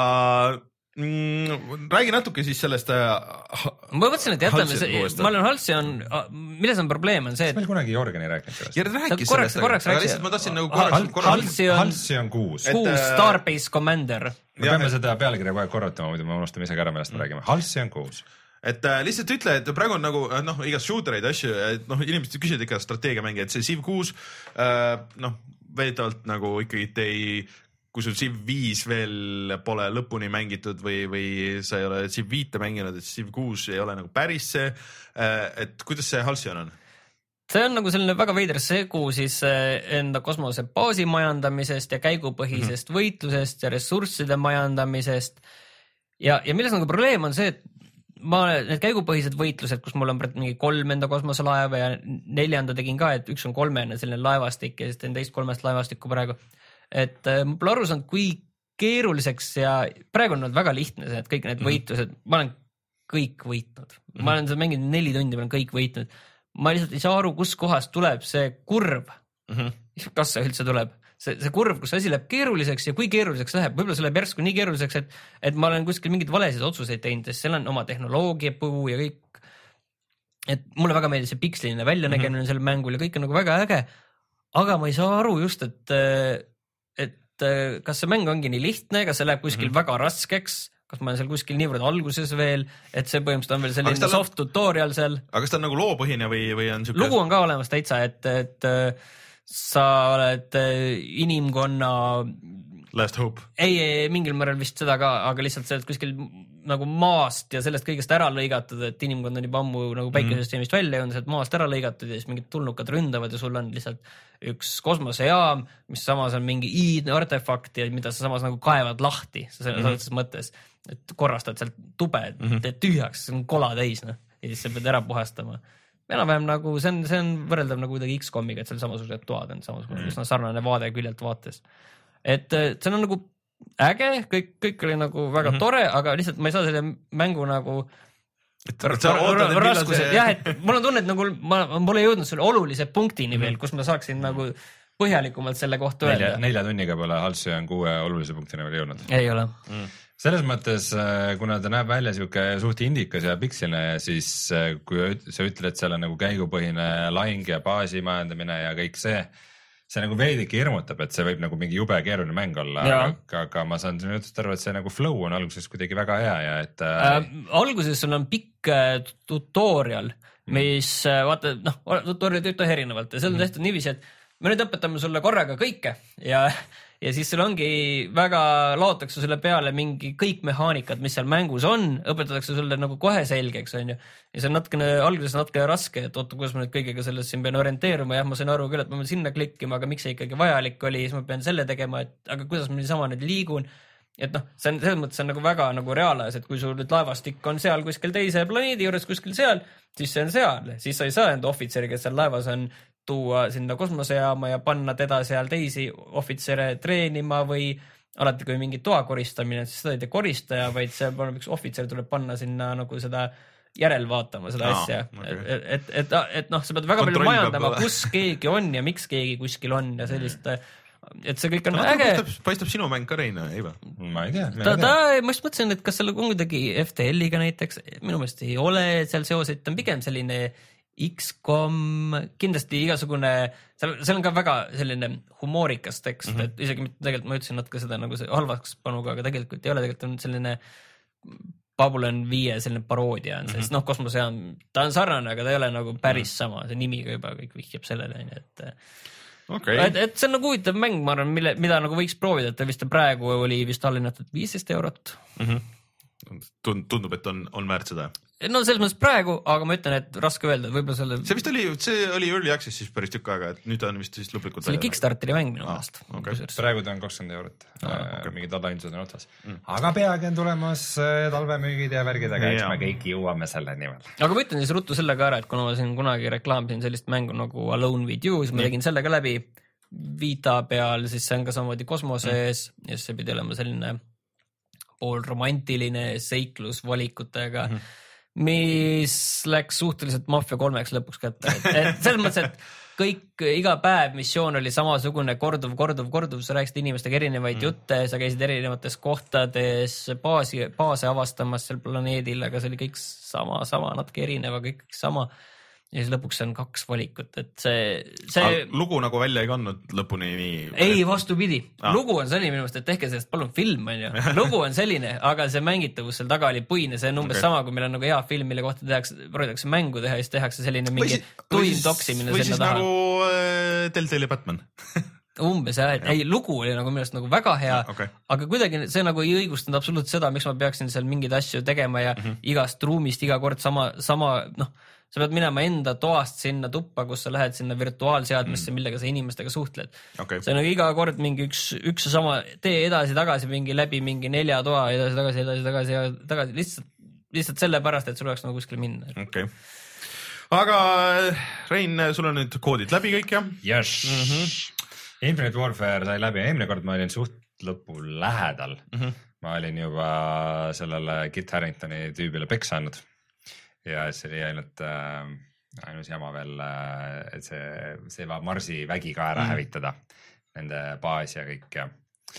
mm, räägi natuke siis sellest äh, ma mõtlesin, et jätame see, ma olen Halcyon, milles on probleem on see, et meil kunagi Jorgen ei rääkinud sellest. Ja rääkis korraks, sellest, korraks aga lihtsalt ma tahtsin nagu korraks, korraks Halcyon, Halcyon kuus kuus Starbase Commander. Me peame seda pealkirja kogu aeg korrutama, muidu me unustame ise ka ära, millest me räägime. Halcyon kuus. Et äh, lihtsalt ütle, et praegu on nagu noh, igas shootereid asju, et noh, inimesed küsivad ikka strateegiamängi, et see Civ kuus äh, noh, veetavalt nagu ikkagi ei, kui sul Civ viis veel pole lõpuni mängitud või, või sa ei ole Civ viite mänginud, et Civ kuus ei ole nagu päris see, et kuidas see Halcyon on? See on nagu selline väga veider segu siis enda kosmosebaasi majandamisest ja käigupõhisest mm-hmm. võitlusest ja ressursside majandamisest ja, ja milles nagu probleem on see, et ma need käigupõhised võitlused, kus mul on mingi kolm enda kosmoselaeva ja neljanda tegin ka, et üks on kolmene selline laevastik ja siis teen teist kolmest laevastikku praegu. Et ma pole aru saanud, kui keeruliseks ja praegu on nad väga lihtne, et kõik need võitlused, ma olen kõik võitnud. Ma olen seda mänginud neli tundi, ma olen kõik võitnud. Ma lihtsalt ei saa aru, kus kohast tuleb see kurv. Mm-hmm. Kas see üldse tuleb? See, see kurv, kus asi läheb keeruliseks ja kui keeruliseks läheb, võib-olla see läheb järsku nii keeruliseks, et, et ma olen kuskil mingid valesid otsuseid teinud, sest seal on oma tehnoloogia puu ja kõik. Et mulle väga meeldis see piksliline väljanägemine mm-hmm. seal mängul ja kõik on nagu väga äge, aga ma ei saa aru just, et, et kas see mäng ongi nii lihtne, kas see läheb kuskil mm-hmm. väga raskeks, kas ma olen seal kuskil niivõrd alguses veel, et see põhimõtteliselt on veel selline soft tutorial seal. Aga kas ta on nagu loopõhine või, või on siuke... Lugu on ka olemas täitsa, et, et sa oled inimkonna Last Hope. Ei, ei, mingil määral vist seda ka, aga lihtsalt see, et kuskil nagu maast ja sellest kõigest ära lõigatud, et inimkond on juba ammu nagu päikesüsteemist mm. välja jõudnud, et maast ära lõigatud ja siis mingid tulnukad ründavad ja sul on lihtsalt üks kosmosejaam, mis samas on mingi iidne artefakt ja mida sa samas nagu kaevad lahti, sa selles mm. mõttes, et korrastad sealt tube, mm-hmm. teed tühjaks, see on kola täis, noh, ja siis sa pead ära puhastama. Enam-vähem nagu, see on, see on võrreldav nagu kuidagi X-komiga, et seal samasugused toad on samasugune, mm. sarnane vaade küljelt vaates. Et see on nagu äge, kõik, kõik oli nagu väga mm-hmm. tore, aga lihtsalt ma ei saa selle mängu nagu raskused, see... jah, et mul on tunne, et nagu ma, ma pole jõudnud selle olulise punktini mm-hmm. veel, kus ma saaksin nagu põhjalikumalt selle kohta öelda. Nelja, nelja tunniga pole Halcyon kuue olulise punktini veel jõudnud. Ei ole. Mm. Selles mõttes, kuna ta näeb välja siuke suht indikas ja piksline, siis kui sa ütled, et seal on nagu käigupõhine laing ja baasi majandamine ja kõik see, see nagu veidike hirmutab, et see võib nagu mingi jube keeruline mäng olla, aga, aga ma saan sinu jutust aru, et see nagu flow on alguses kuidagi väga hea ja et äh, alguses sul on pikk tutorial, mis mm. vaata, noh, tutorial töötab erinevalt ja see on tehtud niiviisi, et me nüüd õpetame sulle korraga kõike ja, ja siis sul ongi väga laotakse selle peale mingi kõik mehaanikad, mis seal mängus on, õpetatakse sulle nagu kohe selgeks, on ju. Ja see on natukene, alguses natuke raske, et oota, kuidas ma nüüd kõigega selles siin pean orienteeruma, jah, ma sain aru küll, et ma pean sinna klikkima, aga miks see ikkagi vajalik oli, siis ma pean selle tegema, et aga kuidas ma niisama nüüd liigun. Et noh, see on selles mõttes on nagu väga nagu reaalajas, et kui sul nüüd laevastik on seal kuskil teise planeedi juures kuskil seal, siis see on seal, siis sa ei saa enda ohvitseri, kes seal laevas on, tuua sinna kosmosejaama ja panna teda seal teisi ohvitsere treenima või alati, kui mingi toa koristamine, siis seda ei tee koristaja, vaid see üks ohvitser tuleb panna sinna nagu seda järelvaatama seda no, asja, okay. et, et, et, et noh, sa pead väga palju majandama, kus keegi on ja miks keegi kuskil on ja sellist mm. et see kõik on no, äge. Paistab, paistab sinu mäng ka, Rein, ei või? Ma ei tea. Ta, ta, ma just mõtlesin, et kas seal on kuidagi F T L-iga näiteks, minu meelest ei ole seal seoseid, ta on pigem selline X COM, kindlasti igasugune, seal, seal on ka väga selline humoorikas tekst, mm -hmm. et isegi tegelikult ma ütlesin natuke seda nagu see halvaks panuga, aga tegelikult ei ole, tegelikult on selline Babylon viie selline paroodia on see, mm -hmm. noh, kosmosejaam, ta on sarnane, aga ta ei ole nagu päris mm -hmm. sama, see nimiga juba kõik vihjab sellele, et okay. et, et see on nagu huvitav mäng, ma arvan, mille, mida nagu võiks proovida, et ta vist praegu oli vist allinnatud viisteist eurot. Mm -hmm. Tundub, et on, on väärt seda. No selles mõttes praegu, aga ma ütlen, et raske öelda, võib-olla selle... See vist oli, see oli early access siis päris tükk aega, et nüüd on vist siis lõplikult... See oli Kickstarteri mäng minu meelest. Ah, okay. Praegu ta on kakskümmend eurot, ah, okay. mingid adlainused on otsas. Mm. Aga peagi on tulemas talvemüügid ja värgid, aga eks me kõik jõuame selle nimel. Aga ma ütlen siis ruttu selle ka ära, et kuna ma siin kunagi reklaamsin sellist mängu nagu Alone with You, siis ma tegin selle ka läbi Vita peal, siis see on ka samamoodi kosmoses mm. ja see pidi olema selline pool romantiline seiklus valikutega, mm -hmm. mis läks suhteliselt Mafia kolmeks lõpuks kätte. Et, et selles mõttes, et kõik, iga päev missioon oli samasugune korduv, korduv, korduv, sa rääkisid inimestega erinevaid mm. jutte, sa käisid erinevates kohtades baasi, baase avastamas seal planeedil, aga see oli kõik sama, sama, natuke erineva, kõik sama. Ja siis lõpuks on kaks valikut, et see, see... Aga lugu nagu välja ei kandnud lõpuni nii... Ei, vastupidi. Ah. Lugu on selline minu meelest, et tehke sellest palun film, on ju. Lugu on selline, aga see mängitavus seal taga oli puine, see on umbes okay. sama, kui meil on nagu hea film, mille kohta tehakse, proovitakse mängu teha ja siis tehakse selline mingi siis, tuim toksimine või sinna taha. Või siis nagu äh, Telltale ja Batman. Umbes jah, et ei, lugu oli nagu minu arust nagu väga hea, okay. aga kuidagi see nagu ei õigustanud absoluutselt seda, miks ma peaksin seal mingeid asju tegema ja mm -hmm. igast ruumist iga kord sama, sama, noh, sa pead minema enda toast sinna tuppa, kus sa lähed sinna virtuaalseadmesse, mm. millega sa inimestega suhtled. Okay. See on nagu iga kord mingi üks, üks sama tee edasi-tagasi mingi läbi mingi nelja toa edasi-tagasi, edasi-tagasi ja tagasi, lihtsalt, lihtsalt sellepärast, et sul oleks nagu kuskile minna. Okay. Aga Rein, sul on nüüd koodid läbi kõik, jah? Yes. Mm -hmm. Infinite Warfare sai läbi, eelmine kord ma olin suht lõpu lähedal. Mm -hmm. Ma olin juba sellele Kit Haringtoni tüübile peksa andnud ja see oli ainult äh, ainus jama veel, äh, et see, see va Marsi vägi ka ära mm -hmm. hävitada, nende baas ja kõik ja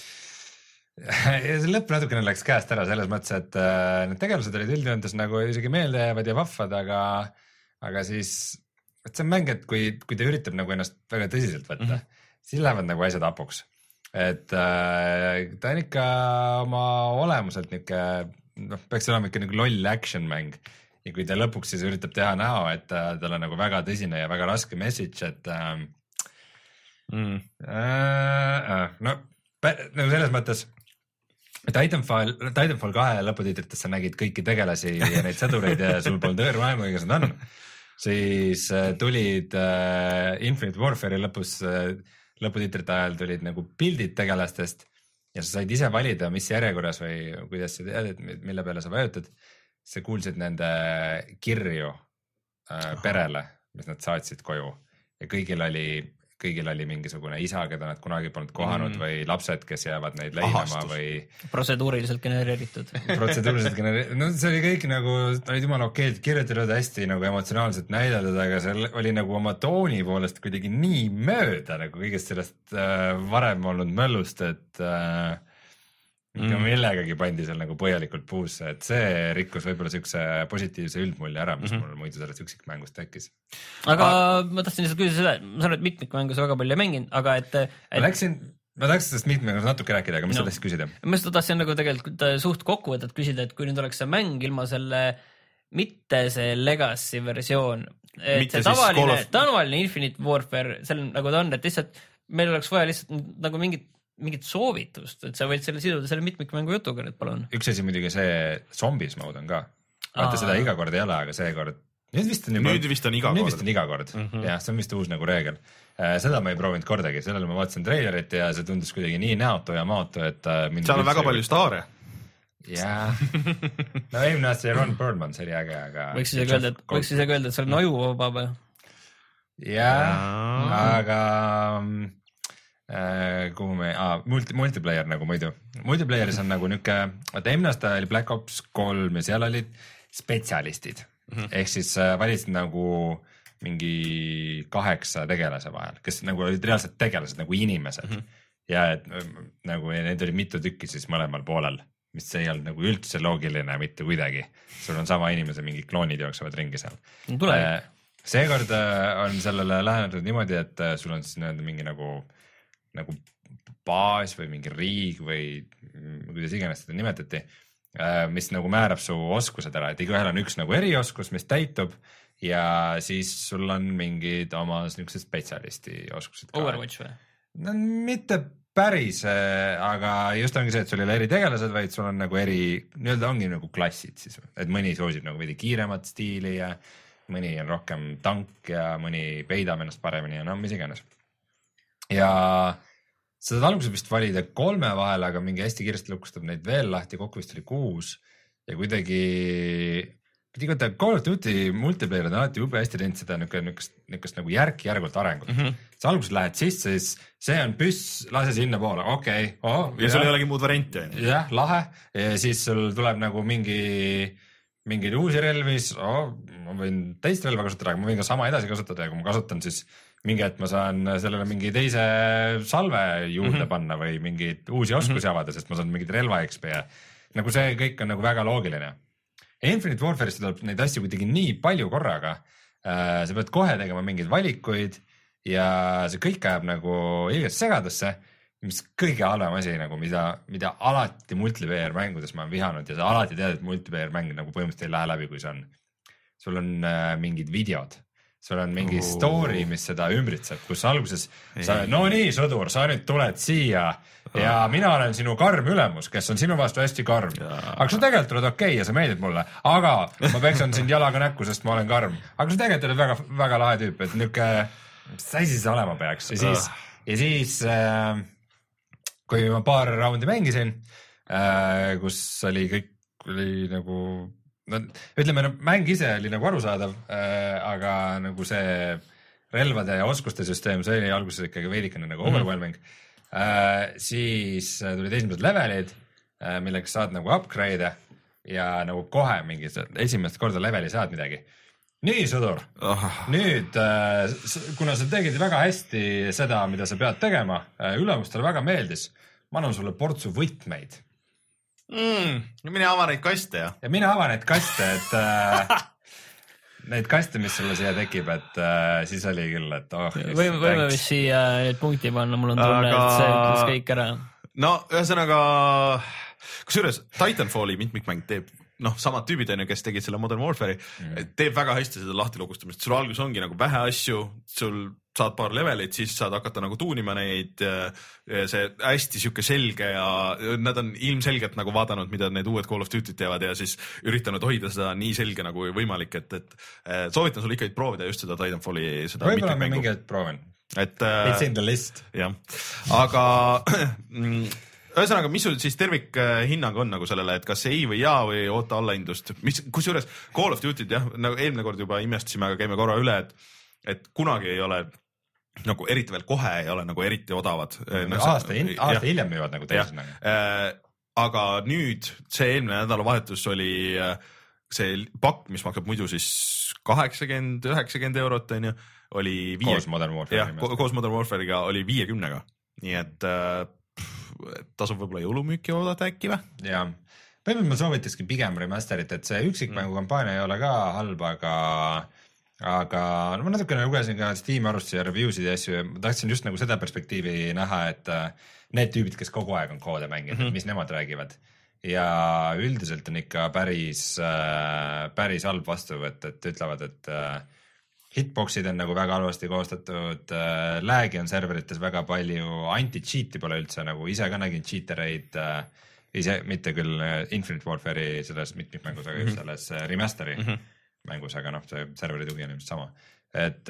ja see lõpp natukene läks käest ära selles mõttes, et äh, need tegelased olid üldjoontes nagu isegi meeldejäävad ja vahvad, aga, aga siis, et see on mäng, et kui, kui ta üritab nagu ennast väga tõsiselt võtta mm, -hmm. siis lähevad nagu asjad hapuks. Et äh, ta on ikka oma olemuselt niuke, noh, peaks olema ikka nagu loll action mäng. Ja kui ta lõpuks siis üritab teha näo, et äh, tal on nagu väga tõsine ja väga raske message, et äh, mm. äh, äh, no, nagu selles mõttes, et Titanfall, Titanfall kahe lõputiitrites sa nägid kõiki tegelasi ja neid sõdureid ja sul polnud õõrmaailma, kuidas nad on. Siis äh, tulid äh, Infinite Warfare'i lõpus äh, lõputiitrite ajal tulid nagu pildid tegelastest ja sa said ise valida, mis järjekorras või kuidas sa tead, mille peale sa vajutad. Sa kuulsid nende kirju äh, perele, mis nad saatsid koju ja kõigil oli, kõigil oli mingisugune isa, keda nad kunagi polnud kohanud mm. või lapsed, kes jäävad neid leinama või... Protseduuriliselt genereeritud. Protseduuriliselt genereeritud. No see oli kõik nagu, olid jumala okeilt kirjutatud hästi nagu emotsionaalselt näidatud, aga see oli nagu oma tooni poolest kuidagi nii mööda nagu kõigest sellest äh, varem olnud möllust, et äh, mm. millegagi pandi seal nagu põhjalikult puusse, et see rikkus võib-olla siukse positiivse üldmulje ära, mis mm -hmm. mul muidu sellest üksikmängust tekkis. Aga ah. ma tahtsin lihtsalt küsida seda, ma saan, et mitmikmängu sa väga palju ei mänginud, aga et, et... ma läksin, ma tahaks sellest mitmikmängust natuke rääkida, aga mis no. sa tahtsid küsida? Ma seda tahtsin nagu tegelikult suht kokkuvõtet küsida, et kui nüüd oleks see mäng ilma selle, mitte see Legacy versioon, et mitte see tavaline, of... tavaline Infinite Warfare, seal nagu ta on, et lihtsalt meil oleks vaja lihtsalt nagu mingit mingit soovitust, et sa võid selle siduda selle mitmikmängu jutuga nüüd palun. Üks asi muidugi see zombis mode on ka. Vaata seda iga kord ei ole, aga see kord. Nüüd vist on, juba, nüüd vist on iga nüüd kord. Vist on iga kord. Mm -hmm. Jah, see on vist uus nagu reegel. Seda ma ei proovinud kordagi, sellele ma vaatasin treilerit ja see tundus kuidagi nii näotu ja maotu, et seal on väga palju staare. Jaa. No eelmine aasta ja Ron Perlman, see oli äge, aga võiks isegi öelda, et võiks isegi öelda, et see on ajuvaba või? Jaa, aga äh, kuhu me, ah, multi, multiplayer nagu muidu. Multiplayeris on nagu niuke, vaata eelmine aasta oli Black Ops kolm ja seal olid spetsialistid. Mm-hmm. Ehk siis äh, valitsid nagu mingi kaheksa tegelase vahel, kes nagu olid reaalselt tegelased nagu inimesed. Mm-hmm. Ja et nagu need oli mitu tükki siis mõlemal poolel, mis ei olnud nagu üldse loogiline mitte kuidagi. Sul on sama inimese mingid kloonid jooksevad ringi seal. Tule. Seekord on sellele lähenetud niimoodi, et sul on siis mingi nagu, nagu baas või mingi riig või kuidas iganes seda nimetati, mis nagu määrab su oskused ära, et igaühel on üks nagu erioskus, mis täitub ja siis sul on mingid oma niisugused spetsialisti oskused. Overwatch või? No mitte päris, aga just ongi see, et sul ei ole eri tegelased, vaid sul on nagu eri, nii-öelda ongi nagu klassid siis, et mõni soosib nagu veidi kiiremat stiili ja mõni on rohkem tank ja mõni peidab ennast paremini ja no mis iganes. Ja seda alguses vist valida kolme vahel, aga mingi hästi kiiresti lukustab neid veel lahti, kokku vist oli kuus ja kuidagi Kõigepealt Call of Duty multiplayer on alati jube hästi teinud seda niukest, niukest nagu järk-järgult arengut. Mm -hmm. Sa alguses lähed sisse, siis see on püss, lase sinna poole, okei. Okay, oh, ja sul ei olegi muud varianti. Jah, lahe. Ja siis sul tuleb nagu mingi, mingi uusi relvis, oh, ma võin teist relva kasutada, aga ma võin ka sama edasi kasutada ja kui ma kasutan siis mingi, et ma saan sellele mingi teise salve juurde mm -hmm. panna või mingeid uusi oskusi mm -hmm. avada, sest ma saan mingid relva X P ja nagu see kõik on nagu väga loogiline. Infinite Warfare'is tuleb neid asju kuidagi nii palju korraga. Äh, sa pead kohe tegema mingeid valikuid ja see kõik ajab nagu ilgelt segadusse, mis kõige halvem asi, nagu, mida, mida alati multiplayer mängudes ma olen vihanud ja sa alati tead, et multiplayer mäng nagu põhimõtteliselt ei lähe läbi, kui see on. Sul on äh, mingid videod, sul on mingi oh. story, mis seda ümbritseb, kus alguses ei. sa, no nii sõdur, sa nüüd tuled siia ja mina olen sinu karm ülemus, kes on sinu vastu hästi karm. Aga sa tegelikult oled okei okay ja sa meeldid mulle, aga ma peksan sind jalaga näkku, sest ma olen karm. Aga sa tegelikult oled väga, väga lahe tüüp, et niuke, mis asi see olema peaks. Ja siis, ja siis äh, kui ma paar raundi mängisin, äh, kus oli kõik, oli nagu, no ütleme, no, mäng ise oli nagu arusaadav, äh, aga nagu see relvade ja oskuste süsteem, see oli alguses ikkagi veidikene nagu mm-hmm. overwhelming. Uh, siis tulid esimesed levelid, uh, millega saad nagu upgrade'e ja nagu kohe mingi esimest korda leveli saad midagi. Nii sõdur, oh. nüüd uh, kuna sa tegid väga hästi seda, mida sa pead tegema, uh, ülemustele väga meeldis, ma annan sulle portsu võtmeid. Mm, mine ava neid kaste ja. Ja mine ava neid kaste, et uh, neid kaste, mis sulle siia tekib, et äh, siis oli küll, et oh. Võime, võime vist siia need punkti panna, mul on tunne, aga... et see ütles kõik ära. No ühesõnaga, kusjuures Titanfalli mitmikmäng teeb, noh, samad tüübid on ju, kes tegid selle Modern Warfare'i, mm. teeb väga hästi seda lahtilukustamist. Sul algus ongi nagu vähe asju, sul saad paar levelit, siis saad hakata nagu tuunima neid, see hästi siuke selge ja nad on ilmselgelt nagu vaadanud, mida need uued Call of Duty teevad ja siis üritanud hoida seda nii selge nagu võimalik, et, et soovitan sulle ikkagi proovida just seda Titanfalli seda võib-olla ma mingi hetk proovin. Et, It's in the list. Jah, aga ühesõnaga, mis sul siis tervik hinnang on nagu sellele, et kas ei või jaa või oota allahindlust, mis, kusjuures Call of Duty't jah, nagu eelmine kord juba imestasime, aga käime korra üle, et, et kunagi ei ole nagu eriti veel kohe ei ole nagu eriti odavad. No, aasta, aasta hiljem müüvad nagu teised. Äh, aga nüüd see eelmine nädalavahetus oli see pakk, mis maksab muidu siis kaheksakümmend, üheksakümmend eurot, on ju, oli viie... koos Modern Warfare'iga. Jah, koos Modern Warfare'iga oli viiekümnega. Nii et äh, tasub võib-olla jõulumüüki oodata äkki või? Jah. Põhimõtteliselt ma soovitakski pigem remasterit, et see üksikmängu kampaania ei ole ka halb, aga aga no ma natukene lugesin ka Steam arvustusi ja reviewsid ja asju ja ma tahtsin just nagu seda perspektiivi näha, et need tüübid, kes kogu aeg on koode mänginud, mm -hmm. mis nemad räägivad. Ja üldiselt on ikka päris, päris halb vastuvõtt, et ütlevad, et hitboxid on nagu väga halvasti koostatud, lag'i on serverites väga palju, anti-cheat'i pole üldse, nagu ise ka nägin cheatereid, ise mitte küll Infinite Warfare'i selles mitmikmängus, aga just selles remasteri mm -hmm. mängus, aga noh, see serveri tugi on ilmselt sama. Et,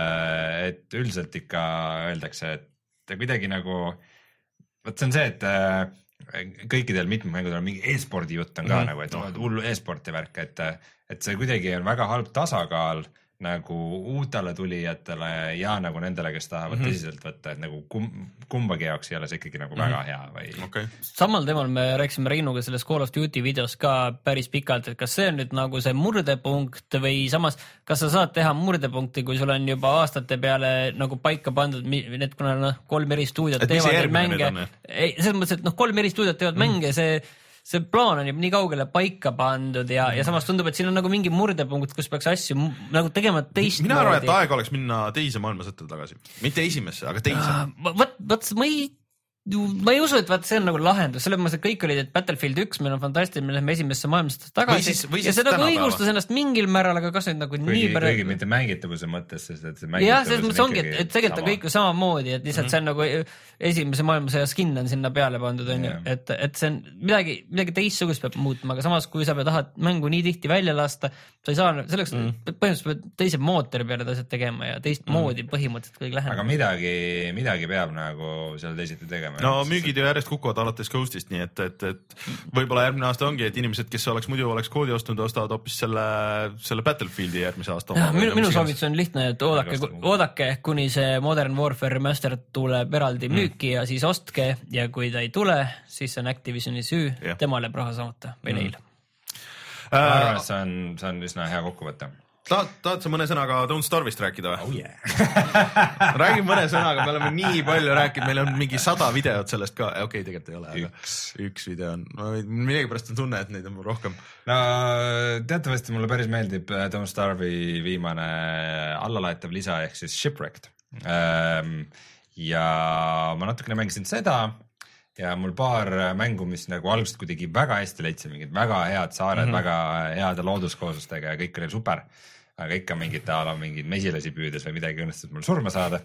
et üldiselt ikka öeldakse, et kuidagi nagu, võt see on see, et kõikidel mitmikmängudel on mingi e-spordi jutt on ka mm -hmm. nagu, et hullu e-sporti värk, et, et see kuidagi on väga halb tasakaal nagu uutele tulijatele ja nagu nendele, kes tahavad mm -hmm. tõsiselt võtta, et nagu kum, kumbagi jaoks ei ole see ikkagi nagu mm -hmm. väga hea või okay. Samal teemal me rääkisime Reinuga selles Call of Duty videos ka päris pikalt, et kas see on nüüd nagu see murdepunkt või samas, kas sa saad teha murdepunkti, kui sul on juba aastate peale nagu paika pandud need, kuna noh, kolm eri stuudiot teevad mänge, ei, selles mõttes, et noh, kolm eri stuudiot teevad mm -hmm. mänge, see see plaan on juba nii kaugele paika pandud ja, ja samas tundub, et siin on nagu mingi murdepunkt, kus peaks asju nagu tegema teist mina arvan, et aeg oleks minna teise maailmasõtta tagasi. Mitte esimesse, aga teise. Võt, võt, ma ei ma ei usu, et vaat see on nagu lahendus, selles mõttes, et kõik olid, et Battlefield üks meil on fantastiline, me läheme esimesse maailmasõtta tagasi siis, ja see nagu õigustas ennast mingil määral, aga kas nüüd nagu kuigi, nii pärast... kuigi mitte mängitavuse mõttes, sest et see jah, selles mõttes ongi, et, et tegelikult on kõik samamoodi, et lihtsalt mm -hmm. see on nagu esimese maailmasõja skin on sinna peale pandud, on ju, et, et see on midagi, midagi teistsugust peab muutma, aga samas, kui sa pead tahad mängu nii tihti välja lasta, sa ei saa, selleks mm -hmm. põhimõtteliselt pead teise mootori peale asjad tegema ja teist mm -hmm. moodi põhimõtteliselt kõik läheb. aga midagi, midagi peab nagu seal teisiti tegema. no müügid ju järjest kukuvad alates Ghostist, nii et, et, et võib-olla järgmine aasta ongi, et inimesed, kes oleks muidu oleks koodi ostnud, ostavad hoopis selle, selle Battlefieldi järgmise aasta. Ja, minu, minu soovitus on lihtne, et oodake, oodake, kuni see Modern Warfare Remastered tuleb eraldi müüki mm. ja siis ostke ja kui ta ei tule, siis on Activisioni süü, yeah. temale raha saamata või mm. neil. ma arvan, et see on, see on üsna hea kokkuvõte. Tahad, tahad sa mõne sõnaga Don't Starve'ist rääkida või? Oh yeah. räägin mõne sõnaga, me oleme nii palju rääkinud, meil on mingi sada videot sellest ka, okei okay,, tegelikult ei ole, aga üks, üks video on, millegipärast on tunne, et neid on rohkem. No teatavasti mulle päris meeldib Don't Starve'i viimane allalaetav lisa ehk siis Shipwrecked ja ma natukene mängisin seda ja mul paar mängu, mis nagu algusest kuidagi väga hästi leidsin, mingid väga head saared mm, -hmm. väga heade looduskooslustega ja kõik oli super, aga ikka mingid taala mingid mesilasi püüdes või midagi õnnestus mul surma saada.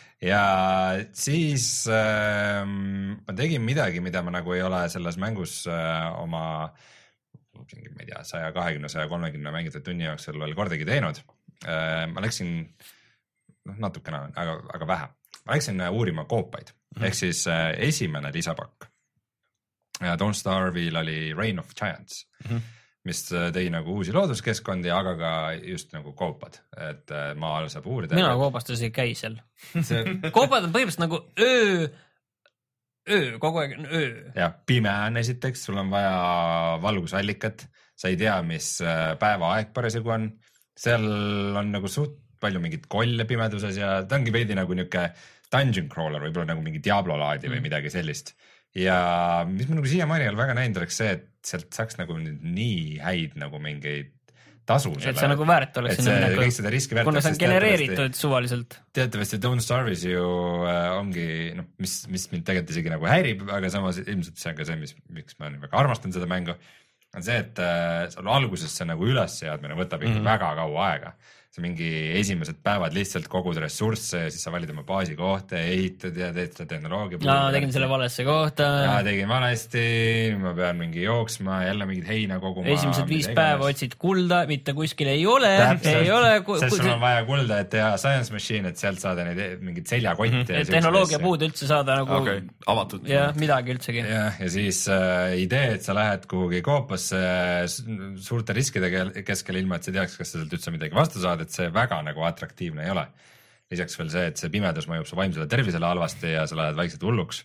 Ja siis äh, ma tegin midagi, mida ma nagu ei ole selles mängus äh, oma ma ei tea, saja kahekümne, saja kolmekümne mängitud tunni jooksul veel kordagi teinud. Äh, ma läksin noh, natukene, aga, aga vähe. Ma läksin uurima koopaid. Mm -hmm. Ehk siis äh, esimene lisapakk Don't Starve'il oli Reign of Giants, mm -hmm. mis tõi nagu uusi looduskeskkondi, aga ka just nagu koopad, et äh, maa all saab uurida. Mina koopastas ei käi seal see... koopad on põhimõtteliselt nagu öö, öö, kogu aeg on öö. Ja pime on esiteks, sul on vaja valgusallikat, sa ei tea, mis päevaaeg parasjagu on, seal on nagu suht palju mingit kolle pimeduses ja ta ongi veidi nagu niuke dungeon crawler, võib-olla nagu mingi Diablo laadi mm. või midagi sellist. Ja mis ma nagu siiamaani olen väga näinud, oleks see, et sealt saaks nagu nii häid nagu mingeid tasu. Et see nagu väärt oleks. Et see nagu, kõik seda riski väärt. Kuna see on genereeritud suvaliselt. Teatavasti Don't Starve'is ju ongi, noh, mis, mis mind tegelikult isegi nagu häirib, aga samas ilmselt see on ka see, mis, miks ma väga armastan seda mängu, on see, et äh, alguses see nagu ülesseadmine võtab ikka mm -hmm. väga kaua aega. See mingi esimesed päevad lihtsalt kogud ressursse ja siis sa valid oma baasi kohta ja ehitad ja teed seda tehnoloogia. No, tegin selle valesse kohta. Ja tegin valesti, ma pean mingi jooksma, jälle mingid heina koguma. Esimesed viis päeva otsid kulda, mitte kuskil ei ole. Täpselt, ei ole sest sul on vaja kulda, et teha science machine, et sealt saada neid mingid seljakotte. Mm -hmm. Tehnoloogia puud üldse saada nagu okay. avatud. Ja midagi üldsegi. Ja, ja siis äh, idee, et sa lähed kuhugi koopasse suurte riskide keskel ilma, et sa teaks, kas sa sealt üldse midagi vastu saad, et see väga nagu atraktiivne ei ole. Lisaks veel see, et see pimedus mõjub su vaimsele tervisele halvasti ja sa lähed vaikselt hulluks.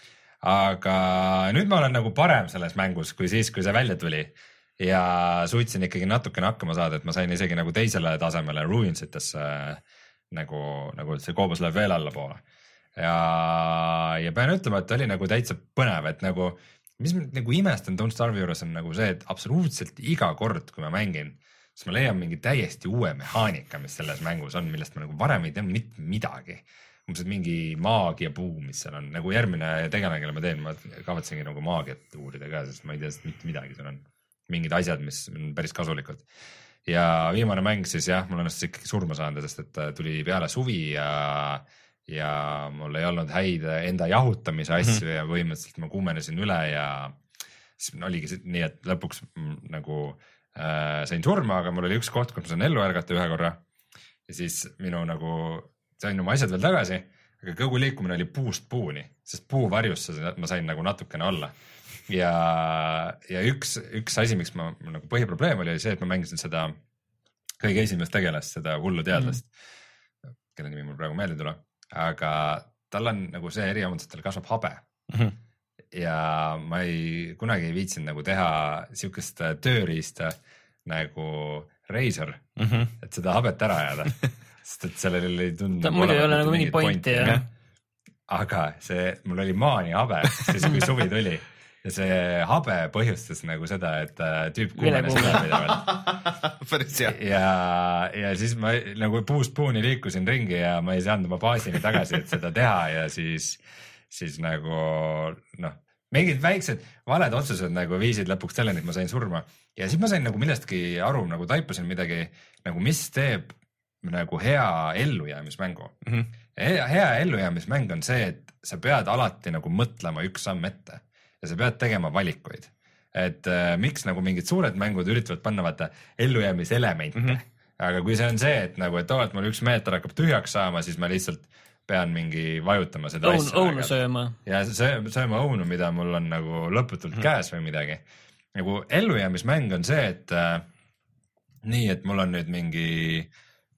Aga nüüd ma olen nagu parem selles mängus kui siis, kui see välja tuli ja suutsin ikkagi natukene hakkama saada, et ma sain isegi nagu teisele tasemele Ruinsitesse nagu, nagu see koobus läheb veel allapoole. Ja, ja pean ütlema, et oli nagu täitsa põnev, et nagu mis nagu imestan Don't Starve juures on nagu see, et absoluutselt iga kord, kui ma mängin, siis ma leian mingi täiesti uue mehaanika, mis selles mängus on, millest ma nagu varem ei teadnud mitte midagi. Umbes mingi maagia puu, mis seal on. Nagu järgmine tegelane, kelle ma teen, ma kavatsengi nagu maagiat uurida ka, sest ma ei tea, sest mitte midagi seal on. Mingid asjad, mis on päris kasulikud. ja viimane mäng siis jah, mul õnnestus ikkagi surma saanud, sest et tuli peale suvi ja ja mul ei olnud häid enda jahutamise asju mm -hmm. ja põhimõtteliselt ma kuumenesin üle ja siis oligi nii, et lõpuks nagu äh, sain surma, aga mul oli üks koht, kus ma sain ellu ärgata ühe korra ja siis minu nagu sain oma asjad veel tagasi, aga kogu liikumine oli puust puuni, sest puu varjus ma sain nagu natukene alla ja, ja üks, üks asi, miks ma nagu põhiprobleem oli, oli see, et ma mängisin seda kõige esimest tegelast, seda hullu teadlast mm., kelle nimi mul praegu meelde ei tule, aga tal on nagu see eriomadus, et tal kasvab habe mm. -hmm. ja ma ei, kunagi ei viitsinud nagu teha siukest tööriista nagu Razer mm, -hmm. et seda habet ära ajada, sest et sellel ei tundu. ta muidu ei ole nagu mingi pointi jah. aga see, mul oli maani habe, siis kui suvi tuli ja see habe põhjustas nagu seda, et tüüp kuumenes üle pidevalt. Päris hea. ja, ja siis ma nagu puust puuni liikusin ringi ja ma ei saanud oma baasini tagasi, et seda teha ja siis, siis nagu noh, mingid väiksed valed otsused nagu viisid lõpuks selleni, et ma sain surma ja siis ma sain nagu millestki aru, nagu taipasin midagi nagu, mis teeb nagu hea ellujäämismängu mm. -hmm. hea, hea ellujäämismäng on see, et sa pead alati nagu mõtlema üks samm ette ja sa pead tegema valikuid, et äh, miks nagu mingid suured mängud üritavad panna vaata ellujäämiselemente mm, -hmm. aga kui see on see, et nagu, et oo, et mul üks meeter hakkab tühjaks saama, siis ma lihtsalt pean mingi vajutama seda Oun, asja. Õunu sööma. Ja sööma õunu, mida mul on nagu lõputult mm -hmm. käes või midagi. Nagu ellujäämismäng on see, et äh, nii, et mul on nüüd mingi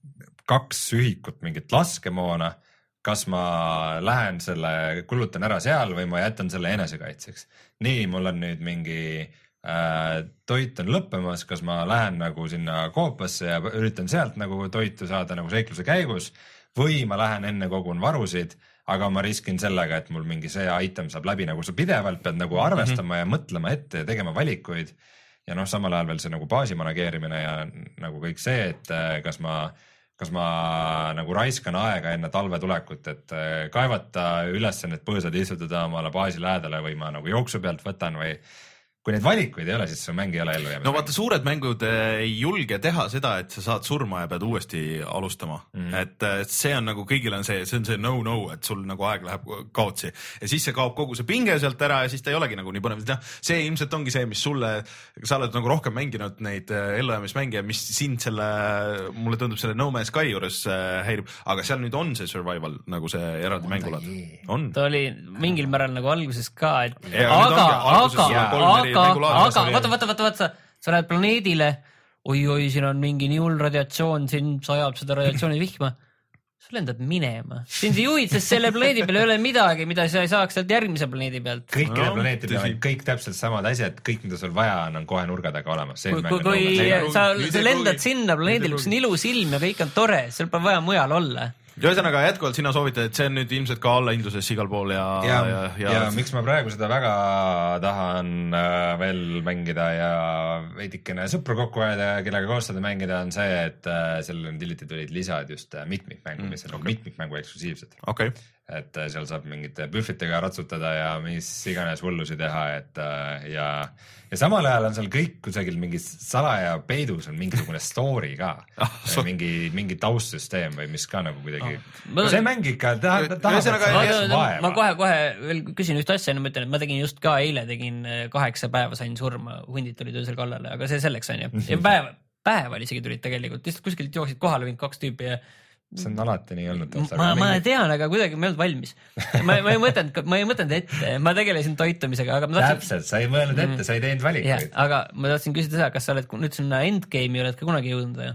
kaks ühikut mingit laskemoona, kas ma lähen selle, kulutan ära seal või ma jätan selle enesekaitseks. Nii, mul on nüüd mingi äh, toit on lõppemas, kas ma lähen nagu sinna koopasse ja üritan sealt nagu toitu saada nagu seikluse käigus või ma lähen enne kogun varusid, aga ma riskin sellega, et mul mingi see item saab läbi, nagu sa pidevalt pead nagu arvestama mm -hmm. ja mõtlema ette ja tegema valikuid ja noh, samal ajal veel see nagu baasi manageerimine ja nagu kõik see, et kas ma kas ma nagu raiskan aega enne talve tulekut, et kaevata üles need põõsad, istutada omale baasi lähedale või ma nagu jooksu pealt võtan või kui neid valikuid ei ole, siis see mäng ei ole ellu jäämas. No vaata, suured mängud ei julge teha seda, et sa saad surma ja pead uuesti alustama mm. et, et see on nagu kõigil on see, see on see no-no, et sul nagu aeg läheb kaotsi ja siis see kaob kogu see pinge sealt ära ja siis ta ei olegi nagu nii põnev. No, see ilmselt ongi see, mis sulle, sa oled nagu rohkem mänginud neid ellujäämismänge, mis sind selle, mulle tundub selle No Man's Sky juures häirib, aga seal nüüd on see survival nagu see eraldi mängulaad. On. ta oli mingil määral nagu alguses ka, et ja, aga, aga aga, aga vaata, vaata, vaata, vaata, sa lähed planeedile, oi-oi, siin on mingi nii hull radiatsioon, siin sajab seda radiatsiooni vihma. Sa lendad minema. Sind ei juhid, sest selle planeedi peal ei ole midagi, mida sa ei saaks sealt järgmise planeedi pealt. Kõikide no, planeedi peal on kõik täpselt samad asjad, kõik, mida sul vaja on, on kohe nurga taga olemas. Kui, kui, kui sa, sa lendad sinna planeedile, kus on ilus ilm ja kõik on tore, seal pole vaja mujal olla. Ja ühesõnaga jätkuvalt sina soovitad, et see on nüüd ilmselt ka allahindluses igal pool ja ja, ja, ja, ja miks ma praegu seda väga tahan äh, veel mängida ja veidikene sõpru kokku ajada ja kellega koos seda mängida on see, et äh, sellele tilliti tulid lisad just äh, mitmikmängu, mis on mm, okay. mitmikmängu eksklusiivsed. Okay. Et äh, seal saab mingite büffitega ratsutada ja mis iganes hullusi teha, et äh, ja ja samal ajal on seal kõik kusagil mingi salaja peidus on mingisugune story ka ah, mingi, mingi taustsüsteem või mis ka nagu kuidagi ah, see mäng ikka tahab ta, ta, ma kohe-kohe veel küsin üht asja, ma ütlen, et ma tegin just ka eile tegin kaheksa päeva sain surma, hundid tulid öösel kallale, aga see selleks on ju ja päev, päeval isegi tulid tegelikult, lihtsalt kuskilt jooksid kohale mind kaks tüüpi ja see on alati nii olnud. Ma, ma tean, aga kuidagi ma ei olnud valmis. Ma, ma ei mõtelnud, ma ei mõtelnud ette, ma tegelesin toitumisega, aga ma tahtsin... Täpselt, sa ei mõelnud ette, mm. sa ei teinud valikuid. Ja, aga ma tahtsin küsida seda, kas sa oled nüüd sinna endgame'i oled ka kunagi jõudnud või?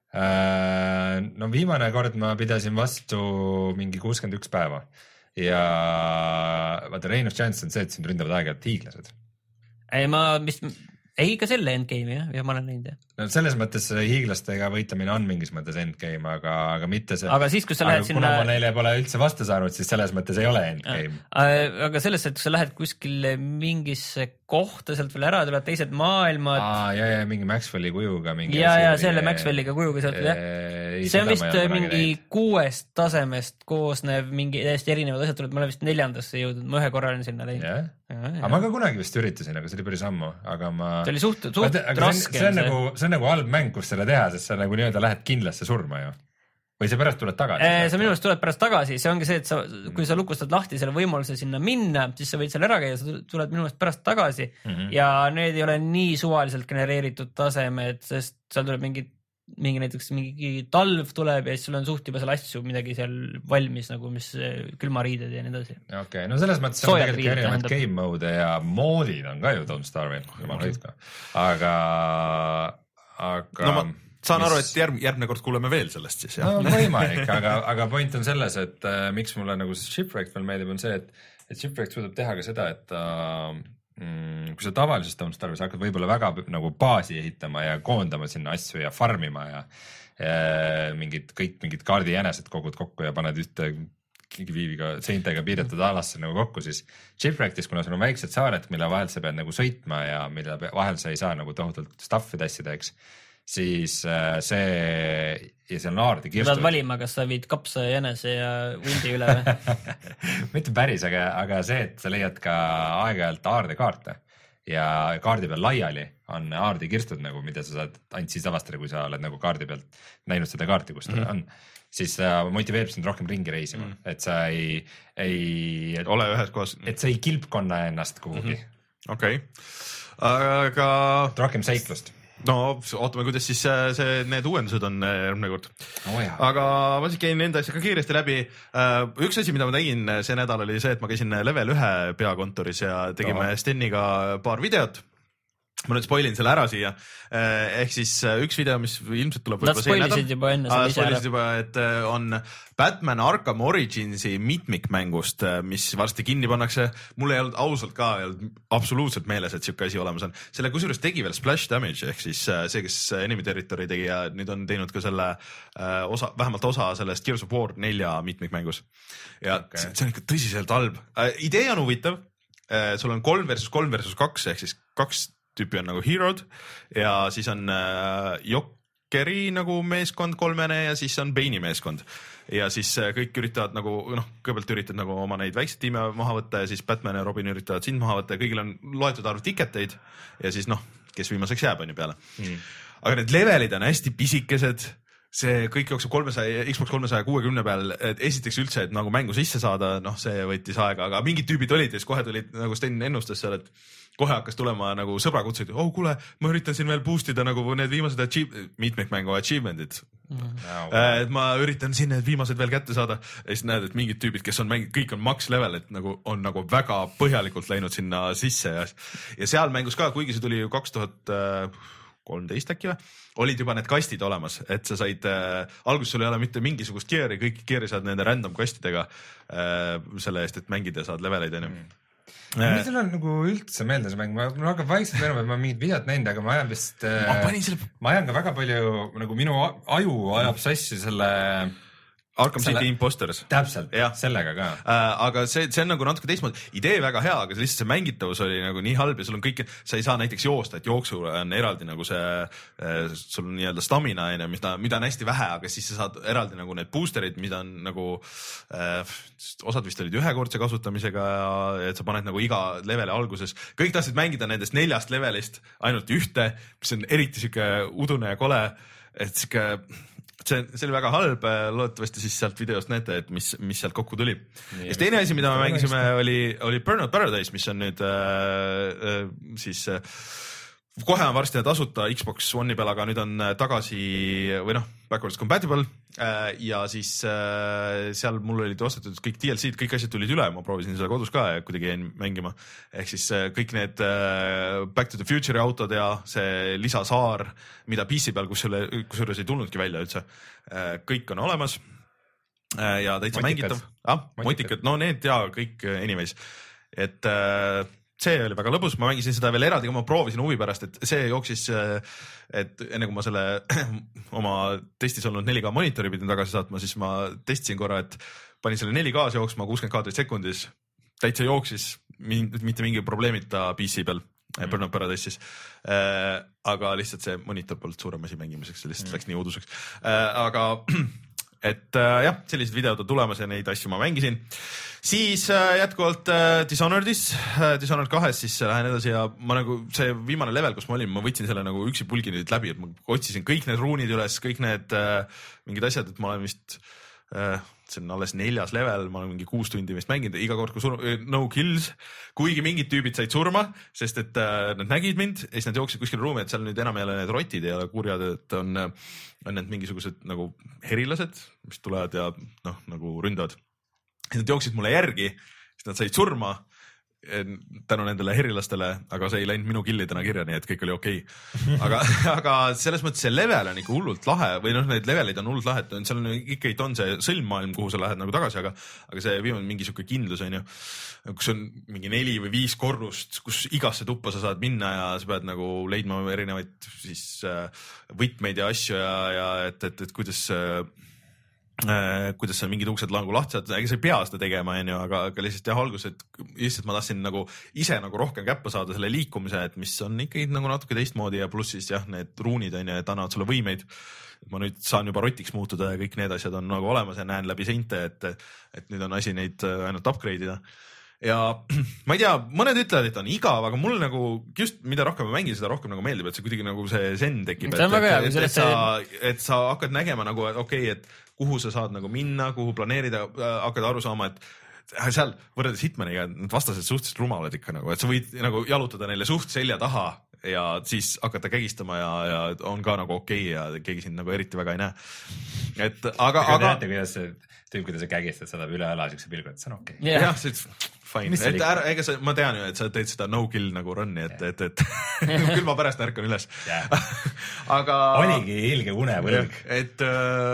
Äh, no viimane kord ma pidasin vastu mingi kuuskümmend üks päeva ja vaata Reign of Chance on see, et sind ründavad aeg-ajalt hiiglased. Ei, ma vist... Ei, ka selle endgame'i jah, ja ma olen näinud jah. No selles mõttes hiiglastega võitlemine on mingis mõttes endgame, aga, aga mitte see... Aga siis, kus sa lähed sinna... Kuna ma neile pole üldse vastu saanud, siis selles mõttes ei ole endgame. Aga selles, et kui sa lähed kuskil mingisse kohta sealt veel ära, tulevad teised maailmad. Aa, ja, ja mingi Maxwelli kujuga mingi. Ja, ja selle Maxwelliga kujuga sealt, jah. See on vist mingi kuuest tasemest koosnev, mingi täiesti erinevad asjad tulevad, ma olen vist neljandasse jõudnud, ma ühe korra olen sinna läinud. Ja? Ja, ja. Aga ma ka kunagi vist üritasin, aga see oli päris ammu, aga ma... See oli suht, suht aga raske. See on, see, on nagu, see on nagu halb mäng, kus selle teha, sest sa nagu nii-öelda lähed kindlasse surma ju. Või sa pärast tuled tagasi? Sa minu arust tuled pärast tagasi, see ongi see, et sa, kui sa lukustad lahti selle võimaluse sinna minna, siis sa võid seal ära käia, sa tuled minu arust pärast tagasi mm -hmm. ja need ei ole nii suvaliselt genereeritud tasemed, sest seal tuleb mingi, mingi näiteks mingi talv tuleb ja siis sul on suht juba seal asju midagi seal valmis, nagu mis külmariided ja nii edasi. Okei, okay. No selles mõttes on tegelikult erinevad game mode ja moodid on ka ju Don't Starve'il, jumal hoidka. Aga, aga... No ma... Saan mis... aru, et järg, järgmine kord kuuleme veel sellest siis, jah? No võimalik, aga, aga point on selles, et äh, miks mulle nagu Shipwreck veel meeldib, on see, et, et Shipwreck suudab teha ka seda, et äh, mm, kui sa tavalises Don't Starve'is hakkad võib-olla väga nagu baasi ehitama ja koondama sinna asju ja farmima ja, ja mingid, kõik mingid kaardijänesed kogud kokku ja paned ühte kiviga, seintega piiratud alasse nagu kokku, siis Shipwreckis, kuna sul on väiksed saared, mille vahel sa pead nagu sõitma ja mille vahel sa ei saa nagu tohutult stuff'i tassida, eks, siis see ja seal on aardi kirstud. Sa pead valima, kas sa viid kapsa ja jänese ja hundi üle või? Mitte päris, aga, aga see, et sa leiad ka aeg-ajalt aardekaarte ja kaardi peal laiali on aardi kirstud nagu, mida sa saad ainult siis avastada, kui sa oled nagu kaardi pealt näinud seda kaarti, kus ta mm -hmm. on. Siis uh, motiveerib sind rohkem ringi reisima, mm -hmm. et sa ei, ei et, ole ühes kohas. Et sa ei kilpkonna ennast kuhugi. Mm -hmm. Okei, okay. aga rohkem seiklust. No ootame, kuidas siis see, need uuendused on järgmine kord oh,. Aga ma siis käin enda asja ka kiiresti läbi. Üks asi, mida ma tegin see nädal oli see, et ma käisin level ühe peakontoris ja tegime no. Steniga paar videot. Ma nüüd spoilin selle ära siia. Ehk siis üks video, mis ilmselt tuleb Nad spoilisid juba enne ah, spoilisid juba, et on Batman Arkham Originsi mitmikmängust, mis varsti kinni pannakse. Mul ei olnud ausalt ka ei olnud absoluutselt meeles, et siuke asi olemas on. Selle kusjuures tegi veel Splash Damage ehk siis see, kes Enemy Territory tegi ja nüüd on teinud ka selle osa, vähemalt osa sellest Gears of War nelja mitmikmängus. Ja okay. see, see on ikka tõsiselt halb. Idee on huvitav. Sul on kolm versus kolm versus kaks ehk siis kaks tüüpi on nagu hero'd ja siis on äh, Jokeri nagu meeskond kolmene ja siis on Bane'i meeskond. Ja siis äh, kõik üritavad nagu, noh, kõigepealt üritad nagu oma neid väikseid tiime maha võtta ja siis Batman ja Robin üritavad sind maha võtta ja kõigil on loetud arv tiketeid ja siis noh, kes viimaseks jääb, on ju peale mm.. aga need levelid on hästi pisikesed. See kõik jookseb kolmesaja, Xbox kolmesaja kuuekümne peal, et esiteks üldse, et nagu mängu sisse saada, noh, see võttis aega, aga mingid tüübid olid ja siis kohe tulid, nagu Sten ennustas seal, et kohe hakkas tulema nagu sõbrakutsuid, oh kuule, ma üritan siin veel boostida nagu need viimased achieve, mitmikmängu achievement'id mm. -hmm. et ma üritan siin need viimased veel kätte saada ja siis näed, et mingid tüübid, kes on mängid, kõik on max level, et nagu on nagu väga põhjalikult läinud sinna sisse ja, ja seal mängus ka, kuigi see tuli ju kaks tuhat kolmteist äkki või, olid juba need kastid olemas, et sa said äh,, alguses sul ei ole mitte mingisugust gear'i, kõik gear'i saad nende random kastidega äh, selle eest, et mängida saad leveleid, on ju. Mis sul on nagu üldse meelde see mäng, mul hakkab vaikselt meenuma, et ma mingid videot näinud, aga ma ajan vist, ma, selle... ma ajan ka väga palju, nagu minu aju ajab sassi selle Arkham City selle... Imposters. Täpselt, ja. Sellega ka äh,. Aga see, see on nagu natuke teistmoodi, idee väga hea, aga lihtsalt see mängitavus oli nagu nii halb ja sul on kõik, sa ei saa näiteks joosta, et jooksu on eraldi nagu see, sul on nii-öelda stamina, mida, mida on hästi vähe, aga siis sa saad eraldi nagu need boosterid, mida on nagu äh, osad vist olid ühekordse kasutamisega, et sa paned nagu iga leveli alguses, kõik tahtsid mängida nendest neljast levelist ainult ühte, mis on eriti siuke udune ja kole, et siuke see, see oli väga halb, loodetavasti siis sealt videost näete, et mis, mis sealt kokku tuli. Ja teine asi, mida me mängisime, oli, oli Burnout Paradise, mis on nüüd äh, äh, siis äh, kohe on varsti tasuta Xbox One'i peal, aga nüüd on tagasi või noh, backwards compatible äh, ja siis äh, seal mul olid ostetud kõik D L C-d, kõik asjad tulid üle, ma proovisin seda kodus ka ja kuidagi jäin mängima. Ehk siis äh, kõik need äh, Back to the Future'i autod ja see lisasaar, mida P C peal, kus selle, kusjuures ei tulnudki välja üldse, äh, kõik on olemas äh, ja täitsa mängitav. Ah, motikad, no need ja kõik anyways, et äh, see oli väga lõbus, ma mängisin seda veel eraldi, kui ma proovisin huvi pärast, et see jooksis, et enne kui ma selle oma testis olnud neli K monitori pidin tagasi saatma, siis ma testisin korra, et panin selle neli K-s jooksma kuuskümmend kaadrit sekundis, täitsa jooksis mitte mingi probleemita P C peal mm. Burnout Paradise siis äh,. aga lihtsalt see monitor polnud suurem asi mängimiseks, see lihtsalt mm. läks nii uduseks äh,. aga et äh, jah, sellised videod on tulemas ja neid asju ma mängisin. Siis äh, jätkuvalt äh, Dishonoredis äh,, Dishonored kahes siis äh, lähen edasi ja ma nagu see viimane level, kus ma olin, ma võtsin selle nagu üksi pulgi nüüd läbi, et ma otsisin kõik need ruunid üles, kõik need äh, mingid asjad, et ma olen vist äh, see on alles neljas level, ma olen mingi kuus tundi vist mänginud, iga kord kui sur- no kills, kuigi mingid tüübid said surma, sest et äh, nad nägid mind ja siis nad jooksid kuskil ruumi, et seal nüüd enam ei ole need rotid, ei ole kurjad, et on, on need mingisugused nagu herilased, mis tulevad ja noh, nagu ründavad. Nad jooksid mulle järgi, siis nad said surma tänu nendele herilastele, aga see ei läinud minu killidena kirja, nii et kõik oli okei okay. aga, aga selles mõttes see level on ikka hullult lahe või noh, need levelid on hullult lahe, et seal on ikka on see sõlmmaailm, kuhu sa lähed nagu tagasi, aga, aga see viimane mingi siuke kindlus on ju, kus on mingi neli või viis korrust, kus igasse tuppa sa saad minna ja sa pead nagu leidma erinevaid siis võtmeid ja asju ja, ja et, et, et kuidas Äh, kuidas sa mingid uksed nagu lahti saad, ega sa ei pea seda tegema, onju, aga, aga lihtsalt jah, alguses, et lihtsalt ma tahtsin nagu ise nagu rohkem käppa saada selle liikumise, et mis on ikkagi nagu natuke teistmoodi ja pluss siis jah, need ruunid onju, et annavad sulle võimeid. Ma nüüd saan juba rotiks muutuda ja kõik need asjad on nagu olemas ja näen läbi seinte, et, et nüüd on asi neid ainult upgrade ida. Ja ma ei tea, mõned ütlevad, et on igav, aga mul nagu just mida rohkem ma mängin, seda rohkem nagu meeldib, et see kuidagi nagu see zen tekib, et, et, et, et, sa, et sa hakkad nägema nagu, et okei okay,, et kuhu sa saad nagu minna, kuhu planeerida, hakkad aru saama, et seal võrreldes Hitmaniga, need vastased suhteliselt rumalad ikka nagu, et sa võid nagu jalutada neile suht selja taha ja siis hakata kägistama ja, ja on ka nagu okei okay ja keegi sind nagu eriti väga ei näe. Et aga, aga... Te näete, kuidas see tüüp, kuidas sa kägistad, saadab üle õla siukse pilgu, et see on okei okay. yeah.. jah, see fine. Et ära, ega sa, ma tean ju, et sa teed seda no kill nagu run'i, et yeah., et, et küll ma pärast ärkan üles yeah. aga... oligi ilge unevõlg. Et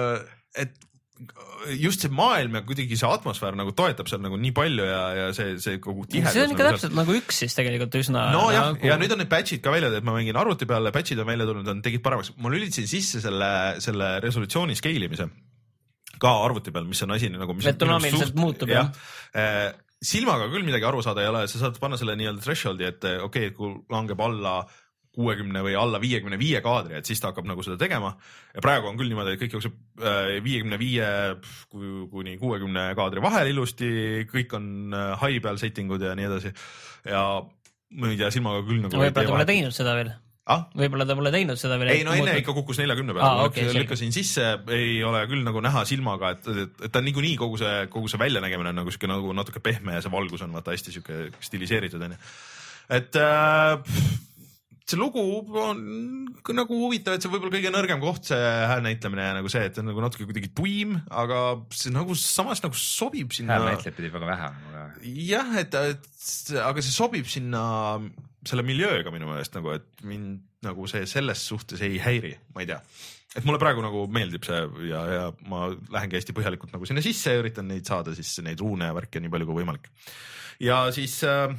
et just see maailm ja kuidagi see atmosfäär nagu toetab seal nagu nii palju ja, ja see, see kogu tihedus. See on ikka nagu täpselt seal... nagu üks siis tegelikult üsna. No jah, nagu... ja nüüd on need patchid ka välja, et ma mängin arvuti peale, patchid on välja tulnud, on tegid paremaks. Ma lülitasin sisse selle, selle resolutsiooni scale imise ka arvuti peal, mis on asi nagu... Mis Vetonaamiliselt suht... muutub, jah. Eh, silmaga küll midagi aru saada ei ole, sa saad panna selle nii-öelda thresholdi, et okei okay,, kui langeb alla kuuekümne või alla viiekümne viie kaadri, et siis ta hakkab nagu seda tegema. Ja praegu on küll niimoodi, et kõik jookseb viiekümne viie kuni kuuekümne kaadri vahel ilusti, kõik on high peal settingud ja nii edasi. Ja ma ei tea, silmaga küll nagu... Võib-olla ta pole teinud seda veel. Ah? Võib-olla ta pole teinud seda veel. Ei, no enne ikka kukkus neljakümne peale. Ah, okay, lükkasin sisse, ei ole küll nagu näha silmaga, et, et, et ta on niikuinii kogu see, kogu see väljanägemine on nagu, siuke, nagu natuke pehme ja see valgus on vaata hästi siuke stiliseeritud. Et... Äh, see lugu on nagu huvitav, et see võib-olla kõige nõrgem koht, see häälnäitlemine ja nagu see, et on nagu natuke kuidagi tuim, aga see nagu samas nagu sobib sinna. Häälnäitleb pidi väga vähe. Aga... jah, et, et aga see sobib sinna selle miljööga minu meelest nagu, et mind nagu see selles suhtes ei häiri, ma ei tea. Et mulle praegu nagu meeldib see ja, ja ma lähengi hästi põhjalikult nagu sinna sisse ja üritan neid saada siis neid ruune ja värke nii palju kui võimalik. Ja siis... Äh,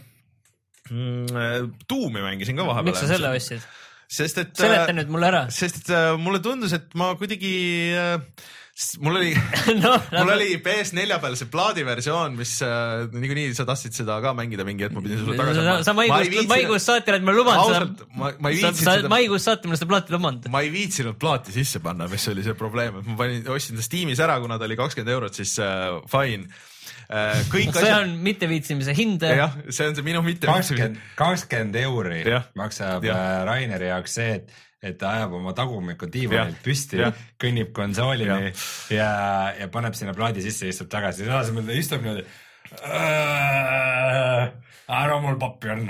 Tuumi mängisin ka vahepeal. Miks sa selle ostsid? Sest et... Seleta nüüd mulle ära. Sest et mulle tundus, et ma kuidagi... Mul oli, no, mul oli P S nelja peal see plaadiversioon, mis äh, niikuinii sa tahtsid seda ka mängida mingi, et ma pidin sulle tagasi... Sa, sa maikuust, maikuust saati oled mulle lubanud ausalt, seda... Ma, ma ei viitsinud sa, seda... Maikuust saati mulle seda plaati lubanud. Ma ei viitsinud plaati sisse panna, mis oli see probleem. Et ma panin, ostsin ta Steamis ära, kuna ta oli kakskümmend eurot, siis äh, fine. Kõik see asjad... on mitteviitsimise hind. Jah, see on see minu mitteviitsimise. kakskümmend euri ja. Maksab ja. Raineri jaoks see, et, et ta ajab oma tagumikku diivanilt püsti, ja. Kõnnib konsoolini ja. Ja, ja paneb sinna plaadi sisse ja istub tagasi. Selle asemel ta istub niimoodi. Ära mul pappi on.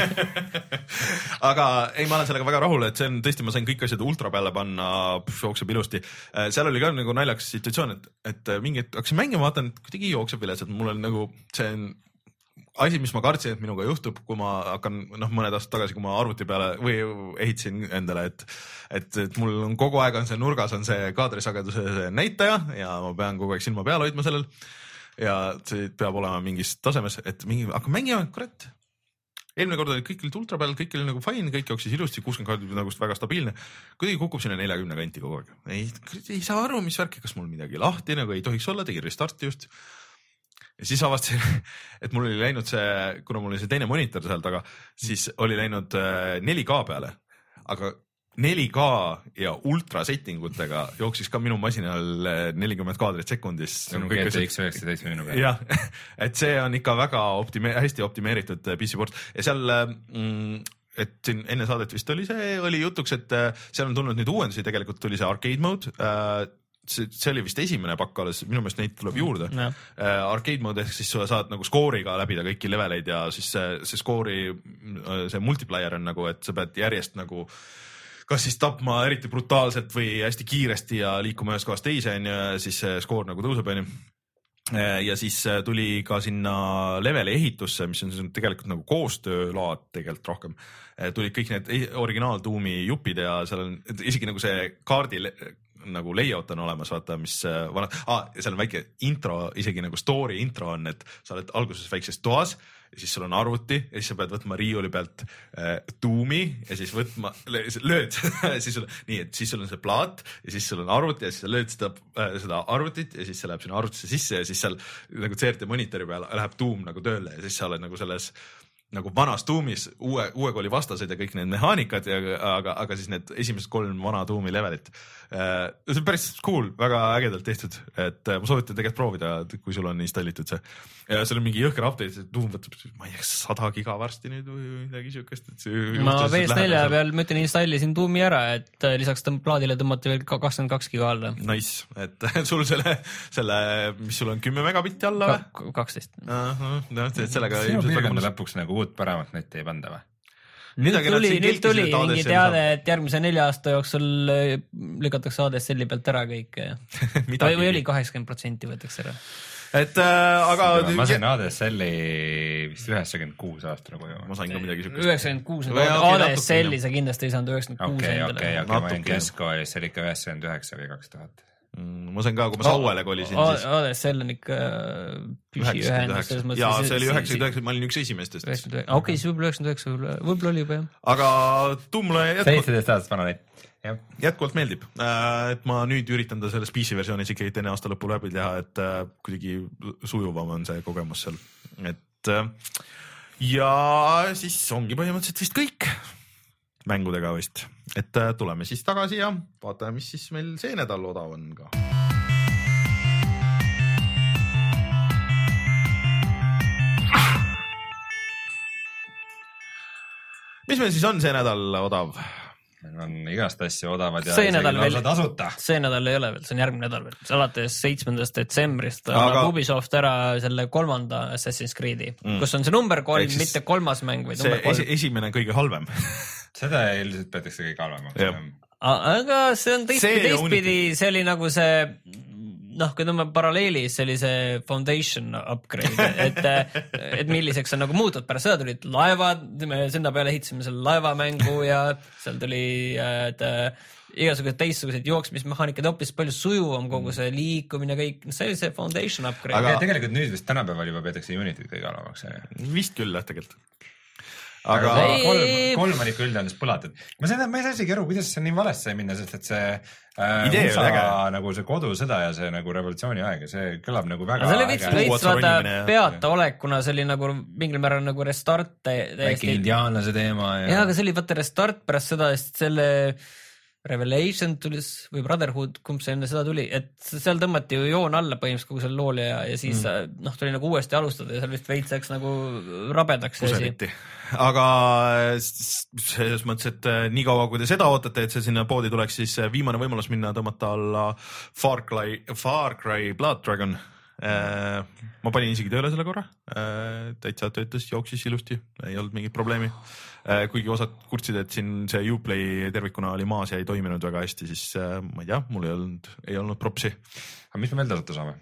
Aga ei, ma olen sellega väga rahul, et see on tõesti, ma sain kõik asjad ultra peale panna, jookseb ilusti. Seal oli ka nagu naljakas situatsioon, et, et mingi, et hakkasin mängima, vaatan, et kuidagi jookseb viles, et mul on nagu, see on asi, mis ma kartsin, et minuga juhtub, kui ma hakkan, noh, mõned aastad tagasi, kui ma arvuti peale või ehitasin endale, et, et, et mul on kogu aeg on see nurgas on see kaadrisageduse see näitaja ja ma pean kogu aeg silma peal hoidma sellel. Ja see peab olema mingis tasemes, et mingi, aga mängime, kurat. Eelmine kord oli kõik oli ultra peal, kõik oli nagu fine, kõik jooksis ilusti, kuuskümmend kaardid nagu väga stabiilne. Kuidagi kukub sinna neljakümne kanti kogu aeg. Ei, ei saa aru, mis värki, kas mul midagi lahti, nagu ei tohiks olla, tegi restarti just. ja siis avastasin, et mul oli läinud see, kuna mul oli see teine monitor seal taga, siis oli läinud neli K peale, aga neli K ja ultra setting utega jooksis ka minu masinal nelikümmend kaadrit sekundis. See on G T X üheksateist minu peal. jah, et see on ikka väga optime- hästi optimeeritud P C port ja seal mm, et siin enne saadet vist oli see, oli jutuks, et seal on tulnud nüüd uuendusi, tegelikult tuli see arcade mode, see, see oli vist esimene pakk alles, minu meelest neid tuleb juurde no. Arcade mode ehk siis sa saad nagu skooriga läbida kõiki leveleid ja siis see, see skoori, see multiplayer on nagu, et sa pead järjest nagu kas siis tapma eriti brutaalselt või hästi kiiresti ja liikuma ühest kohast teise on ja siis see skoor nagu tõuseb on ju. Ja siis tuli ka sinna leveli ehitusse, mis on tegelikult nagu koostöölaad tegelikult rohkem. Tulid kõik need originaal Doomi jupid ja seal on isegi nagu see kaardi nagu layout on olemas, vaata, mis vana, ah, seal on väike intro, isegi nagu story intro on, et sa oled alguses väikses toas ja siis sul on arvuti ja siis sa pead võtma riiuli pealt äh, tuumi ja siis võtma, lööd siis sul, nii, et siis sul on see plaat ja siis sul on arvuti ja siis sa lööd seda, äh, seda arvutit ja siis see läheb sinna arvutisse sisse ja siis seal nagu C R T monitori peal läheb tuum nagu tööle ja siis sa oled nagu selles nagu vanas tuumis uue, uue kooli vastased ja kõik need mehaanikad, ja, aga, aga siis need esimesed kolm vana tuumi levelit. See on päris cool, väga ägedalt tehtud, et ma soovitan tegelikult proovida, kui sul on installitud see. Ja seal on mingi jõhker update, see tuum võtab, ma ei tea, sada giga varsti nüüd või midagi siukest. Ma P S neli peal, ma ütlen, installisin tuumi ära, et lisaks tõmb, plaadile tõmmati veel kakskümmend kaks giga alla. Nice, et sul selle, selle, mis sul on kümme megabitti alla või? kaksteist. No, sellega sinu piirkonda lõpuks nagu uut paremat netti ei panda või? Nüüd tuli, nüüd tuli mingi teade, et järgmise nelja aasta jooksul lükatakse A D S L-i pealt ära kõik. või, või oli kaheksakümmend protsenti võetakse ära. Et äh, aga... Ma sain A D S L-i vist üheksakümmend kuus aastane koju. Ma sain ka midagi sükust. üheksakümmend kuus, A D S L-i sa kindlasti ei saanud üheksakümmend kuus endale. Okei, okei, okei, ma olin keskkoolis, see oli ikka üheksakümmend üheksa või kaks tuhat. Ma sain ka, kui ma Sauele kolisin, siis... A D S L on ikka püsiühendus. Ja see oli üheksakümmend üheksa, ma olin üks esimestest. Okei, siis võib-olla üheksakümmend üheksa, võib-olla oli juba, jah. Aga tuumule jätkuvalt... seitseteist aastast vana neid. Jätkuvalt meeldib, et ma nüüd üritan ta selles P C versioonis ikkagi enne aasta lõppu läbi teha, et kuidagi sujuvam on see kogemus seal. Et ja siis ongi põhimõtteliselt vist kõik mängudega vist, et tuleme siis tagasi ja vaatame, mis siis meil see nädal odav on ka. Mis meil siis on see nädal odav? Meil on igast asju odavad ja see nädal veel tasuta. See nädal ei ole veel, see on järgmine nädal veel. Alates seitsmendast detsembrist aga... Ubisoft ära selle kolmanda Assassin's Creed'i, mm. kus on see number kolm, siis... mitte kolmas mäng, vaid number kolm. See esimene kõige halvem. Seda ilmselt peetakse kõige halvemaks. Aga see on teistpidi, teistpidi, see oli nagu see, noh, kui tõmbab paralleelis, see oli see Foundation upgrade, et, et milliseks on nagu muutud. Pärast seda tulid laevad, me senda peale ehitasime selle laevamängu ja seal tuli et, igasugused teistsugused jooksmismehaanikad, hoopis palju sujuvam kogu see liikumine, kõik, see oli see Foundation upgrade. Aga tegelikult nüüd vist tänapäeval juba peetakse Unityt kõige halvemaks. Vist küll, jah, tegelikult. aga kolm, kolm oli küll ennast põlatud. Ma seda, ma ei saa isegi aru, kuidas see nii valesti sai minna, sest et see äh, U S A nagu see kodusõda ja see nagu revolutsiooni aeg ja see kõlab nagu väga see oli veits, veits vaata peataolek, kuna see oli nagu mingil määral nagu restart väike indiaanlase teema ja... ja, aga see oli vaata restart pärast seda, sest selle Revelation tulis või Brotherhood, kumb see enne seda tuli, et seal tõmmati ju joon alla põhimõtteliselt kogu selle loole ja, ja siis mm. noh, tuli nagu uuesti alustada ja seal vist veits läks nagu rabedaks. Kuseriti. Aga selles mõttes, et nii kaua, kui te seda ootate, et see sinna poodi tuleks, siis viimane võimalus minna tõmmata alla Far Cry, Far Cry Blood Dragon. Ma panin isegi tööle selle korra, täitsa töötas, jooksis ilusti, ei olnud mingit probleemi. Kuigi osad kurtsid, et siin see Uplay tervikuna oli maas ja ei toiminud väga hästi, siis ma ei tea, mul ei olnud, ei olnud propsi. Aga mis me veel tasuta saame?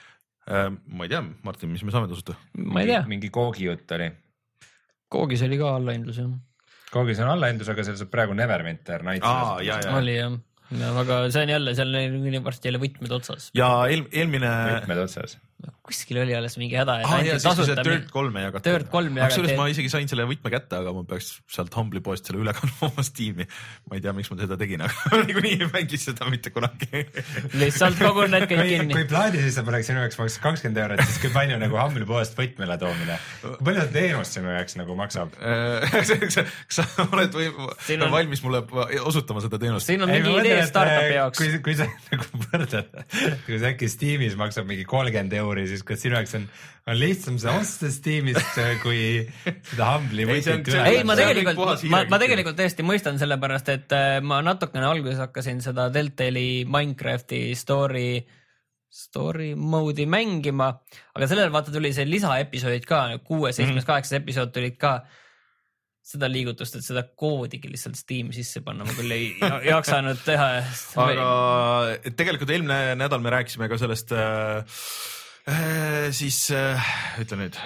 Ma ei tea, Martin, mis me saame tasuta? Ma ei tea. Mingi Koogi jutt oli. Koogis oli ka allaindlus, jah. Koogis on allaindlus, aga seal saab praegu Neverwinter Nights. Aa, jah, jah. Oli, jah. Ja, aga see on jälle, seal on varsti jälle võtmed otsas. Ja eel, eelmine... Võtmed otsas. kuskil oli alles mingi häda. Ah, ja siis see Dirt kolme jagati. Dirt kolme jagati. Aksjuures ma isegi sain selle võtme kätte, aga ma peaks sealt Humble'i poest selle üle kandma oma Steam'i. Ma ei tea, miks ma seda tegin, aga niikuinii ei mängis seda mitte kunagi. Lihtsalt kogu need kõik kinni. Kui plaadi siis sa paneks sinu jaoks maksis kakskümmend eurot, siis kui palju nagu Humble'i poest võtmele toomine? Kui palju see teenust sinu jaoks nagu maksab? Kas sa oled või, on... valmis mulle osutama seda teenust? Siin on mingi idee startupi jaoks. Kui, kui sa nagu võrdad, kui sa äkki Steam'is maksab mingi kolmkümmend euri, siis kas sinu jaoks on, on lihtsam see osta Steam'ist kui seda Humble'i võtit üle? Ei, ma tegelikult, ma, ma tegelikult tõesti mõistan sellepärast, et ma natukene alguses hakkasin seda Telltale'i Minecrafti story, story mode'i mängima, aga sellel vaata tuli see lisaepisoodid ka, kuues, seitsmes, kaheksas episood tulid ka seda liigutust, et seda koodigi lihtsalt Steam sisse panna, ma küll ei jaksanud teha. Aga tegelikult eelmine nädal me rääkisime ka sellest äh, äh, siis äh, ütle nüüd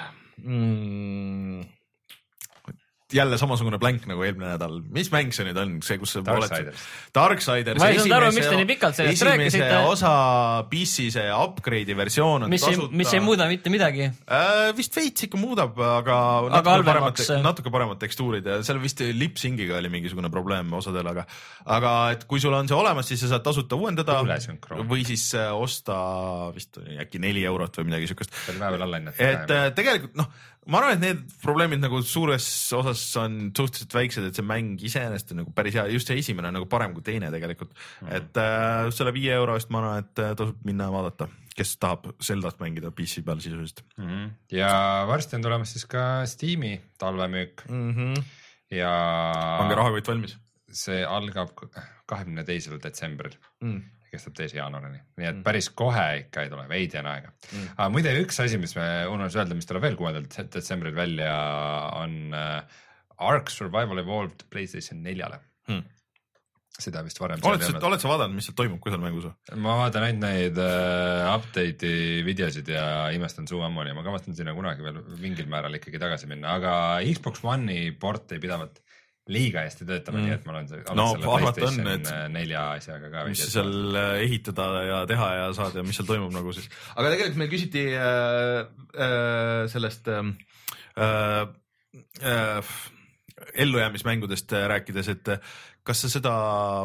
mm, jälle samasugune blank nagu eelmine nädal. Mis mäng see nüüd on? See, kus see Darksiders. Darksiders. Ma ei saanud aru, miks te nii pikalt sellest rääkisite. Esimese osa P C see upgrade'i versioon on mis tasuta. Ei, mis ei muuda mitte midagi? Äh, vist veits ikka muudab, aga, aga natuke, paremat, natuke paremad tekstuurid ja seal vist lip-syngiga oli mingisugune probleem osadel, aga, aga et kui sul on see olemas, siis sa saad tasuta uuendada või siis osta vist äkki neli eurot või midagi sükast. Et tegelikult noh, ma arvan, et need probleemid nagu suures osas on suhteliselt väiksed, et see mäng iseenesest on nagu päris hea, just see esimene on nagu parem kui teine tegelikult. Mm. Et äh, selle viie euro eest ma arvan, et tasub minna vaadata, kes tahab Zeldat mängida P C peal sisuliselt. Mm. Ja varsti on tulemas siis ka Steam'i talvemüük. Mm -hmm. Ja pange rahakott valmis. See algab kahekümne teisel detsembril. Mm. Kestab teise jaanuarini. Nii et mm. päris kohe ikka ei tule, veidi on aega. Mm. Aga muide üks asi, mis me ununes öelda, mis tuleb veel kuuendal detsembril välja, on uh, Ark Survival Evolved PlayStation neljale. Mm. Seda vist varem. Oled, sa, oled sa vaadanud, mis seal toimub, kui seal mängus? Ma vaatan ainult neid uh, update'i videosid ja imestan suu ammoni. Ma kavatsen sinna kunagi veel mingil määral ikkagi tagasi minna, aga Xbox One'i port ei pidavat liiga hästi töötama, mm. nii et ma olen selle no, PlayStation on, et, nelja asjaga ka. Mis seal ehitada ja teha ja saada ja mis seal toimub nagu siis. Aga tegelikult meil küsiti äh, äh, sellest äh, äh, ellujäämismängudest rääkides, et kas sa seda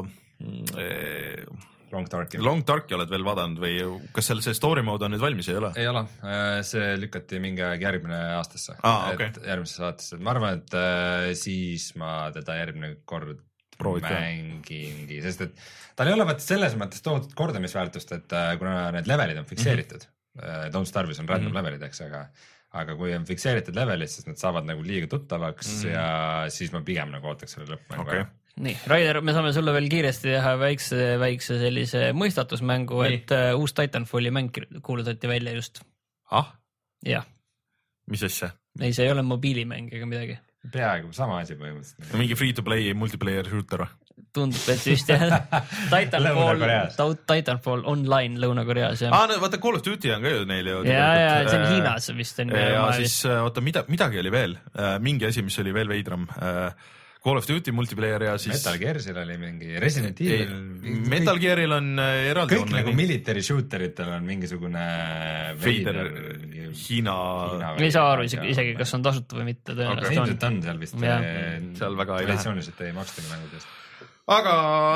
äh, Long Darki. Long Darki oled veel vaadanud või kas seal see story mode on nüüd valmis, ei ole? Ei ole, see lükati mingi aeg järgmine aastasse, ah, okay. et järgmisse saatesse. Ma arvan, et äh, siis ma teda järgmine kord Proovid mängingi, sest et tal ei ole vaata selles mõttes tohutut kordamisväärtust, et äh, kuna need levelid on fikseeritud mm, -hmm. Don't Starve'is on random mm -hmm. levelid, eks, aga aga kui on fikseeritud levelid, siis nad saavad nagu liiga tuttavaks mm -hmm. ja siis ma pigem nagu ootaks selle lõppmängu okay. ära. Nii, Raider, me saame sulle veel kiiresti teha väikse, väikse sellise mõistatusmängu, nii. Et uh, uus Titanfalli mäng kuulutati välja just. Ah? Jah. Mis asja? Ei, see ei ole mobiilimäng ega midagi. Peaaegu sama asi põhimõtteliselt. Mingi free-to-play multiplayer shooter. Tundub, et just jah. Titanfall, Titanfall online Lõuna-Koreas. Ah, no, vaata Call of Duty on ka ju neil ju. Ja, ja, see on Hiinas vist. On ja siis, oota, mida, midagi oli veel. Mingi asi, mis oli veel veidram. Call of Duty multiplayer ja siis Metal Gearsil oli mingi Resident Evil. Metal Gearil on eraldi kõik nagu military shooteritel on mingisugune veider Hiina. Ei saa aru isegi, isegi kas on tasuta või mitte. Okay. On. on seal vist. Ja. Seal väga ei lähe. Traditsiooniliselt ei maksta mängudest. Aga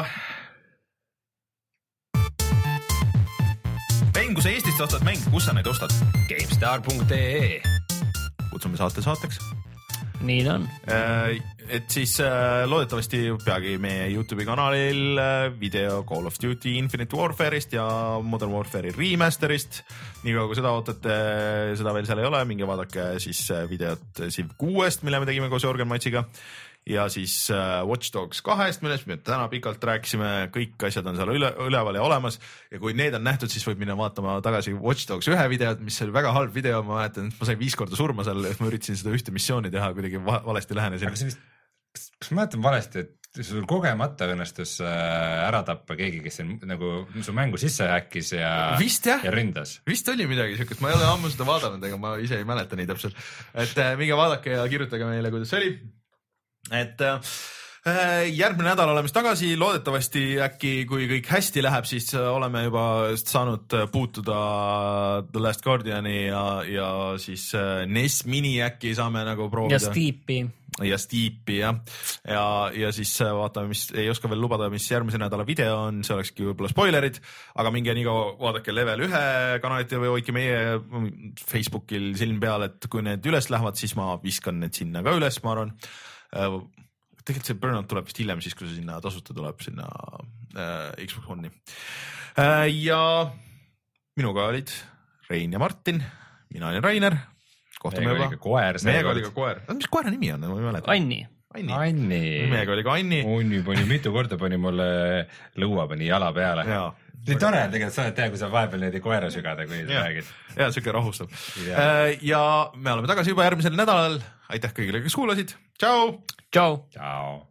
mäng, kui sa Eestist ostad mäng, kus sa neid ostad? GameStar punkt ee Kutsume saate saateks. Nii ta on. Et siis loodetavasti peagi meie YouTube'i kanalil video Call of Duty Infinite Warfare'ist ja Modern Warfare'i remaster'ist. Nii kui seda ootate, seda veel seal ei ole, minge vaadake siis videot Civ kuuest, mille me tegime koos Jorgen Matsiga. Ja siis Watch Dogs kahest, millest me täna pikalt rääkisime, kõik asjad on seal üle, üleval ja olemas ja kui need on nähtud, siis võib minna vaatama tagasi Watch Dogs ühe videot, mis oli väga halb video, ma mäletan, et ma sain viis korda surma seal, et ma üritasin seda ühte missiooni teha, kuidagi valesti lähenesin. Aga see vist, kas, kas ma mäletan valesti, et sul kogemata õnnestus ära tappa keegi, kes on nagu su mängu sisse häkkis ja, vist, ja ründas? Vist oli midagi siukest, ma ei ole ammu seda vaadanud, ega ma ise ei mäleta nii täpselt, et minge vaadake ja kirjutage meile, kuidas see oli. Et järgmine nädal oleme tagasi, loodetavasti äkki, kui kõik hästi läheb, siis oleme juba saanud puutuda The Last Guardiani ja, ja siis N E S Mini äkki saame nagu proovida. Ja Steepi. Ja Steepi, jah. Ja, ja siis vaatame, mis ei oska veel lubada, mis järgmise nädala video on, see olekski võib-olla spoilerid, aga minge nii kaua vaadake level ühe kanalit või hoidke meie Facebookil silm peal, et kui need üles lähevad, siis ma viskan need sinna ka üles, ma arvan. Tegelikult see Burnout tuleb vist hiljem siis, kui see sinna tasuta tuleb sinna äh, Xbox One'i. Äh, ja minuga olid Rein ja Martin, mina olin Rainer. Meiega oli ka koer. Meiega oli ka koer. Mis koera nimi on? Ma ei mäleta. Anni. Anni. Anni. Meiega oli ka Anni. Anni pani mitu korda, pani mulle lõua pani jala peale. Jaa. Nii tore on tegelikult sa teha, kui sa vahepeal neid koera sügada, kui sa räägid. Jaa, süke rahustab. Ja me oleme tagasi juba järgmisel nädalal. Aitäh kõigile, kes kuulasid. Tšau! Tšau! Tšau!